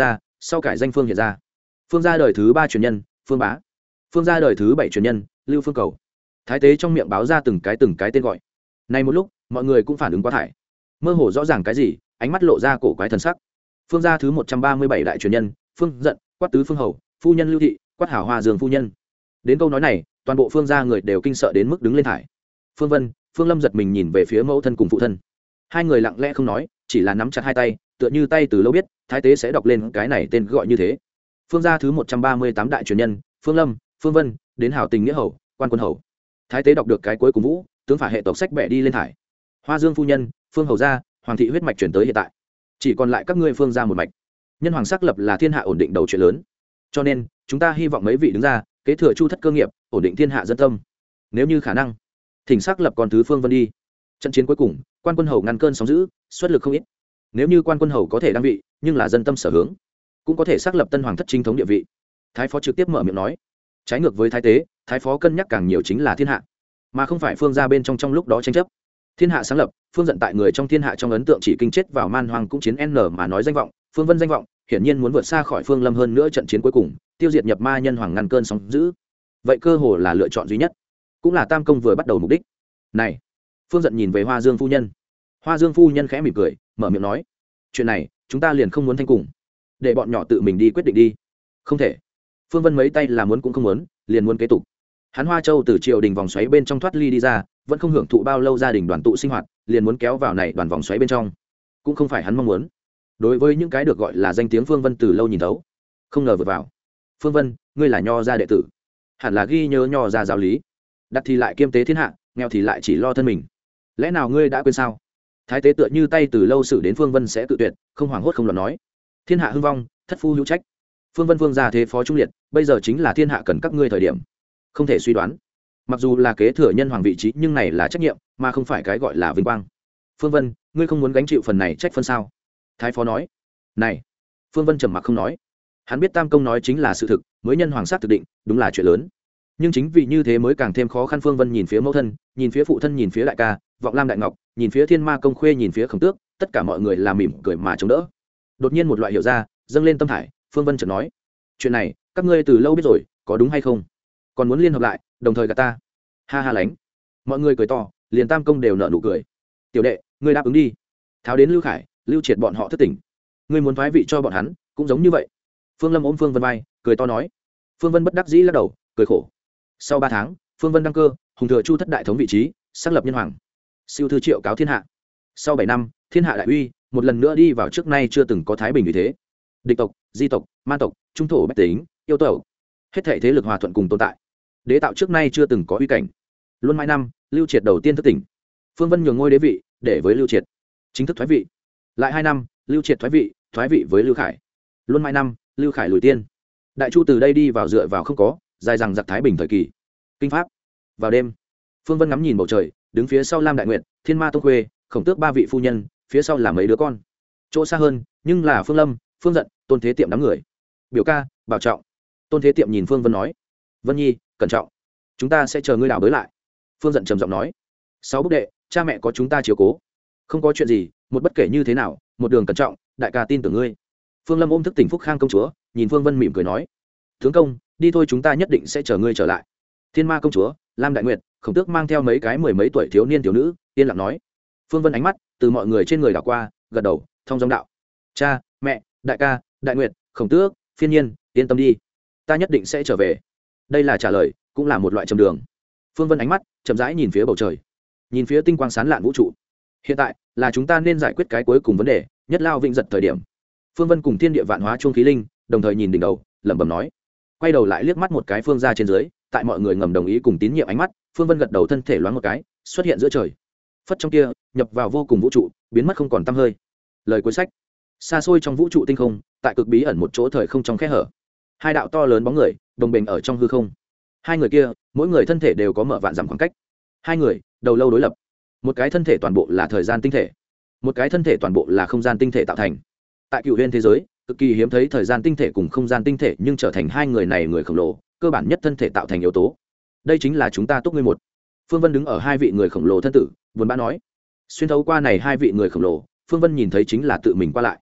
Speaker 1: sau cải danh phương hiện ra. Phương gia đời thứ ba truyền nhân Phương Bá, Phương gia đời thứ bảy truyền nhân Lưu Phương Cầu. Thái tế trong miệng báo ra từng cái từng cái tên gọi. Này một lúc mọi người cũng phản ứng quá thải, mơ hồ rõ ràng cái gì, ánh mắt lộ ra cổ quái thần sắc. Phương gia thứ một trăm ba mươi bảy đại truyền nhân Phương Dận, quát tứ Phương Hầu, phu nhân Lưu Thị, quát hảo Hoa Dương phu nhân. Đến câu nói này, toàn bộ Phương gia người đều kinh sợ đến mức đứng lên thải. Phương Vân, Phương Lâm giật mình nhìn về phía mẫu thân cùng phụ thân. Hai người lặng lẽ không nói, chỉ là nắm chặt hai tay, tựa như tay từ lâu biết thái tế sẽ đọc lên cái này tên gọi như thế. Phương gia thứ một trăm ba mươi tám đại truyền nhân Phương Lâm, Phương Vân, đến hảo tình nghĩa hầu, quan quân hầu. Thái tế đọc được cái cuối cùng vũ, tướng phả hệ tộc sách bẻ đi lên thải. Hoa Dương phu nhân, Phương hầu gia, hoàng thị huyết mạch chuyển tới hiện tại, chỉ còn lại các ngươi Phương gia một mạch. Nhân hoàng sắc lập là thiên hạ ổn định đầu chuyện lớn, cho nên chúng ta hy vọng mấy vị đứng ra kế thừa chu thất cơ nghiệp, ổn định thiên hạ dân tâm. Nếu như khả năng, thỉnh sắc lập còn thứ Phương Vân đi. Trận chiến cuối cùng, quan quân hầu ngăn cơn sóng dữ, xuất lực không ít. Nếu như quan quân hầu có thể đăng vị, nhưng là dân tâm sở hướng, cũng có thể xác lập tân hoàng thất chính thống địa vị. Thái phó trực tiếp mở miệng nói. Trái ngược với thái tế, thái phó cân nhắc càng nhiều chính là thiên hạ, mà không phải Phương gia bên trong trong lúc đó tranh chấp. Thiên hạ sáng lập, Phương Dận tại người trong thiên hạ trong ấn tượng chỉ kinh chết vào man hoang cũng chiến n mà nói danh vọng, Phương Vân danh vọng hiển nhiên muốn vượt xa khỏi Phương Lâm hơn nữa trận chiến cuối cùng, tiêu diệt nhập ma nhân hoàng ngăn cơn sóng dữ. Vậy cơ hồ là lựa chọn duy nhất, cũng là tam công vừa bắt đầu mục đích. Này, Phương Dận nhìn về Hoa Dương phu nhân. Hoa Dương phu nhân khẽ mỉm cười, mở miệng nói: "Chuyện này, chúng ta liền không muốn thanh cùng, để bọn nhỏ tự mình đi quyết định đi." Không thể. Phương Vân mấy tay là muốn cũng không muốn, liền muốn kế tục. Hắn Hoa Châu từ triều đình vòng xoáy bên trong thoát ly đi ra, vẫn không hưởng thụ bao lâu gia đình đoàn tụ sinh hoạt, liền muốn kéo vào này đoàn vòng xoáy bên trong, cũng không phải hắn mong muốn. Đối với những cái được gọi là danh tiếng Phương Vân từ lâu nhìn thấu, không ngờ vượt vào. Phương Vân, ngươi là nho gia đệ tử, hẳn là ghi nhớ nho gia giáo lý, đặt thì lại kiêm tế thiên hạ, nghèo thì lại chỉ lo thân mình. Lẽ nào ngươi đã quên sao? Thái tế tựa như tay từ lâu xử đến Phương Vân sẽ tự tuyệt, không hoảng hốt không loạn nói: "Thiên hạ hưng vong, thất phu hữu trách. Phương Vân Phương gia thế phó trung liệt, bây giờ chính là thiên hạ cần các ngươi thời điểm, không thể suy đoán. Mặc dù là kế thừa nhân hoàng vị trí, nhưng này là trách nhiệm, mà không phải cái gọi là vinh quang. Phương Vân, ngươi không muốn gánh chịu phần này trách phân sao?" Thái phó nói. "Này." Phương Vân trầm mặc không nói. Hắn biết tam công nói chính là sự thực, mới nhân hoàng sát thực định, đúng là chuyện lớn. Nhưng chính vì như thế mới càng thêm khó khăn. Phương Vân nhìn phía mẫu thân, nhìn phía phụ thân, nhìn phía đại ca Vọng Lam Đại Ngọc, nhìn phía Thiên Ma Công Khuê, nhìn phía Khổng Tước, tất cả mọi người là mỉm cười mà chống đỡ. Đột nhiên một loại hiểu ra dâng lên tâm hải. Phương Vân chợt nói: "Chuyện này các ngươi từ lâu biết rồi, có đúng hay không? Còn muốn liên hợp lại, đồng thời gạt ta?" Ha ha lánh. Mọi người cười to, liền tam công đều nở nụ cười. "Tiểu đệ, ngươi đáp ứng đi. Tháo đến Lưu Khải, Lưu Triệt bọn họ thất tỉnh, ngươi muốn thoái vị cho bọn hắn, cũng giống như vậy." Phương Lâm ôm Phương Vân vai, cười to nói. Phương Vân bất đắc dĩ lắc đầu, cười khổ. Sau ba tháng, Phương Vân đăng cơ, hùng thừa chu thất đại thống vị trí, xác lập nhân hoàng, siêu thư triệu cáo thiên hạ. Sau bảy năm, thiên hạ đại uy, một lần nữa đi vào trước nay chưa từng có thái bình như thế. Địch tộc, di tộc, man tộc, trung thổ bách tính, yêu tộc, hết thảy thế lực hòa thuận cùng tồn tại. Đế tạo trước nay chưa từng có uy cảnh. Luân mãi năm, Lưu Triệt đầu tiên thức tỉnh. Phương Vân nhường ngôi đế vị để với Lưu Triệt, chính thức thoái vị. Lại hai năm, Lưu Triệt thoái vị, thoái vị với Lưu Khải. Luân mãi năm, Lưu Khải lùi tiên. Đại chu từ đây đi vào dựa vào không có, dài rằng giặc thái bình thời kỳ. Kinh pháp. Vào đêm, Phương Vân ngắm nhìn bầu trời, đứng phía sau Lam Đại Nguyệt, Thiên Ma Tông Khuê, Khổng Tước ba vị phu nhân, phía sau là mấy đứa con. Chỗ xa hơn, nhưng là Phương Lâm, Phương Dận, Tôn Thế Tiệm đám người. "Biểu ca, bảo trọng." Tôn Thế Tiệm nhìn Phương Vân nói. "Vân Nhi, cẩn trọng, chúng ta sẽ chờ ngươi đảo bới lại." Phương Dận trầm giọng nói. "Sáu bức đệ, cha mẹ có chúng ta chiếu cố, không có chuyện gì, một bất kể như thế nào, một đường cẩn trọng, đại ca tin tưởng ngươi." Phương Lâm ôm thức tỉnh Phúc Khang công chúa, nhìn Phương Vân mỉm cười nói: "Tướng công, đi thôi, chúng ta nhất định sẽ chờ ngươi trở lại." Thiên Ma công chúa, Lam Đại Nguyệt, Khổng Tước mang theo mấy cái mười mấy tuổi thiếu niên thiếu nữ, yên lặng nói. Phương Vân ánh mắt từ mọi người trên người đảo qua, gật đầu, thông dong đạo: "Cha, mẹ, đại ca, Đại Nguyệt, Khổng Tước, Phiên Nhiên, yên tâm đi, ta nhất định sẽ trở về." Đây là trả lời, cũng là một loại trầm đường. Phương Vân ánh mắt chậm rãi nhìn phía bầu trời, nhìn phía tinh quang sáng lạn vũ trụ. Hiện tại là chúng ta nên giải quyết cái cuối cùng vấn đề, nhất lao vĩnh giật thời điểm. Phương Vân cùng thiên địa vạn hóa chuông khí linh đồng thời nhìn đỉnh đầu, lẩm bẩm nói. Quay đầu lại liếc mắt một cái Phương gia trên dưới, tại mọi người ngầm đồng ý cùng tín nhiệm ánh mắt, Phương Vân gật đầu, thân thể loáng một cái, xuất hiện giữa trời. Phất trong kia, nhập vào vô cùng vũ trụ, biến mất không còn tăm hơi. Lời cuối sách. Xa xôi trong vũ trụ tinh không, tại cực bí ẩn một chỗ thời không trong khe hở, hai đạo to lớn bóng người đồng bình ở trong hư không. Hai người kia, mỗi người thân thể đều có mở vạn dặm khoảng cách. Hai người, đầu lâu đối lập. Một cái thân thể toàn bộ là thời gian tinh thể, một cái thân thể toàn bộ là không gian tinh thể tạo thành. Tại cựu huyền thế giới, cực kỳ hiếm thấy thời gian tinh thể cùng không gian tinh thể nhưng trở thành hai người này người khổng lồ, cơ bản nhất thân thể tạo thành yếu tố. Đây chính là chúng ta túc ngươi một. Phương Vân đứng ở hai vị người khổng lồ thân tử, buồn bã nói. Xuyên thấu qua này hai vị người khổng lồ, Phương Vân nhìn thấy chính là tự mình qua lại.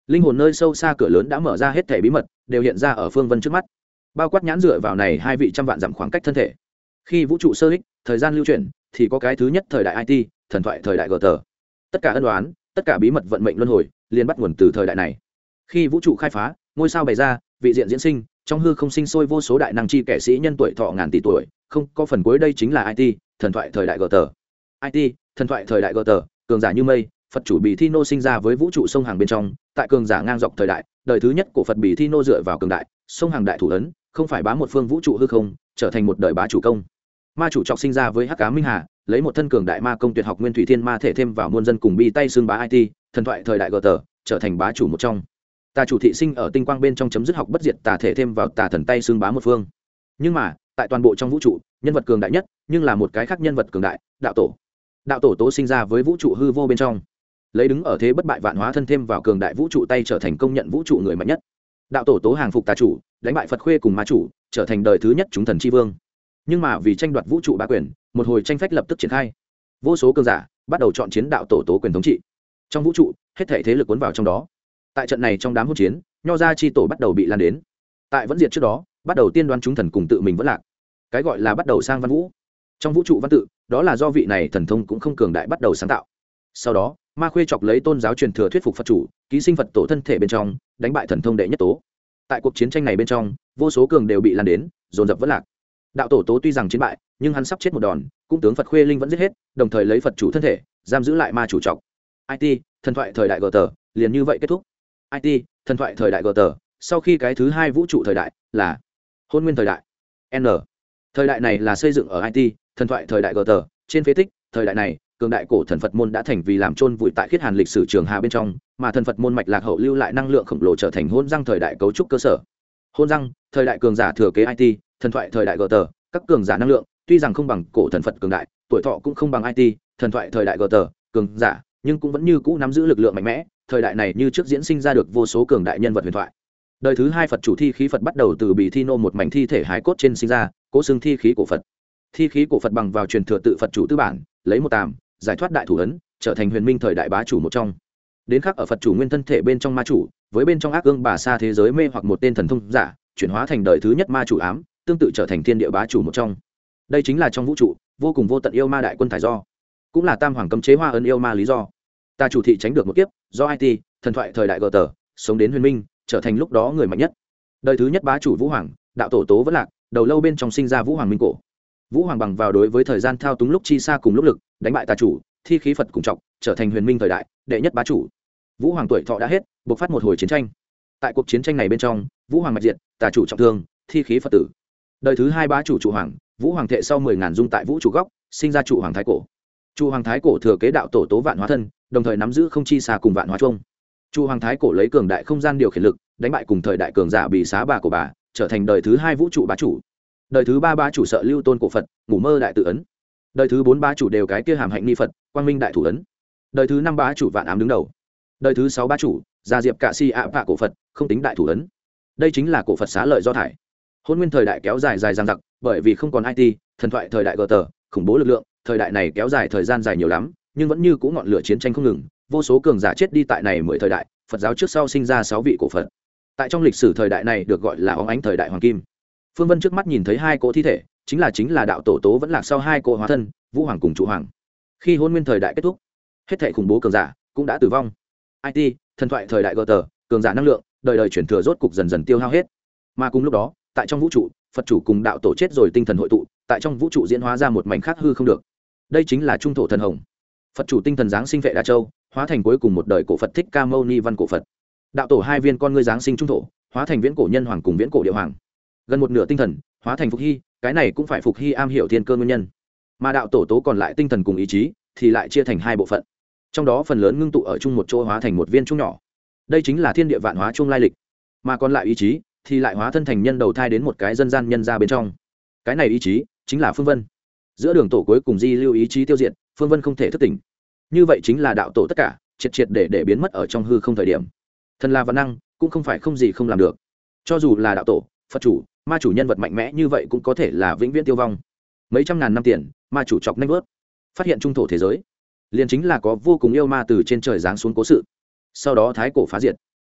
Speaker 1: linh hồn nơi sâu xa cửa lớn đã mở ra, hết thể bí mật đều hiện ra ở Phương Vân trước mắt, bao quát nhãn dựa vào này hai vị trăm vạn dặm khoảng cách thân thể. Khi vũ trụ sơ hích, thời gian lưu chuyển, thì có cái thứ nhất thời đại i tê, thần thoại thời đại gờ tờ. Tất cả ân đoán, tất cả bí mật vận mệnh luân hồi liền bắt nguồn từ thời đại này. Khi vũ trụ khai phá, ngôi sao bày ra, vị diện diễn sinh, trong hư không sinh sôi vô số đại năng chi kẻ sĩ nhân tuổi thọ ngàn tỷ tuổi, không có phần cuối, đây chính là i tê, thần thoại thời đại gờ tờ. i tê, thần thoại thời đại gờ tờ, cường giả như mây, Phật chủ Bì Thi Nô sinh ra với vũ trụ sông hàng bên trong, tại cường giả ngang dọc thời đại, đời thứ nhất của Phật Bì Thi Nô dựa vào cường đại, sông hàng đại thủ ấn, không phải bá một phương vũ trụ hư không, trở thành một đời bá chủ công. Ma chủ Trọc sinh ra với Hắc Ám Minh Hà, lấy một thân cường đại ma công tuyệt học Nguyên Thủy Thiên Ma thể thêm vào muôn dân cùng bi tay xương bá i tê, thần thoại thời đại gờ tờ, trở thành bá chủ một trong. Tà chủ thị sinh ở tinh quang bên trong chấm dứt học bất diệt tà thể thêm vào tà thần tay xương bá một phương. Nhưng mà, tại toàn bộ trong vũ trụ, nhân vật cường đại nhất, nhưng là một cái khác nhân vật cường đại, đạo tổ. Đạo tổ tố sinh ra với vũ trụ hư vô bên trong, lấy đứng ở thế bất bại vạn hóa thân thêm vào cường đại vũ trụ tay trở thành công nhận vũ trụ người mạnh nhất. Đạo tổ tố hàng phục tà chủ, đánh bại Phật khuê cùng ma chủ, trở thành đời thứ nhất chúng thần chi vương. Nhưng mà vì tranh đoạt vũ trụ bá quyền, một hồi tranh phách lập tức triển khai, vô số cường giả bắt đầu chọn chiến đạo tổ tố quyền thống trị. Trong vũ trụ, hết thảy thế lực cuốn vào trong đó. Tại trận này trong đám hỗn chiến, nho gia chi tổ bắt đầu bị lan đến. Tại vẫn diệt trước đó, bắt đầu tiên đoán chúng thần cùng tự mình vẫn lạc. Cái gọi là bắt đầu sang văn vũ. Trong vũ trụ văn tự, đó là do vị này thần thông cũng không cường đại bắt đầu sáng tạo. Sau đó, ma khuê chọc lấy tôn giáo truyền thừa thuyết phục Phật chủ, ký sinh Phật tổ thân thể bên trong, đánh bại thần thông đệ nhất tố. Tại cuộc chiến tranh này bên trong, vô số cường đều bị lan đến, dồn dập vẫn lạc. Đạo tổ tố tuy rằng chiến bại, nhưng hắn sắp chết một đòn, cũng tướng Phật khuê linh vẫn giết hết, đồng thời lấy Phật chủ thân thể giam giữ lại ma chủ Trọc. i tê, thần thoại thời đại gờ tờ, liền như vậy kết thúc. i tê, thần thoại thời đại gờ tờ, sau khi cái thứ hai vũ trụ thời đại là hôn nguyên thời đại. N. Thời đại này là xây dựng ở i tê, thần thoại thời đại gờ tờ, trên phế tích. Thời đại này, cường đại cổ thần Phật môn đã thành vì làm chôn vùi tại khiết hàn lịch sử trường hà bên trong, mà thần Phật môn mạch lạc hậu lưu lại năng lượng khổng lồ trở thành hôn răng thời đại cấu trúc cơ sở. Hôn răng, thời đại cường giả thừa kế i tê, thần thoại thời đại gờ tờ, các cường giả năng lượng tuy rằng không bằng cổ thần Phật cường đại, tuổi thọ cũng không bằng i tê, thần thoại thời đại gờ tờ, cường giả, nhưng cũng vẫn như cũ nắm giữ lực lượng mạnh mẽ. Thời đại này như trước diễn sinh ra được vô số cường đại nhân vật huyền thoại. Đời thứ hai Phật chủ thi khí Phật bắt đầu từ Bì Thi Nô một mảnh thi thể hài cốt trên sinh ra, cố xưng thi khí cổ Phật. Thi khí cổ Phật bằng vào truyền thừa tự Phật chủ tư bản, lấy một tàm giải thoát đại thủ ấn, trở thành huyền minh thời đại bá chủ một trong. Đến khắc ở Phật chủ nguyên thân thể bên trong ma chủ, với bên trong ác ương bà sa thế giới mê hoặc một tên thần thông giả, chuyển hóa thành đời thứ nhất ma chủ ám, tương tự trở thành thiên địa bá chủ một trong. Đây chính là trong vũ trụ vô cùng vô tận yêu ma đại quân thải do, cũng là tam hoàng cấm chế hoa ấn yêu ma lý do. Ta chủ thị tránh được một kiếp, do i tê, thần thoại thời đại gờ tờ, sống đến huyền minh, trở thành lúc đó người mạnh nhất. Đời thứ nhất bá chủ Vũ Hoàng, đạo tổ tố vẫn lạc, đầu lâu bên trong sinh ra Vũ Hoàng minh cổ. Vũ Hoàng bằng vào đối với thời gian thao túng lúc chi xa cùng lúc lực, đánh bại tà chủ, thi khí Phật cùng Trọc, trở thành huyền minh thời đại đệ nhất bá chủ. Vũ Hoàng tuổi thọ đã hết, buộc phát một hồi chiến tranh. Tại cuộc chiến tranh này bên trong, Vũ Hoàng mạch diệt, tà chủ trọng thương, thi khí Phật tử. Đời thứ hai bá chủ trụ hoàng, Vũ Hoàng thệ sau mười ngàn dung tại vũ trụ góc, sinh ra trụ hoàng thái cổ. Trụ hoàng thái cổ thừa kế đạo tổ tố vạn hóa thân, đồng thời nắm giữ không chi xa cùng vạn hóa chung. Trụ hoàng thái cổ lấy cường đại không gian điều khiển lực, đánh bại cùng thời đại cường giả bị xá bà của bà, trở thành đời thứ hai vũ trụ bá chủ. Đời thứ ba bá chủ sợ lưu tôn cổ Phật, ngủ mơ đại tự ấn. Đời thứ bốn bá chủ đều cái kia hàm hạnh ni Phật, quang minh đại thủ ấn. Đời thứ năm bá chủ vạn ám đứng đầu. Đời thứ sáu bá chủ gia diệp cạ si ạ vạ cổ Phật, không tính đại thủ ấn. Đây chính là cổ Phật xá lợi do thải. Hôn nguyên thời đại kéo dài dài dằng dặc, bởi vì không còn i tê, thần thoại thời đại gờ tờ, khủng bố lực lượng. Thời đại này kéo dài thời gian dài nhiều lắm, nhưng vẫn như cũ ngọn lửa chiến tranh không ngừng, vô số cường giả chết đi tại này mười thời đại. Phật giáo trước sau sinh ra sáu vị cổ Phật. Tại trong lịch sử thời đại này được gọi là óng ánh thời đại hoàng kim. Phương Vân trước mắt nhìn thấy hai cỗ thi thể, chính là chính là đạo tổ tố vẫn lạc sau hai cỗ hóa thân, Vũ Hoàng cùng Trụ Hoàng. Khi hôn nguyên thời đại kết thúc, hết thảy khủng bố cường giả cũng đã tử vong. i tê, thần thoại thời đại gờ tờ, cường giả năng lượng, đời đời chuyển thừa rốt cục dần dần tiêu hao hết. Mà cùng lúc đó, tại trong vũ trụ, Phật chủ cùng đạo tổ chết rồi tinh thần hội tụ, tại trong vũ trụ diễn hóa ra một mảnh khác hư không được. Đây chính là trung thổ thần hồng. Phật chủ tinh thần giáng sinh vệ Đa Châu, hóa thành cuối cùng một đời cổ Phật Thích Ca Mâu Ni Văn cổ Phật. Đạo tổ hai viên con ngươi giáng sinh trung thổ, hóa thành viễn cổ nhân hoàng cùng viễn cổ địa hoàng. Gần một nửa tinh thần hóa thành Phục Hy, cái này cũng phải Phục Hy am hiểu thiên cơ nguyên nhân. Mà đạo tổ tố còn lại tinh thần cùng ý chí thì lại chia thành hai bộ phận. Trong đó phần lớn ngưng tụ ở chung một chỗ hóa thành một viên trung nhỏ. Đây chính là thiên địa vạn hóa chung lai lịch. Mà còn lại ý chí thì lại hóa thân thành nhân đầu thai đến một cái dân gian nhân ra bên trong. Cái này ý chí chính là Phương Vân. Giữa đường tổ cuối cùng di lưu ý chí tiêu diệt, Phương Vân không thể thức tỉnh. Như vậy chính là đạo tổ tất cả triệt triệt để để biến mất ở trong hư không thời điểm. Thần là văn năng, cũng không phải không gì không làm được. Cho dù là đạo tổ, Phật chủ, ma chủ nhân vật mạnh mẽ như vậy cũng có thể là vĩnh viễn tiêu vong. Mấy trăm ngàn năm tiền, ma chủ chọc nanh vớt, phát hiện trung thổ thế giới, liền chính là có vô cùng yêu ma từ trên trời giáng xuống cố sự. Sau đó thái cổ phá diệt,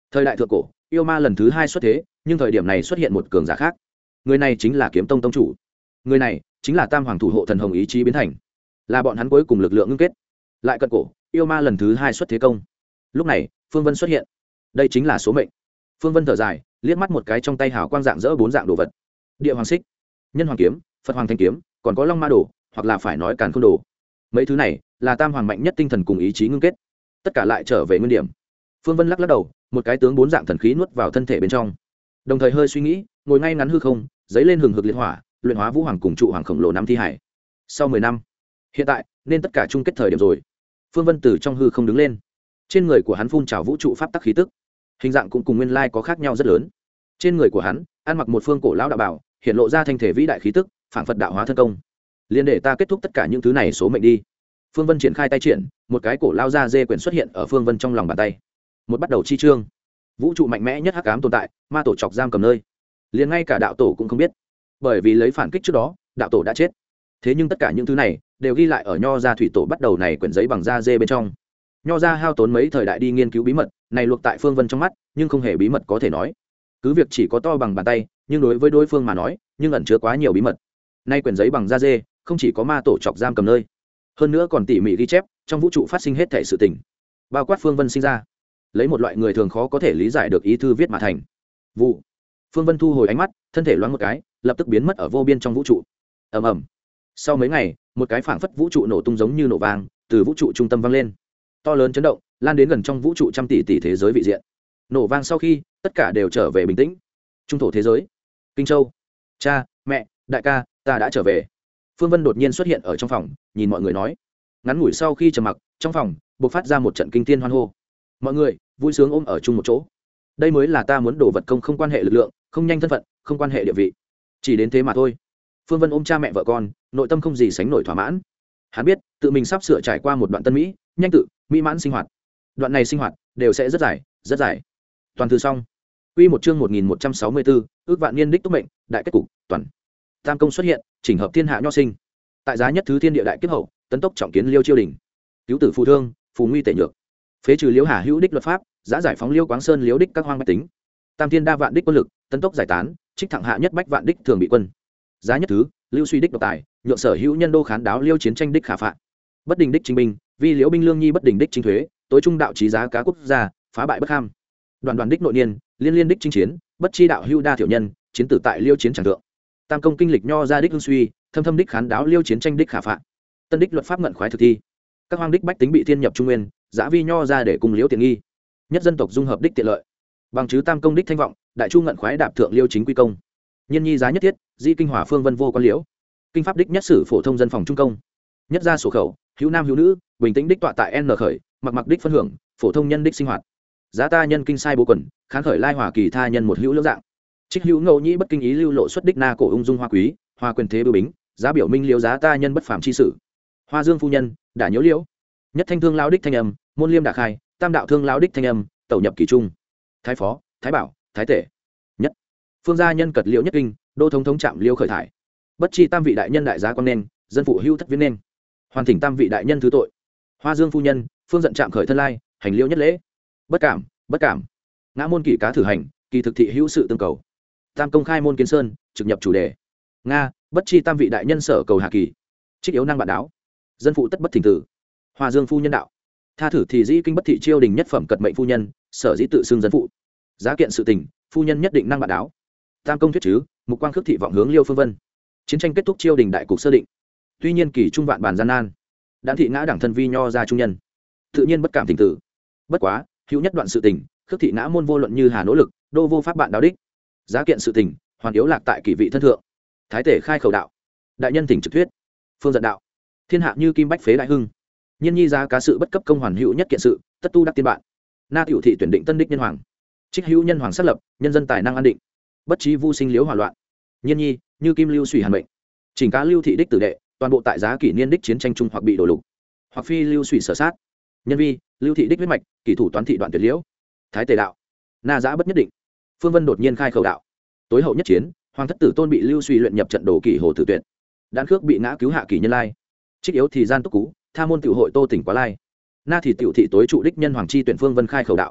Speaker 1: thời đại thượng cổ yêu ma lần thứ hai xuất thế, nhưng thời điểm này xuất hiện một cường giả khác. Người này chính là kiếm tông tông chủ. Người này chính là tam hoàng thủ hộ thần hồng ý chí biến thành, là bọn hắn cuối cùng lực lượng ngưng kết. Lại cận cổ yêu ma lần thứ hai xuất thế công. Lúc này Phương Vân xuất hiện, đây chính là số mệnh. Phương Vân thở dài, liếc mắt một cái trong tay hào quang dạng dỡ bốn dạng đồ vật: địa hoàng xích, nhân hoàng kiếm, phật hoàng thanh kiếm, còn có long ma đồ, hoặc là phải nói càn khôn đồ. Mấy thứ này là tam hoàng mạnh nhất tinh thần cùng ý chí ngưng kết, tất cả lại trở về nguyên điểm. Phương Vân lắc lắc đầu, một cái tướng bốn dạng thần khí nuốt vào thân thể bên trong, đồng thời hơi suy nghĩ, ngồi ngay ngắn hư không, giấy lên hừng hực liệt hỏa, luyện hóa vũ hoàng cùng trụ hoàng khổng lồ năm thi hải. Sau mười năm, hiện tại nên tất cả chung kết thời điểm rồi. Phương Vân từ trong hư không đứng lên, trên người của hắn phun trào vũ trụ pháp tắc khí tức, hình dạng cũng cùng nguyên lai có khác nhau rất lớn. Trên người của hắn ăn mặc một phương cổ lão đạo bảo, hiện lộ ra thanh thể vĩ đại khí tức, phảng phật đạo hóa thân công. Liên để ta kết thúc tất cả những thứ này số mệnh đi. Phương Vân triển khai tay triển, một cái cổ lao ra dê quyển xuất hiện ở Phương Vân trong lòng bàn tay. Một bắt đầu chi chương. Vũ trụ mạnh mẽ nhất hắc ám tồn tại, ma tổ chọc giam cầm nơi. Liền ngay cả đạo tổ cũng không biết, bởi vì lấy phản kích trước đó, đạo tổ đã chết. Thế nhưng tất cả những thứ này đều ghi lại ở nho gia thủy tổ bắt đầu này quyển giấy bằng da dê bên trong. Nho gia hao tốn mấy thời đại đi nghiên cứu bí mật này, luộc tại Phương Vân trong mắt, nhưng không hề bí mật có thể nói. Cứ việc chỉ có to bằng bàn tay, nhưng đối với đối phương mà nói, nhưng ẩn chứa quá nhiều bí mật. Nay quyển giấy bằng da dê không chỉ có ma tổ chọc giam cầm nơi, hơn nữa còn tỉ mỉ ghi chép trong vũ trụ phát sinh hết thảy sự tình, bao quát Phương Vân sinh ra, lấy một loại người thường khó có thể lý giải được ý thư viết mà thành. Vụ. Phương Vân thu hồi ánh mắt, thân thể loáng một cái, lập tức biến mất ở vô biên trong vũ trụ. Ầm ầm. Sau mấy ngày, một cái phảng phất vũ trụ nổ tung giống như nổ vang, từ vũ trụ trung tâm vang lên, to lớn chấn động, lan đến gần trong vũ trụ trăm tỷ tỷ thế giới vị diện. Nổ vang sau khi, tất cả đều trở về bình tĩnh. Trung thổ thế giới, Kinh Châu, cha, mẹ, đại ca, ta đã trở về. Phương Vân đột nhiên xuất hiện ở trong phòng, nhìn mọi người nói. Ngắn ngủi sau khi trầm mặc, trong phòng bộc phát ra một trận kinh thiên hoan hô. Mọi người vui sướng ôm ở chung một chỗ. Đây mới là ta muốn đổ vật công, không quan hệ lực lượng, không nhanh thân phận, không quan hệ địa vị, chỉ đến thế mà thôi. Phương Vân ôm cha mẹ vợ con, nội tâm không gì sánh nổi thỏa mãn. Hắn biết tự mình sắp sửa trải qua một đoạn tân mỹ, nhanh tự mỹ mãn sinh hoạt. Đoạn này sinh hoạt đều sẽ rất dài, rất dài. Toàn thư xong. Quy một chương một nghìn một trăm sáu mươi tư, ước vạn niên đích túc mệnh, đại kết cục, toàn. Tam công xuất hiện, chỉnh hợp thiên hạ nho sinh. Tại giá nhất thứ thiên địa đại kiếp hậu, tấn tốc trọng kiến Liêu Chiêu đình. Cứu tử phù thương, phù nguy tể nhược. Phế trừ Liễu Hà hữu đích luật pháp, giá giải phóng Liêu Quáng Sơn Liễu đích các hoang bách tính. Tam thiên đa vạn đích quân lực, tấn tốc giải tán, trích thẳng hạ nhất bách vạn đích thường bị quân. Giá nhất thứ, Lưu suy đích độc tài, nhượng sở hữu nhân đô khán đáo Liêu chiến tranh đích khả phạt. Bất đình đích chính binh, vì Liễu binh lương nhi bất đình đích chính thuế, tối trung đạo trí giá cá quốc gia, phá bại bất ham. Đoàn đoàn đích nội niên, liên liên đích chinh chiến, bất chi đạo hữu đa thiểu nhân, chiến tử tại Liêu chiến tràng thượng. Tam công kinh lịch nho ra đích hương suy, thâm thâm đích khán đáo Liêu chiến tranh đích khả phạt. Tân đích luật pháp ngận khoái thực thi. Các hoang đích bách tính bị thiên nhập trung nguyên, giã vi nho ra để cùng Liễu tiện nghi. Nhất dân tộc dung hợp đích tiện lợi. Bằng chứ tam công đích thanh vọng, đại chu ngận khoái đạp thượng Liêu chính quy công. Nhân nhi giá nhất thiết, di kinh hỏa phương vân vô quan liễu. Kinh pháp đích nhất sử phổ thông dân phòng trung công. Nhất gia sổ khẩu, hữu nam hữu nữ, bình tĩnh đích tọa tại n khởi, mặc mặc đích phân hưởng, phổ thông nhân đích sinh hoạt. Giá ta nhân kinh sai bố quần, kháng khởi lai hòa kỳ tha nhân một hữu lưỡng dạng. Trích hữu ngẫu nhĩ bất kinh ý lưu lộ xuất đích na cổ ung dung hoa quý, hoa quyền thế bưu bính, giá biểu minh liễu giá ta nhân bất phàm chi sử. Hoa dương phu nhân, đả nhiễu liễu. Nhất thanh thương lão đích thanh âm, môn liêm đả khai, tam đạo thương lão đích thanh âm, tẩu nhập kỳ trung. Thái phó, thái bảo, thái tể. Nhất. Phương gia nhân cật liễu nhất kinh, đô thống thống trạm liễu khởi thải. Bất chi tam vị đại nhân đại giá quan nên, dân phụ hữu thất viên nên. Hoàn thỉnh tam vị đại nhân thứ tội. Hoa dương phu nhân, phương giận trạm khởi thân lai, hành liễu nhất lễ. Bất cảm, bất cảm. Ngã môn kỷ cá thử hành, kỳ thực thị hữu sự tương cầu. Tam công khai môn kiến sơn, trực nhập chủ đề. Nga, bất chi tam vị đại nhân sở cầu hà kỳ. Trích yếu năng bạn đáo. Dân phụ tất bất thỉnh tử. Hoa dương phu nhân đạo. Tha thử thì dĩ kinh bất thị chiêu đình nhất phẩm cật mệnh phu nhân, sở dĩ tự xưng dân phụ. Giá kiện sự tình, phu nhân nhất định năng bạn đáo. Tam công thuyết chứ, mục quang khước thị vọng hướng Liêu Phương Vân. Chiến tranh kết thúc, chiêu đình đại cục sơ định. Tuy nhiên kỳ trung vạn bàn gian nan, đãn thị ngã đẳng thân vi nho ra trung nhân, tự nhiên bất cảm thỉnh tử. Bất quá, hữu nhất đoạn sự tình, khước thị ngã môn vô luận như hà nỗ lực, đô vô pháp bạn đạo đích. Giá kiện sự tình, hoàn yếu lạc tại kỷ vị thân thượng. Thái tể khai khẩu đạo. Đại nhân thỉnh trực thuyết. Phương giận đạo. Thiên hạ như kim bách phế đại hưng. Nhiên nhi giá cá sự bất cấp công hoàn hữu nhất kiện sự, tất tu đắc tiên bạn. Na tiểu thị tuyển định tân đích nhân hoàng. Trích hữu nhân hoàng xác lập, nhân dân tài năng an định. Bất trí vu sinh liếu hỏa loạn. Nhiên nhi, như kim lưu suy hàn mệnh. Chỉnh cá lưu thị đích tử đệ, toàn bộ tại giá kỷ niên đích chiến tranh chung hoặc bị đổ lục, hoặc phi lưu suy sở sát. Nhân vi, lưu thị đích huyết mạch, kỳ thủ toán thị đoạn tuyệt liễu. Thái tề đạo. Na giá bất nhất định. Phương Vân đột nhiên khai khẩu đạo. Tối hậu nhất chiến, hoàng thất tử tôn bị lưu suy luyện nhập trận đồ kỷ hồ tử tuyệt. Đan khước bị ngã cứu hạ kỷ nhân lai. Trích yếu thì gian túc cú, tha môn tiểu hội tô tỉnh quá lai. Na thì tiểu thị tối trụ đích nhân hoàng chi tuyển Phương Vân khai khẩu đạo.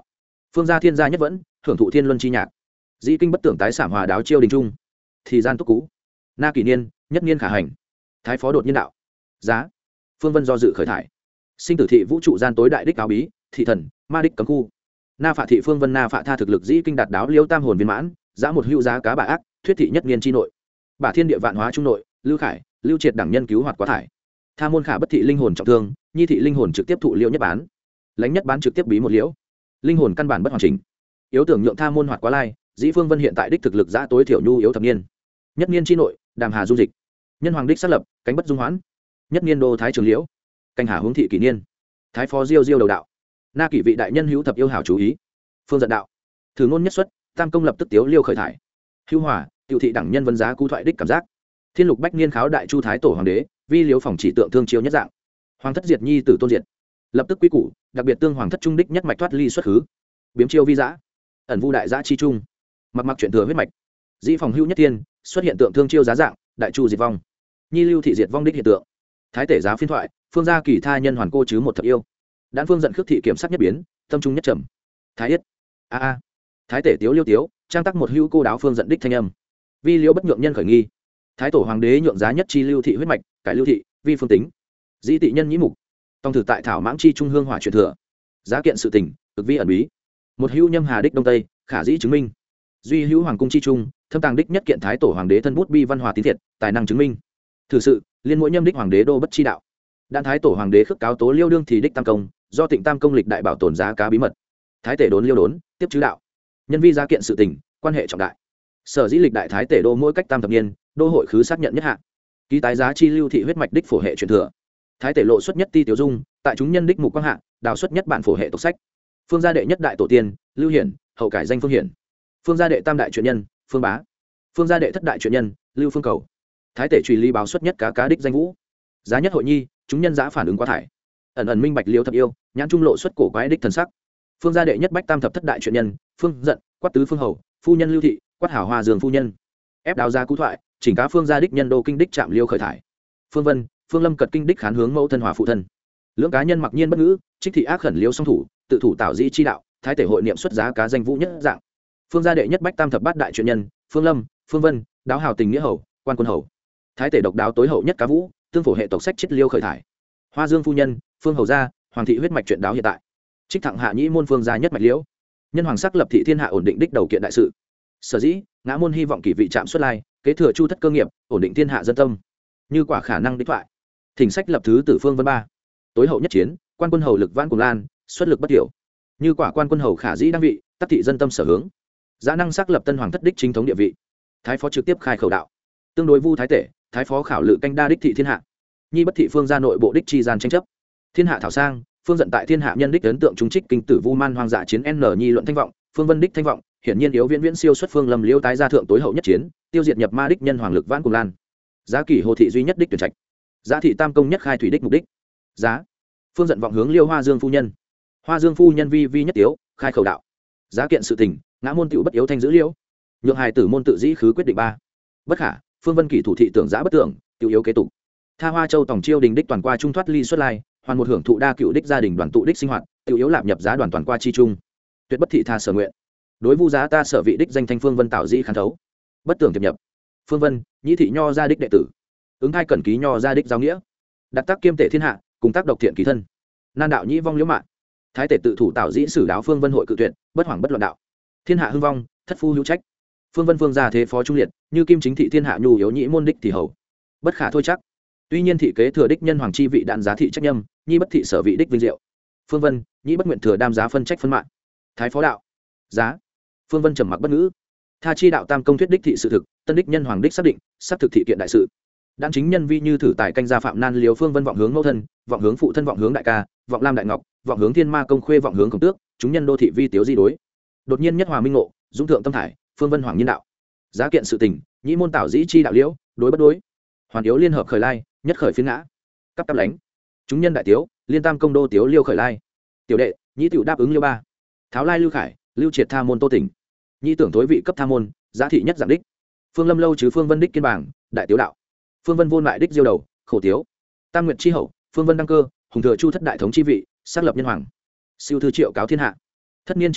Speaker 1: phương gia thiên gia nhất vẫn hưởng thụ thiên luân chi nhạc, dĩ kinh bất tưởng tái sản hòa đáo chiêu đình trung, thì gian túc cú na kỷ niên nhất niên khả hành, thái phó đột nhiên đạo giá. Phương vân do dự khởi thải, sinh tử thị vũ trụ gian tối đại đích áo bí thị thần ma đích cấm khu, na phạ thị phương vân na phạ tha thực lực dĩ kinh đạt đáo liêu tam hồn viên mãn, giá một hữu giá cá bà ác thuyết thị nhất niên chi nội, bà thiên địa vạn hóa trung nội lưu khải lưu triệt đẳng nhân cứu hoạt quá thải, tha môn khả bất thị linh hồn trọng thương, nhi thị linh hồn trực tiếp thụ liễu nhất bán, lãnh nhất bán trực tiếp bí một liễu, linh hồn căn bản bất hoàn chỉnh, yếu tưởng nhượng tha môn hoạt quá lai, dĩ phương vân hiện tại đích thực lực giã tối thiểu nhu yếu thập niên, nhất niên chi nội đàm hà du dịch, nhân hoàng đích xác lập cánh bất dung hoãn, nhất niên đô thái trường liễu, canh hà hướng thị kỷ niên, thái phó diêu diêu đầu đạo, na kỷ vị đại nhân hữu thập yêu hảo chú ý, phương giận đạo thử ngôn nhất xuất, tam công lập tức tiếu liêu khởi thải, hữu hỏa tiểu thị đẳng nhân vân giá cú thoại đích cảm giác, thiên lục bách niên kháo đại chu thái tổ hoàng đế vi liếu phòng chỉ tượng thương chiếu nhất dạng, hoàng thất diệt nhi tử tôn diệt, lập tức quy củ đặc biệt tương hoàng thất trung đích nhất mạch thoát ly xuất khứ, biếm chiêu vi giã ẩn vu đại giã chi trung, mặc mặc chuyện thừa huyết mạch, dĩ phòng hữu nhất tiên xuất hiện tượng thương chiêu giá dạng đại chu diệt vong, nhi lưu thị diệt vong đích hiện tượng, thái tể giá phiên thoại phương gia kỳ tha nhân hoàn cô chứ một thập yêu, đan phương giận khước thị kiểm sát nhất biến tâm trung nhất trầm, thái yết a a thái tể tiếu liêu tiếu trang tắc một hữu cô đáo phương giận đích thanh âm, vi liễu bất nhượng nhân khởi nghi, thái tổ hoàng đế nhượng giá nhất chi lưu thị huyết mạch cải lưu thị vi phương tính, dĩ tị nhân nhĩ mục tòng thử tại thảo mãng chi trung hương hỏa truyền thừa, giá kiện sự tình cực vi ẩn bí, một hữu nhâm hà đích đông tây khả dĩ chứng minh, duy hữu hoàng cung chi trung thâm tàng đích nhất kiện thái tổ hoàng đế thân bút bi văn hòa tín thiệt tài năng chứng minh, thử sự liên mỗi nhâm đích hoàng đế đô bất chi đạo, đan thái tổ hoàng đế khước cáo tố liêu đương thì đích tam công do tịnh tam công lịch đại bảo tồn giá cá bí mật, thái tể đốn liêu đốn tiếp chứ đạo, nhân vi giá kiện sự tình quan hệ trọng đại, sở dĩ lịch đại thái tể đô mỗi cách tam thập niên đô hội khứ xác nhận nhất hạ, ký tái giá chi lưu thị huyết mạch đích phổ hệ truyền thừa, thái tể lộ xuất nhất ti tiểu dung tại chúng nhân đích mục quang hạ đào xuất nhất bản phổ hệ tộc sách, phương gia đệ nhất đại tổ tiên lưu hiển hậu cải danh phương hiển, phương gia đệ tam đại truyện nhân phương bá, phương gia đệ thất đại truyện nhân lưu phương cầu, thái tể truy lý báo xuất nhất cá cá đích danh vũ, giá nhất hội nhi chúng nhân giã phản ứng quá thải, ẩn ẩn minh bạch liêu thập yêu nhãn trung lộ xuất cổ quái đích thần sắc, phương gia đệ nhất bách tam thập thất đại truyện nhân phương giận quát tứ phương hầu phu nhân lưu thị quát hảo hoa dương phu nhân, ép đào gia cú thoại chỉnh cá phương gia đích nhân đô kinh đích chạm liêu khởi thải, phương vân phương lâm cật kinh đích khán hướng mẫu thân hòa phụ thân, lưỡng cá nhân mặc nhiên bất ngữ trích thị ác khẩn liêu song thủ tự thủ tạo dĩ chi đạo, thái tể hội niệm xuất giá cá danh vũ nhất dạng, phương gia đệ nhất bách tam thập bát đại truyện nhân phương lâm phương vân đáo hào tình nghĩa hầu quan quân hầu, thái tể độc đáo tối hậu nhất cá vũ tương phổ hệ tộc sách chết liêu khởi thải, hoa dương phu nhân phương hầu gia hoàng thị huyết mạch truyện đáo hiện tại, trích thẳng hạ nhĩ môn phương gia nhất mạch liễu, nhân hoàng sắc lập thị thiên hạ ổn định đích đầu kiện đại sự, sở dĩ ngã môn hy vọng kỷ vị trạm xuất lai kế thừa chu thất cơ nghiệp ổn định thiên hạ dân tâm, như quả khả năng đích thoại thỉnh sách lập thứ tử phương vân ba, tối hậu nhất chiến quan quân hầu lực vãn cùng lan xuất lực bất hiểu, như quả quan quân hầu khả dĩ đăng vị tắc thị dân tâm sở hướng, giá năng xác lập tân hoàng thất đích chính thống địa vị, thái phó trực tiếp khai khẩu đạo tương đối vu thái tể thái phó khảo lự canh đa đích thị thiên hạ, nhi bất thị phương gia nội bộ đích chi gian tranh chấp, thiên hạ thảo sang phương giận tại thiên hạ nhân đích ấn tượng trung trích kinh tử vu man hoang dạ chiến n nhi luận thanh vọng, phương vân đích thanh vọng hiển nhiên yếu viễn viễn siêu xuất phương lâm liêu tái gia thượng tối hậu nhất chiến tiêu diệt nhập ma đích nhân hoàng lực vãn cùng lan, giá kỷ hồ thị duy nhất đích tuyển trạch, giá thị tam công nhất khai thủy đích mục đích, giá phương giận vọng hướng liêu hoa dương phu nhân, hoa dương phu nhân vi vi nhất tiếu khai khẩu đạo giá kiện sự tình ngã môn tựu bất yếu thanh giữ liễu, nhượng hài tử môn tự dĩ khứ quyết định ba, bất khả phương vân kỷ thủ thị tưởng giã bất tưởng tựu yếu kế tục, tha hoa châu tổng chiêu đình đích toàn qua trung thoát ly xuất lai hoàn một hưởng thụ đa cựu đích gia đình đoàn tụ đích sinh hoạt tựu yếu lạp nhập giá đoàn toàn qua chi trung, tuyệt bất thị tha sở nguyện, đối vu giá ta sở vị đích danh thanh phương vân tạo dĩ khán thấu, bất tưởng tiệp nhập, phương vân nhĩ thị nho gia đích đệ tử ứng hai cẩn ký nho gia đích giáo nghĩa, đặt tác kiêm tể thiên hạ cùng tác độc thiện ký thân, nan đạo nhĩ vong liễu mạng, thái tể tự thủ tạo dĩ sử đáo phương vân hội cự tuyệt bất hoảng bất loạn đạo, thiên hạ hưng vong thất phu hữu trách, phương vân phương gia thế phó trung liệt như kim chính thị thiên hạ nhu yếu nhĩ môn đích thì hầu bất khả thôi chắc, tuy nhiên thị kế thừa đích nhân hoàng chi vị đạn giá thị trách nhâm nhi bất thị sở vị đích vinh diệu, phương vân nhĩ bất nguyện thừa đam giá phân trách phân mạng, thái phó đạo giá phương vân trầm mặc bất ngữ, tha chi đạo tam công thuyết đích thị sự thực tân đích nhân hoàng đích xác định xác thực thị kiện đại sự, đan chính nhân vi như thử tài canh gia phạm nan liều phương vân vọng hướng mẫu thân vọng hướng phụ thân vọng hướng đại ca vọng lam đại ngọc vọng hướng thiên ma công khuê vọng hướng khổng tước chúng nhân đô thị vi tiếu di đối, đột nhiên nhất hòa minh ngộ dũng thượng tâm thải phương vân hoàng nhân đạo giá kiện sự tình nhĩ môn tảo dĩ chi đạo liễu đối bất đối, hoàn yếu liên hợp khởi lai nhất khởi phiến ngã cắp cắp lánh, chúng nhân đại tiếu liên tam công đô tiếu liêu khởi lai, tiểu đệ nhĩ tiểu đáp ứng liêu ba, tháo lai lưu khải lưu triệt tha môn tô tỉnh, nhĩ tưởng tối vị cấp tha môn giá thị nhất dạng đích, phương lâm lâu chứ phương vân đích kiên bảng đại tiếu đạo, phương vân vô lại đích diêu đầu khổ tiếu, tam nguyện chi hậu phương vân đăng cơ hùng thừa chu thất đại thống chi vị xác lập nhân hoàng, siêu thư triệu cáo thiên hạ, thất niên chi hậu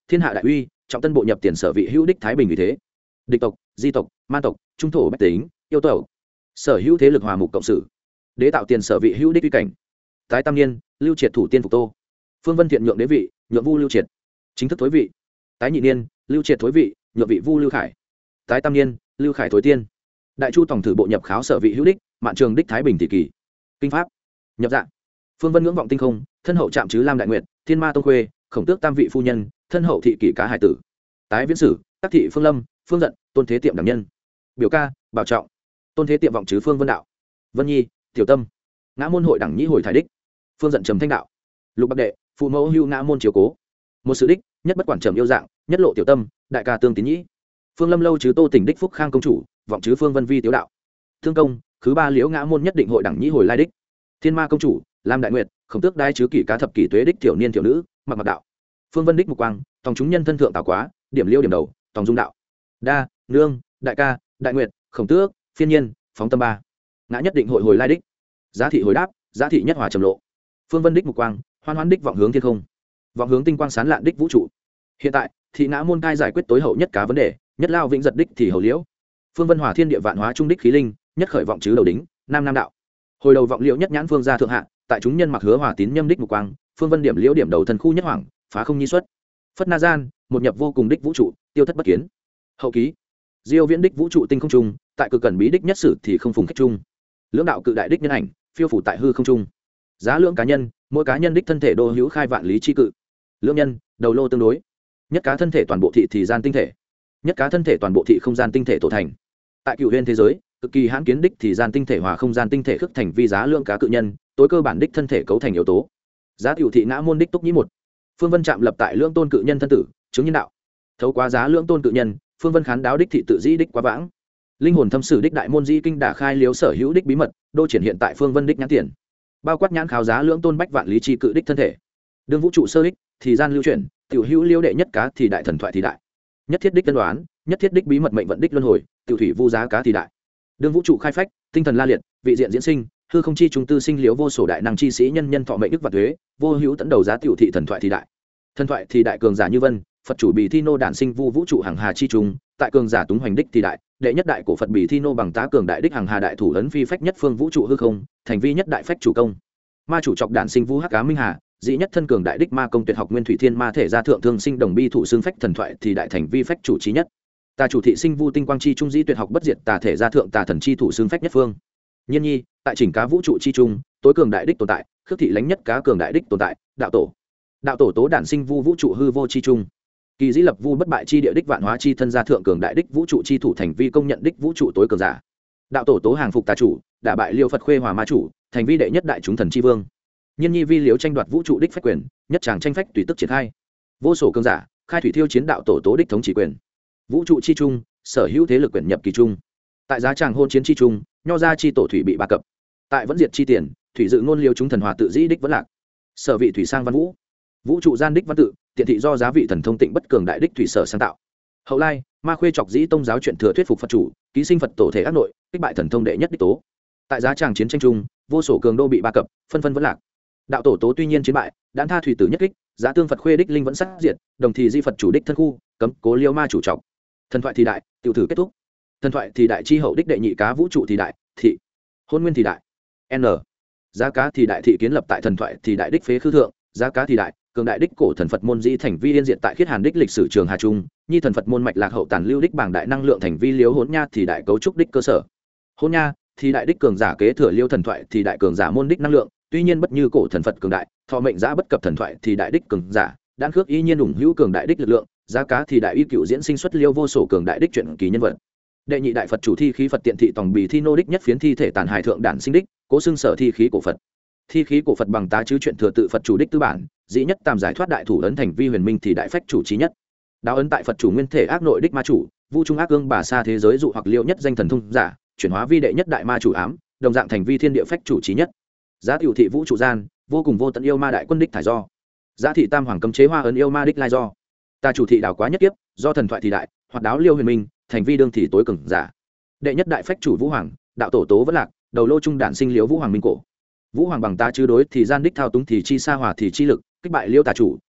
Speaker 1: thiên hạ đại uy, trọng tân bộ nhập tiền sở vị hữu đích thái bình vì thế địch tộc di tộc man tộc trung thổ bách tính yêu tộc sở hữu thế lực hòa mục cộng sự đế tạo tiền sở vị hữu đích uy cảnh tái tam niên lưu triệt thủ tiên phục tô phương vân thiện nhượng đế vị nhượng vu lưu triệt chính thức thối vị tái nhị niên lưu triệt thối vị nhượng vị vu lưu khải tái tam niên lưu khải thối tiên đại chu tổng thử bộ nhập kháo sở vị hữu đích mạn trường đích thái bình thị kỳ kinh pháp nhập dạng phương vân ngưỡng vọng tinh không thân hậu trạm chứ lam đại nguyệt thiên ma tông khuê khổng tước tam vị phu nhân thân hậu thị kỷ cá hải tử tái viễn sử tác thị phương lâm phương giận tôn thế tiệm đảm nhân biểu ca bảo trọng tôn thế tiệm vọng chứ phương vân đạo vân nhi tiểu tâm ngã môn hội đẳng nhĩ hồi thái đích phương giận trầm thanh đạo lục bắc đệ phụ mẫu hưu ngã môn chiếu cố một sự đích nhất bất quản trầm yêu dạng nhất lộ tiểu tâm đại ca tương tín nhĩ phương lâm lâu chứ tô tỉnh đích phúc khang công chủ vọng chứ phương vân vi tiếu đạo thương công thứ ba liễu ngã môn nhất định hội đẳng nhĩ hồi lai đích thiên ma công chủ lam đại nguyệt khổng tước đai chứ kỷ cá thập kỷ tuế đích tiểu niên tiểu nữ mặc mặc đạo phương vân đích mục quang tòng chúng nhân thân thượng tào quá điểm liêu điểm đầu tòng dung đạo đa nương đại ca đại nguyệt khổng tước phiên nhiên phóng tâm ba ngã nhất định hội hồi lai đích giá thị hồi đáp giá thị nhất hòa trầm lộ phương vân đích mục quang hoan hoan đích vọng hướng thiên không vọng hướng tinh quang sán lạn đích vũ trụ hiện tại thị ngã môn cai giải quyết tối hậu nhất cá vấn đề nhất lao vĩnh giật đích thì hầu liễu phương vân hòa thiên địa vạn hóa trung đích khí linh nhất khởi vọng chứ đầu đính nam nam đạo hồi đầu vọng liễu nhất nhãn phương ra thượng hạ tại chúng nhân mặc hứa hòa tín nhâm đích mục quang phương vân điểm liễu điểm đầu thần khu nhất hoàng phá không nhi xuất phất na gian một nhập vô cùng đích vũ trụ tiêu thất bất kiến hậu ký diêu viễn đích vũ trụ tinh không trung tại cực cẩn bí đích nhất sử thì không phùng cách trung lưỡng đạo cự đại đích nhân ảnh phiêu phủ tại hư không trung giá lưỡng cá nhân mỗi cá nhân đích thân thể đô hữu khai vạn lý chi cự lưỡng nhân đầu lô tương đối nhất cá thân thể toàn bộ thị thì gian tinh thể nhất cá thân thể toàn bộ thị không gian tinh thể tổ thành tại cựu huyên thế giới cực kỳ hãn kiến đích thì gian tinh thể hòa không gian tinh thể khước thành vi giá lưỡng cá cự nhân tối cơ bản đích thân thể cấu thành yếu tố giá tiểu thị ngã môn đích túc nhĩ một phương vân chạm lập tại lưỡng tôn cự nhân thân tử chứng nhân đạo thấu quá giá lưỡng tôn cự nhân phương vân khán đáo đích thị tự dĩ đích quá vãng linh hồn thâm sử đích đại môn di kinh đả khai liếu sở hữu đích bí mật đô triển hiện tại phương vân đích nhãn tiền bao quát nhãn kháo giá lưỡng tôn bách vạn lý chi cự đích thân thể đương vũ trụ sơ đích thì gian lưu chuyển tiểu hữu liêu đệ nhất cá thì đại thần thoại thì đại nhất thiết đích tân đoán nhất thiết đích bí mật mệnh vận đích luân hồi tiểu thủy vu giá cá thì đại đương vũ trụ khai phách tinh thần la liệt vị diện diễn sinh hư không chi trung tư sinh liếu vô sổ đại năng chi sĩ nhân nhân thọ mệnh đức và thuế vô hữu tấn đầu giá tiểu thị thần thoại thì đại thần thoại thì đại cường giả như vân phật chủ bì thi nô đản sinh vu vũ trụ hàng hà chi trung tại cường giả túng hoành đích thì đại đệ nhất đại cổ phật bì thi nô bằng tá cường đại đích hàng hà đại thủ ấn phi phách nhất phương vũ trụ hư không thành vi nhất đại phách chủ công ma chủ trọc đản sinh vũ hắc cá minh hà dĩ nhất thân cường đại đích ma công tuyệt học nguyên thủy thiên ma thể gia thượng thương sinh đồng bi thủ xương phách thần thoại thì đại thành vi phách chủ trí nhất tà chủ thị sinh vu tinh quang chi trung dĩ tuyệt học bất diệt tà thể gia thượng tà thần chi thủ xương phách nhất phương nhiên nhi tại chỉnh cá vũ trụ chi trung tối cường đại đích tồn tại khước thị lánh nhất cá cường đại đích tồn tại đạo tổ đạo tổ tố đản sinh vu vũ trụ hư vô chi trung kỳ dĩ lập vu bất bại chi địa đích vạn hóa chi thân gia thượng cường đại đích vũ trụ chi thủ thành vi công nhận đích vũ trụ tối cường giả đạo tổ tố hàng phục tà chủ đả bại liêu phật khuê hòa ma chủ thành vi đệ nhất đại chúng thần chi vương nhiên nhi vi liếu tranh đoạt vũ trụ đích phách quyền nhất tràng tranh phách tùy tức triển khai vô sổ cường giả khai thủy thiêu chiến đạo tổ tố đích thống chỉ quyền vũ trụ chi trung sở hữu thế lực quyền nhập kỳ trung tại giá tràng hôn chiến chi trung nho gia chi tổ thủy bị ba cập tại vẫn diệt chi tiền thủy dự ngôn liêu chúng thần hòa tự dĩ đích vẫn lạc sở vị thủy sang văn vũ vũ trụ gian đích văn tự tiện thị do giá vị thần thông tịnh bất cường đại đích thủy sở sáng tạo hậu lai ma khuê chọc dĩ tông giáo chuyện thừa thuyết phục phật chủ ký sinh phật tổ thể ác nội kích bại thần thông đệ nhất đích tố tại giá tràng chiến tranh chung vô sổ cường đô bị ba cập phân phân vẫn lạc đạo tổ tố tuy nhiên chiến bại đãn tha thủy tử nhất kích giá tương phật khuê đích linh vẫn sát diệt đồng thì di phật chủ đích thân khu cấm cố liêu ma chủ trọng thần thoại thì đại tiểu thử kết thúc thần thoại thì đại chi hậu đích đệ nhị cá vũ trụ thì đại thị hôn nguyên thì đại n giá cá thì đại thị kiến lập tại thần thoại thì đại đích phế khư thượng giá cá thì đại cường đại đích cổ thần phật môn dĩ thành vi yên diện tại khiết hàn đích lịch sử trường hà trung nhi thần phật môn mạch lạc hậu tàn lưu đích bảng đại năng lượng thành vi liếu hôn nha thì đại cấu trúc đích cơ sở hôn nha thì đại đích cường giả kế thừa liêu thần thoại thì đại cường giả môn đích năng lượng tuy nhiên bất như cổ thần phật cường đại thọ mệnh giã bất cập thần thoại thì đại đích cường giả đan khước y nhiên ủng hữu cường đại đích lực lượng giá cá thì đại y cựu diễn sinh xuất liêu vô sổ cường đại đích truyện kỳ nhân vật đệ nhị đại phật chủ thi khí phật tiện thị tòng bì thi nô đích nhất phiến thi thể tàn hài thượng đản sinh đích cố xưng sở thi khí cổ phật thi khí cổ phật bằng tá chứ chuyện thừa tự phật chủ đích tư bản dĩ nhất tam giải thoát đại thủ ấn thành vi huyền minh thì đại phách chủ trí nhất đạo ấn tại phật chủ nguyên thể ác nội đích ma chủ vu trung ác ương bà xa thế giới dụ hoặc liệu nhất danh thần thông giả chuyển hóa vi đệ nhất đại ma chủ ám đồng dạng thành vi thiên địa phách chủ trí nhất giá tiểu thị vũ trụ gian vô cùng vô tận yêu ma đại quân đích thải do giá thị tam hoàng cấm chế hoa ấn yêu ma đích lai do ta chủ thị đảo quá nhất kiếp do thần thoại thì đại hoạt đáo liêu huyền minh thành vi đương thì tối cường giả đệ nhất đại phách chủ vũ hoàng đạo tổ tố vẫn lạc đầu lô trung đản sinh liếu vũ hoàng minh cổ vũ hoàng bằng ta chứ đối thì gian đích thao túng thì chi sa hòa thì chi lực kích bại liêu tà chủ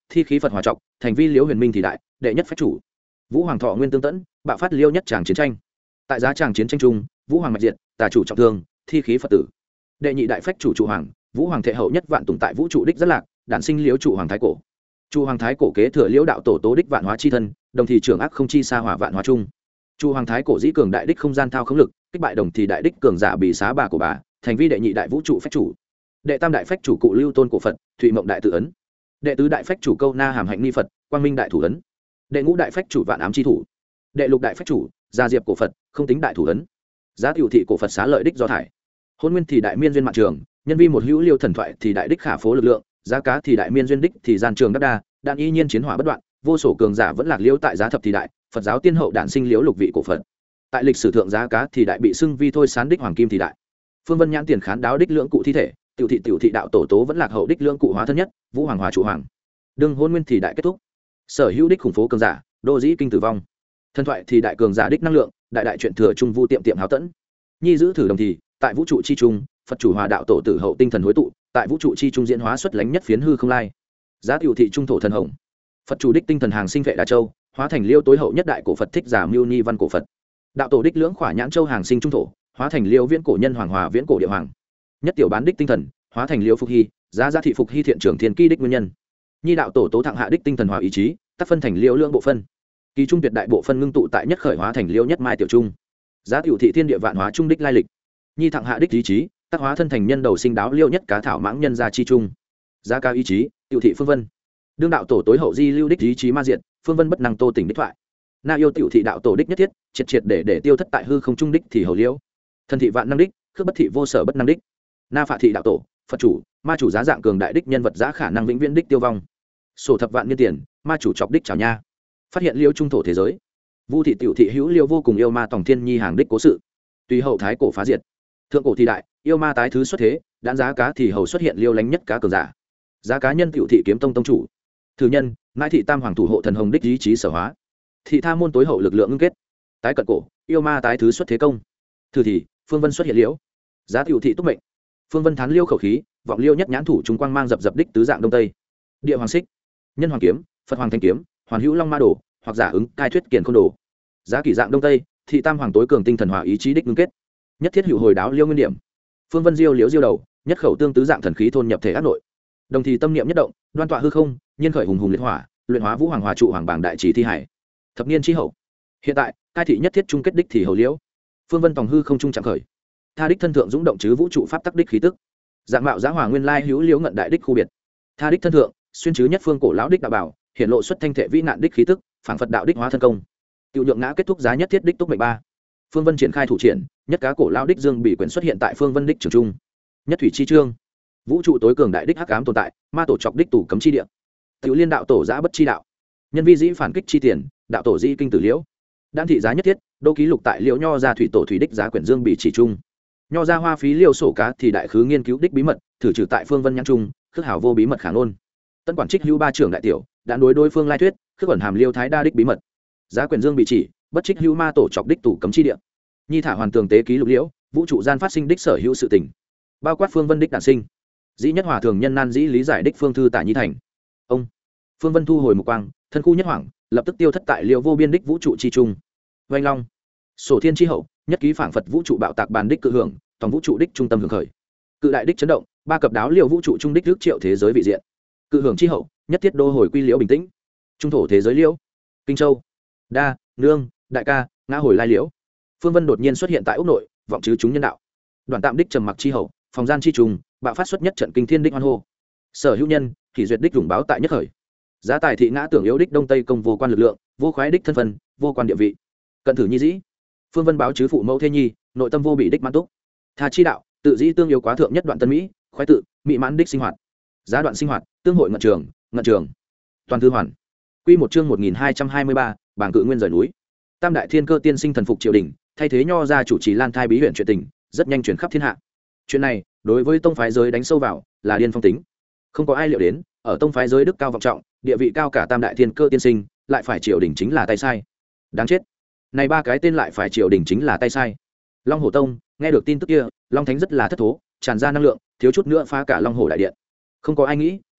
Speaker 1: thi khí phật hòa trọc thành vi liễu huyền minh thì đại đệ nhất phách chủ. Vũ hoàng thọ nguyên tương tẫn bạo phát liêu nhất tràng chiến tranh. Tại giá tràng chiến tranh trung, vũ hoàng mạch diệt, tà chủ trọng thương, thi khí phật tử. Đệ nhị đại phách chủ trụ hoàng, vũ hoàng thệ hậu nhất vạn tùng tại vũ trụ đích rất lạc, đản sinh liễu trụ hoàng thái cổ. Trụ hoàng thái cổ kế thừa liễu đạo tổ tố đích vạn hóa chi thân, đồng thì trưởng ác không chi xa hỏa vạn hóa chung. Trụ hoàng thái cổ dĩ cường đại đích không gian thao khống lực, kích bại đồng thì đại đích cường giả bị xá bà của bà, thành vi đệ nhị đại vũ trụ phách chủ. Đệ tam đại phách chủ cụ lưu tôn cổ phật, thụy mộng đại tự ấn. Đệ tứ đại phách chủ câu na hàm hạnh ni phật, quang minh đại thủ ấn. Đệ ngũ đại phách chủ vạn ám chi thủ. Đệ lục đại phách chủ gia diệp cổ phật, không tính đại thủ ấn. Giá tiểu thị cổ phật xá lợi đích do thải. Hôn nguyên thì đại miên duyên mạng trường, nhân vi một hữu liêu thần thoại thì đại đích khả phố lực lượng, giá cá thì đại miên duyên đích thì gian trường đắc đa, đạn y nhiên chiến hỏa bất đoạn, vô sổ cường giả vẫn lạc liễu tại giá thập thì đại, Phật giáo tiên hậu đản sinh liễu lục vị cổ phật. Tại lịch sử thượng giá cá thì đại bị xưng vi thôi sán đích hoàng kim thì đại. Phương Vân nhãn tiền khán đáo đích lượng cụ thi thể, tiểu thị tiểu thị đạo tổ tố vẫn lạc hậu đích lượng cụ hóa thân nhất, vũ hoàng hòa chủ hoàng. Đương hôn nguyên thì đại kết thúc. Sở hữu đích khủng phố cường giả, đô dĩ kinh tử vong. Thần thoại thì đại cường giả đích năng lượng, đại đại chuyện thừa trung vu tiệm tiệm háo tẫn. Nhi giữ thử đồng thì, tại vũ trụ chi trung, Phật chủ hòa đạo tổ tử hậu tinh thần hối tụ, tại vũ trụ chi trung diễn hóa xuất lánh nhất phiến hư không lai. Giá tiểu thị trung thổ thần hồng. Phật chủ đích tinh thần hàng sinh vệ đà châu, hóa thành liêu tối hậu nhất đại cổ Phật thích giả mưu ni văn cổ Phật. Đạo tổ đích lưỡng khỏa nhãn châu hàng sinh trung thổ, hóa thành liêu viễn cổ nhân hoàng hòa viễn cổ địa hoàng. Nhất tiểu bán đích tinh thần, hóa thành liêu phục hy, giá giá thị phục hy thiện trưởng thiên kỳ đích nguyên nhân. Nhi đạo tổ tố thạng hạ đích tinh thần hòa ý chí, tác phân thành liêu lưỡng bộ phân. Kỳ trung tuyệt đại bộ phân ngưng tụ tại nhất khởi hóa thành liêu nhất mai tiểu trung. Giá tiểu thị thiên địa vạn hóa trung đích lai lịch. Nhi thạng hạ đích ý chí, tác hóa thân thành nhân đầu sinh đáo liêu nhất cá thảo mãng nhân gia chi trung. Giá cao ý chí, tiểu thị phương vân. Đương đạo tổ tối hậu di lưu đích ý chí ma diện, phương vân bất năng tô tỉnh đích thoại. Na yêu tiểu thị đạo tổ đích nhất thiết, triệt triệt để để tiêu thất tại hư không trung đích thì hầu liễu. Thần thị vạn năng đích, khước bất thị vô sở bất năng đích. Na phạ thị đạo tổ, Phật chủ, ma chủ giá dạng cường đại đích nhân vật giá khả năng vĩnh viễn đích tiêu vong. Sổ thập vạn niên tiền, ma chủ chọc đích chào nha. Phát hiện liêu trung thổ thế giới. Vu thị tiểu thị hữu liêu vô cùng yêu ma tòng thiên nhi hàng đích cố sự. Tùy hậu thái cổ phá diệt. Thượng cổ thì đại, yêu ma tái thứ xuất thế, đãn giá cá thì hầu xuất hiện liêu lánh nhất cá cường giả. Giá cá nhân tiểu thị kiếm tông tông chủ. Thứ nhân, mãi thị tam hoàng thủ hộ thần hồng đích ý chí sở hóa. Thị tha môn tối hậu lực lượng ngưng kết. Tái cận cổ, yêu ma tái thứ xuất thế công. Thử thì, phương vân xuất hiện liễu. Giá tiểu thị túc mệnh. Phương vân thán liêu khẩu khí, vọng liêu nhất nhãn thủ trung quang mang dập dập đích tứ dạng đông tây. Địa hoàng xích, nhân hoàng kiếm, Phật hoàng thanh kiếm, hoàn hữu long ma đồ, hoặc giả ứng cai thuyết kiền không đồ. Giá kỷ dạng đông tây, thị tam hoàng tối cường tinh thần hòa ý chí đích ngưng kết. Nhất thiết hữu hồi đáo liêu nguyên điểm. Phương vân diêu liễu diêu đầu, nhất khẩu tương tứ dạng thần khí thôn nhập thể ác nội. Đồng thì tâm niệm nhất động, đoan tọa hư không, nhiên khởi hùng hùng liệt hỏa, luyện hóa vũ hoàng hòa trụ hoàng bảng đại chỉ thi hải. Thập niên chi hậu. Hiện tại, cai thị nhất thiết trung kết đích thì hầu liễu. Phương vân tòng hư không trung chẳng khởi. Tha đích thân thượng dũng động chứ vũ trụ pháp tắc đích khí tức. Dạng mạo giá hòa nguyên lai hữu liễu ngận đại đích khu biệt. Tha đích thân thượng, xuyên chứ nhất phương cổ lão đích đạo bảo, hiện lộ xuất thanh thể vĩ nạn đích khí tức, phảng phật đạo đích hóa thân công. Tiểu nhượng ngã kết thúc giá nhất thiết đích túc mệnh ba. Phương vân triển khai thủ triển, nhất cá cổ lão đích dương bị quyển xuất hiện tại phương vân đích trường trung. Nhất thủy chi trương. Vũ trụ tối cường đại đích hắc ám tồn tại, ma tổ chọc đích tủ cấm chi địa. Tiểu liên đạo tổ giã bất chi đạo. Nhân vi dĩ phản kích chi tiền, đạo tổ dĩ kinh tử liễu. Đan thị giá nhất thiết, đô ký lục tại liễu nho gia thủy tổ thủy đích giá quyển dương bị chỉ trung. Nho gia hoa phí liêu sổ cá thì đại khứ nghiên cứu đích bí mật, thử trừ tại phương vân nhãn trung, khước hảo vô bí mật khả ngôn. Tân quản trích hữu ba trưởng đại tiểu, đã đối đối phương lai thuyết, khước ẩn hàm liêu thái đa đích bí mật. Giá quyển dương bị chỉ, bất trích hữu ma tổ chọc đích tủ cấm chi địa. Nhi thả hoàn tường tế ký lục liễu, vũ trụ gian phát sinh đích sở hữu sự tình, bao quát phương vân đích đản sinh. Dĩ nhất hòa thường nhân nan dĩ lý giải đích phương thư tả nhi thành. Ông phương vân thu hồi mục quang, thân khu nhất hoàng, lập tức tiêu thất tại liêu vô biên đích vũ trụ chi trung. Oanh long, sổ thiên chi hậu, nhất ký phảng phật vũ trụ bạo tạc bàn đích cự hưởng, toàn vũ trụ đích trung tâm hưởng khởi. Cự đại đích chấn động, ba cập đáo liêu vũ trụ trung đích rước triệu thế giới vị diện. Cự hưởng chi hậu, nhất thiết đô hồi quy liễu bình tĩnh. Trung thổ thế giới liễu. Kinh châu, đa, nương, đại ca, ngã hồi lai liễu. Phương vân đột nhiên xuất hiện tại ốc nội, vọng chứ chúng nhân đạo. Đoàn tạm đích trầm mặc chi hậu, phòng gian chi trùng, bạo phát xuất nhất trận kinh thiên đích hoan hô. Sở hữu nhân, thì duyệt đích rủng báo tại nhất khởi. Giá tài thị ngã tưởng yếu đích đông tây công vô quan lực lượng, vô khoái đích thân phân, vô quan địa vị. Cận thử nhi dĩ. Phương vân báo chứ phụ mẫu thế nhi, nội tâm vô bị đích mãn túc. Tha chi đạo, tự dĩ tương yếu quá thượng nhất đoạn tân mỹ, khoái tự, mỹ mãn đích sinh hoạt. Giá đoạn sinh hoạt, tương hội ngận trường, ngận trường. Toàn thư hoàn. Quy một chương một nghìn hai trăm hai mươi ba, bảng cự nguyên rời núi. Tam đại thiên cơ tiên sinh thần phục triều đình, thay thế nho ra chủ trì lan thai bí huyện chuyện tình, rất nhanh chuyển khắp thiên hạ. Chuyện này, đối với tông phái giới đánh sâu vào, là điên phong tính. Không có ai liệu đến, ở tông phái giới đức cao vọng trọng, địa vị cao cả tam đại thiên cơ tiên sinh, lại phải triều đình chính là tay sai. Đáng chết. Này ba cái tên lại phải triều đình chính là tay sai. Long Hổ Tông, nghe được tin tức kia, Long Thánh rất là thất thố, tràn ra năng lượng, thiếu chút nữa phá cả Long Hổ đại điện. Không có ai nghĩ,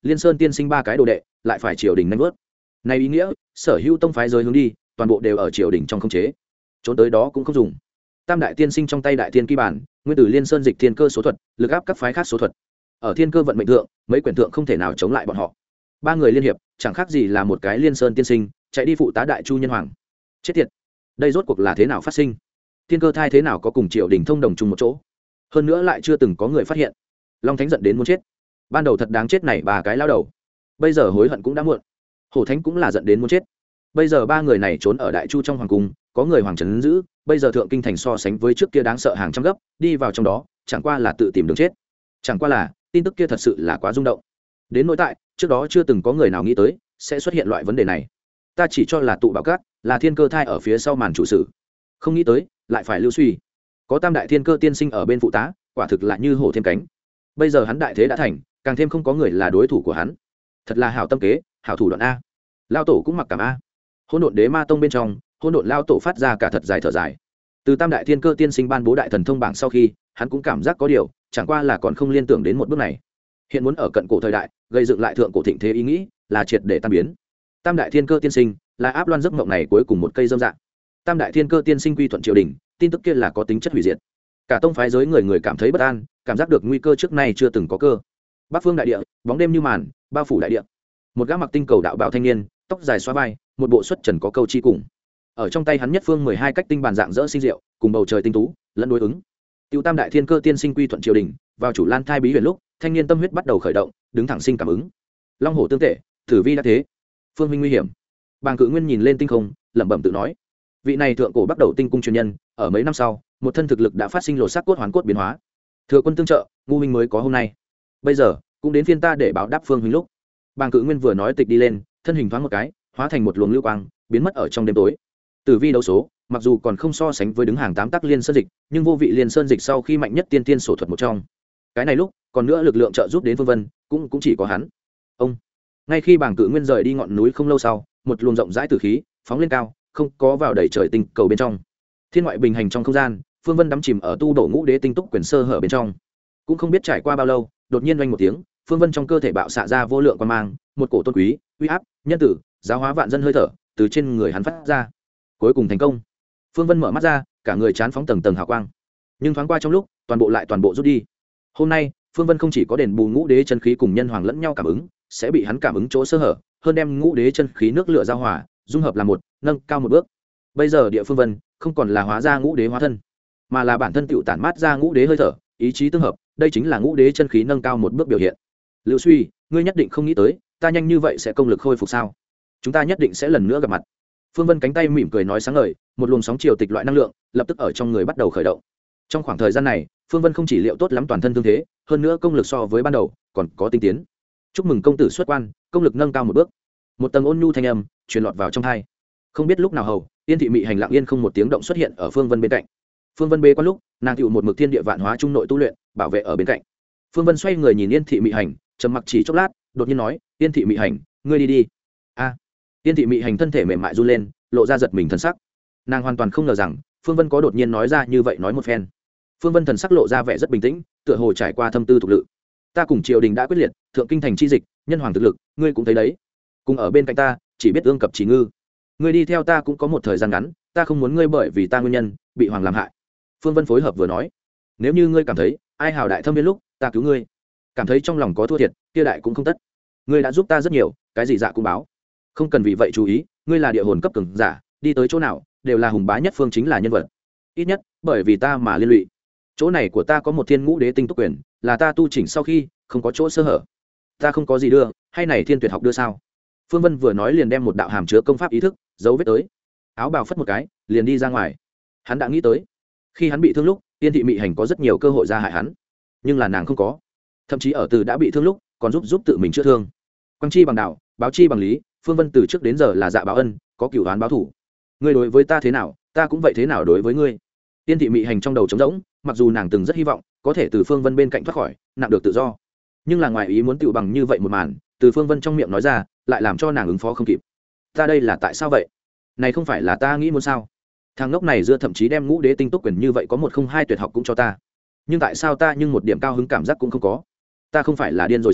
Speaker 1: liên sơn tiên sinh ba cái đồ đệ lại phải triều đình nanh vớt. Này ý nghĩa sở hữu tông phái giới hướng đi toàn bộ đều ở triều đình trong khống chế, trốn tới đó cũng không dùng. Tam đại tiên sinh trong tay đại tiên kỳ bản, nguyên tử liên sơn dịch thiên cơ số thuật, lực áp các phái khác số thuật. Ở thiên cơ vận mệnh thượng, mấy quyển thượng không thể nào chống lại bọn họ. Ba người liên hiệp, chẳng khác gì là một cái liên sơn tiên sinh chạy đi phụ tá đại chu nhân hoàng. Chết tiệt, đây rốt cuộc là thế nào phát sinh? Thiên cơ thai thế nào có cùng triều đình thông đồng chung một chỗ? Hơn nữa lại chưa từng có người phát hiện. Long Thánh giận đến muốn chết. Ban đầu thật đáng chết này ba cái lao đầu, bây giờ hối hận cũng đã muộn. Hổ Thánh cũng là giận đến muốn chết. Bây giờ ba người này trốn ở đại chu trong hoàng cung, có người hoàng trấn giữ, bây giờ thượng kinh thành so sánh với trước kia đáng sợ hàng trăm gấp, đi vào trong đó chẳng qua là tự tìm đường chết. Chẳng qua là tin tức kia thật sự là quá rung động, đến nỗi tại trước đó chưa từng có người nào nghĩ tới sẽ xuất hiện loại vấn đề này. Ta chỉ cho là tụ bảo cát là thiên cơ thai ở phía sau màn chủ sự, không nghĩ tới lại phải lưu suy. Có tam đại thiên cơ tiên sinh ở bên phụ tá, quả thực là như hổ thêm cánh. Bây giờ hắn đại thế đã thành, càng thêm không có người là đối thủ của hắn. Thật là hảo tâm kế, hảo thủ đoạn a. Lao tổ cũng mặc cảm a. Hỗn độn đế ma tông bên trong, hỗn độn lao tổ phát ra cả thật dài thở dài. Từ tam đại thiên cơ tiên sinh ban bố đại thần thông bảng sau khi, hắn cũng cảm giác có điều, chẳng qua là còn không liên tưởng đến một bước này. Hiện muốn ở cận cổ thời đại gây dựng lại thượng cổ thịnh thế ý nghĩ là triệt để tan biến. Tam đại thiên cơ tiên sinh là áp loan giấc mộng này cuối cùng một cây dâm dạng. Tam đại thiên cơ tiên sinh quy thuận triều đình, tin tức kia là có tính chất hủy diệt. Cả tông phái giới người người cảm thấy bất an, cảm giác được nguy cơ trước nay chưa từng có cơ. Bắc phương đại địa, bóng đêm như màn, bao phủ đại địa. Một gã mặc tinh cầu đạo bào thanh niên, tóc dài xóa vai, một bộ xuất trần có câu chi cùng. Ở trong tay hắn nhất phương mười hai cách tinh bàn dạng dỡ sinh diệu, cùng bầu trời tinh tú, lẫn đối ứng. Tiêu tam đại thiên cơ tiên sinh quy thuận triều đình, vào chủ lan thai bí huyền lúc, thanh niên tâm huyết bắt đầu khởi động, đứng thẳng sinh cảm ứng. Long hổ tương tệ, tử vi đã thế. Phương huynh nguy hiểm. Bàng Cự Nguyên nhìn lên tinh không, lẩm bẩm tự nói. Vị này thượng cổ bắt đầu tinh cung truyền nhân, ở mấy năm sau, một thân thực lực đã phát sinh lột xác cốt hoàn cốt biến hóa. Thừa quân tương trợ, ngu huynh mới có hôm nay. Bây giờ, cũng đến phiên ta để báo đáp Phương huynh lúc. Bàng Cự Nguyên vừa nói tịch đi lên, thân hình thoáng một cái, hóa thành một luồng lưu quang, biến mất ở trong đêm tối. Tử vi đấu số, mặc dù còn không so sánh với đứng hàng tám tác liên sơn dịch, nhưng vô vị liên sơn dịch sau khi mạnh nhất tiên tiên sổ thuật một trong. Cái này lúc, còn nữa lực lượng trợ giúp đến Phương Vân, cũng cũng chỉ có hắn. Ông. Ngay khi Bàng Cự Nguyên rời đi ngọn núi không lâu sau, một luồng rộng rãi tử khí phóng lên cao, không có vào đầy trời tinh cầu bên trong. Thiên ngoại bình hành trong không gian, Phương Vân đắm chìm ở tu đổ ngũ đế tinh túc quyền sơ hở bên trong. Cũng không biết trải qua bao lâu, đột nhiên vang một tiếng, Phương Vân trong cơ thể bạo xạ ra vô lượng quang mang, một cổ tôn quý, uy áp, nhân tử, giáo hóa vạn dân hơi thở từ trên người hắn phát ra. Cuối cùng thành công. Phương Vân mở mắt ra, cả người chán phóng tầng tầng hào quang. Nhưng thoáng qua trong lúc, toàn bộ lại toàn bộ rút đi. Hôm nay, Phương Vân không chỉ có đền bù ngũ đế chân khí cùng nhân hoàng lẫn nhau cảm ứng, sẽ bị hắn cảm ứng chỗ sơ hở, hơn đem ngũ đế chân khí nước lửa giao hòa, dung hợp làm một, nâng cao một bước. Bây giờ địa Phương Vân không còn là hóa ra ngũ đế hóa thân, mà là bản thân tựu tản mát ra ngũ đế hơi thở, ý chí tương hợp, đây chính là ngũ đế chân khí nâng cao một bước biểu hiện. Lưu Suy, ngươi nhất định không nghĩ tới, ta nhanh như vậy sẽ công lực khôi phục sao? Chúng ta nhất định sẽ lần nữa gặp mặt. Phương Vân cánh tay mỉm cười nói sáng ngời, một luồng sóng chiều tịch loại năng lượng lập tức ở trong người bắt đầu khởi động. Trong khoảng thời gian này, Phương Vân không chỉ liệu tốt lắm toàn thân thương thế, hơn nữa công lực so với ban đầu còn có tinh tiến. Chúc mừng công tử xuất quan, công lực nâng cao một bước. Một tầng ôn nhu thanh âm truyền lọt vào trong tai. Không biết lúc nào hầu, Tiên thị mị hành lặng yên không một tiếng động xuất hiện ở Phương Vân bên cạnh. Phương Vân bế quan lúc, nàng tựu một mực thiên địa vạn hóa trung nội tu luyện, bảo vệ ở bên cạnh. Phương Vân xoay người nhìn Yên thị mị hành, trầm mặc chỉ chốc lát, đột nhiên nói, Yên thị mị hành, ngươi đi đi. A. À. Yên thị mị hành thân thể mềm mại run lên, lộ ra giật mình thần sắc. Nàng hoàn toàn không ngờ rằng Phương Vân có đột nhiên nói ra như vậy nói một phen. Phương Vân thần sắc lộ ra vẻ rất bình tĩnh, tựa hồ trải qua thâm tư thuộc lự. Ta cùng triều đình đã quyết liệt, thượng kinh thành chi dịch, nhân hoàng thực lực, ngươi cũng thấy đấy. Cùng ở bên cạnh ta, chỉ biết ương cập chỉ ngư. Ngươi đi theo ta cũng có một thời gian ngắn, ta không muốn ngươi bởi vì ta nguyên nhân bị hoàng làm hại. Phương Vân phối hợp vừa nói, nếu như ngươi cảm thấy ai hào đại thâm viên lúc, ta cứu ngươi. Cảm thấy trong lòng có thua thiệt, kia đại cũng không tất. Ngươi đã giúp ta rất nhiều, cái gì dạ cũng báo. Không cần vì vậy chú ý, ngươi là địa hồn cấp cường giả, đi tới chỗ nào đều là hùng bá nhất phương chính là nhân vật. Ít nhất, bởi vì ta mà liên lụy. Chỗ này của ta có một thiên ngũ đế tinh túc quyền, là ta tu chỉnh sau khi không có chỗ sơ hở. Ta không có gì đưa, hay này thiên tuyệt học đưa sao? Phương Vân vừa nói liền đem một đạo hàm chứa công pháp ý thức dấu vết tới, áo bào phất một cái, liền đi ra ngoài. Hắn đã nghĩ tới, khi hắn bị thương lúc, Tiên thị mị hành có rất nhiều cơ hội ra hại hắn, nhưng là nàng không có. Thậm chí ở từ đã bị thương lúc, còn giúp giúp tự mình chữa thương. Quang chi bằng đạo, báo chi bằng lý, Phương Vân từ trước đến giờ là dạ báo ân, có cửu oán báo thủ. Ngươi đối với ta thế nào, ta cũng vậy thế nào đối với ngươi. Tiên thị mị hành trong đầu trống rỗng, mặc dù nàng từng rất hy vọng có thể từ Phương Vân bên cạnh thoát khỏi, nặng được tự do, nhưng là ngoài ý muốn tựu bằng như vậy một màn, từ Phương Vân trong miệng nói ra, lại làm cho nàng ứng phó không kịp. Ta đây là tại sao vậy? Này không phải là ta nghĩ muốn sao? Thằng ngốc này dưa thậm chí đem ngũ đế tinh túc quyền như vậy có một không hai tuyệt học cũng cho ta, nhưng tại sao ta nhưng một điểm cao hứng cảm giác cũng không có? Ta không phải là điên rồi sao?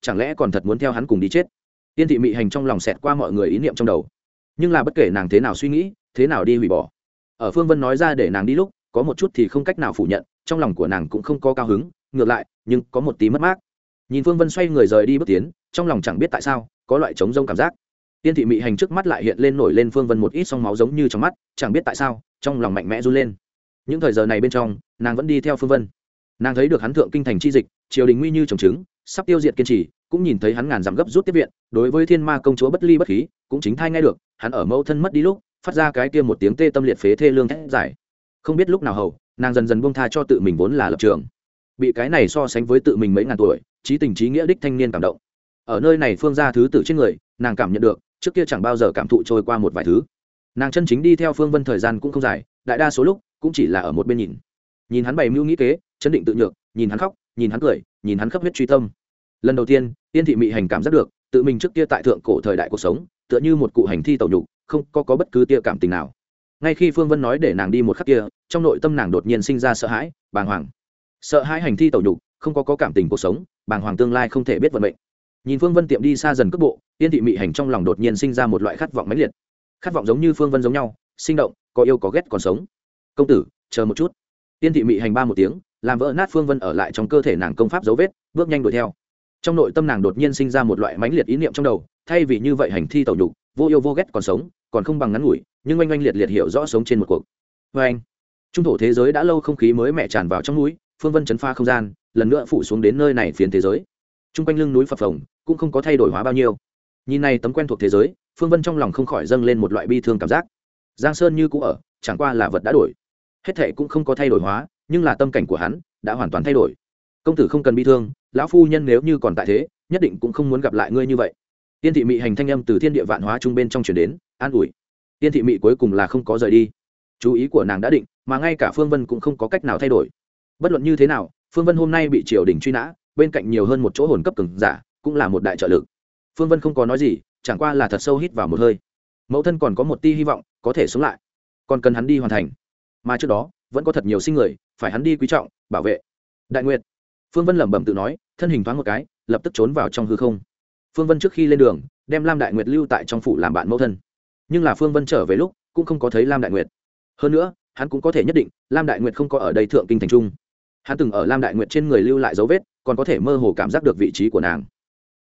Speaker 1: chẳng lẽ còn thật muốn theo hắn cùng đi chết. Tiên thị mị hành trong lòng xẹt qua mọi người ý niệm trong đầu, nhưng là bất kể nàng thế nào suy nghĩ, thế nào đi hủy bỏ, ở Phương Vân nói ra để nàng đi lúc có một chút thì không cách nào phủ nhận, trong lòng của nàng cũng không có cao hứng, ngược lại nhưng có một tí mất mát. Nhìn Phương Vân xoay người rời đi bước tiến, trong lòng chẳng biết tại sao có loại trống rông cảm giác. Tiên thị mị hành trước mắt lại hiện lên nổi lên Phương Vân một ít song máu giống như trong mắt, chẳng biết tại sao trong lòng mạnh mẽ run lên. Những thời giờ này bên trong nàng vẫn đi theo Phương Vân, nàng thấy được hắn thượng kinh thành chi dịch, triều đình nguy như trồng trứng, sắp tiêu diệt kiên trì, cũng nhìn thấy hắn ngàn dặm gấp rút tiếp viện, đối với thiên ma công chúa bất ly bất khí, cũng chính thai nghe được hắn ở mẫu thân mất đi lúc phát ra cái kia một tiếng tê tâm liệt phế thê lương thét giải. Không biết lúc nào hầu nàng dần dần buông tha cho tự mình vốn là lập trường, bị cái này so sánh với tự mình mấy ngàn tuổi trí tình trí nghĩa đích thanh niên cảm động. Ở nơi này Phương gia thứ tử trên người nàng cảm nhận được trước kia chẳng bao giờ cảm thụ trôi qua một vài thứ. Nàng chân chính đi theo Phương Vân thời gian cũng không dài, đại đa số lúc cũng chỉ là ở một bên nhìn, nhìn hắn bày mưu nghĩ kế, chấn định tự nhược, nhìn hắn khóc, nhìn hắn cười, nhìn hắn khắp huyết truy tâm. Lần đầu tiên Tiên thị mị hành cảm giác được tự mình trước kia tại thượng cổ thời đại cuộc sống tựa như một cụ hành thi tẩu nhục, không có, có bất cứ tia cảm tình nào. Ngay khi Phương Vân nói để nàng đi một khắc kia, trong nội tâm nàng đột nhiên sinh ra sợ hãi, bàng hoàng. Sợ hãi hành thi tẩu nhục, không có, có cảm tình cuộc sống, bàng hoàng tương lai không thể biết vận mệnh. Nhìn Phương Vân tiệm đi xa dần cước bộ, Tiên thị mị hành trong lòng đột nhiên sinh ra một loại khát vọng mãnh liệt, khát vọng giống như Phương Vân giống nhau, sinh động, có yêu có ghét còn sống. Công tử, chờ một chút. Tiên thị mị hành ba một tiếng, làm vỡ nát Phương Vân ở lại trong cơ thể nàng công pháp dấu vết, bước nhanh đuổi theo. Trong nội tâm nàng đột nhiên sinh ra một loại mãnh liệt ý niệm trong đầu, thay vì như vậy hành thi tẩu nhục, vô yêu vô ghét còn sống, còn không bằng ngắn ngủi, nhưng oanh oanh liệt liệt hiểu rõ sống trên một cuộc. Oanh. Trung thổ thế giới đã lâu không khí mới mẻ tràn vào trong núi, Phương Vân chấn pha không gian, lần nữa phủ xuống đến nơi này phiến thế giới. Trung quanh lưng núi phập phồng, cũng không có thay đổi hóa bao nhiêu. Nhìn này tấm quen thuộc thế giới, Phương Vân trong lòng không khỏi dâng lên một loại bi thương cảm giác. Giang Sơn như cũ ở, chẳng qua là vật đã đổi. Hết thảy cũng không có thay đổi hóa, nhưng là tâm cảnh của hắn đã hoàn toàn thay đổi. Công tử không cần bi thương, lão phu nhân nếu như còn tại thế, nhất định cũng không muốn gặp lại ngươi như vậy. Tiên thị mị hành thanh âm từ thiên địa vạn hóa trung bên trong truyền đến, an ủi. Tiên thị mị cuối cùng là không có rời đi. Chú ý của nàng đã định, mà ngay cả Phương Vân cũng không có cách nào thay đổi. Bất luận như thế nào, Phương Vân hôm nay bị triều đình truy nã, bên cạnh nhiều hơn một chỗ hồn cấp cường giả, cũng là một đại trợ lực. Phương Vân không có nói gì, chẳng qua là thật sâu hít vào một hơi. Mẫu thân còn có một tia hy vọng, có thể sống lại, còn cần hắn đi hoàn thành. Mà trước đó, vẫn có thật nhiều sinh người, phải hắn đi quý trọng, bảo vệ. Đại Nguyệt. Phương Vân lẩm bẩm tự nói, thân hình thoáng một cái, lập tức trốn vào trong hư không. Phương Vân trước khi lên đường, đem Lam Đại Nguyệt lưu tại trong phủ làm bạn mẫu thân. Nhưng là Phương Vân trở về lúc, cũng không có thấy Lam Đại Nguyệt. Hơn nữa, hắn cũng có thể nhất định, Lam Đại Nguyệt không có ở đây thượng kinh thành trung. Hắn từng ở Lam Đại Nguyệt trên người lưu lại dấu vết, còn có thể mơ hồ cảm giác được vị trí của nàng.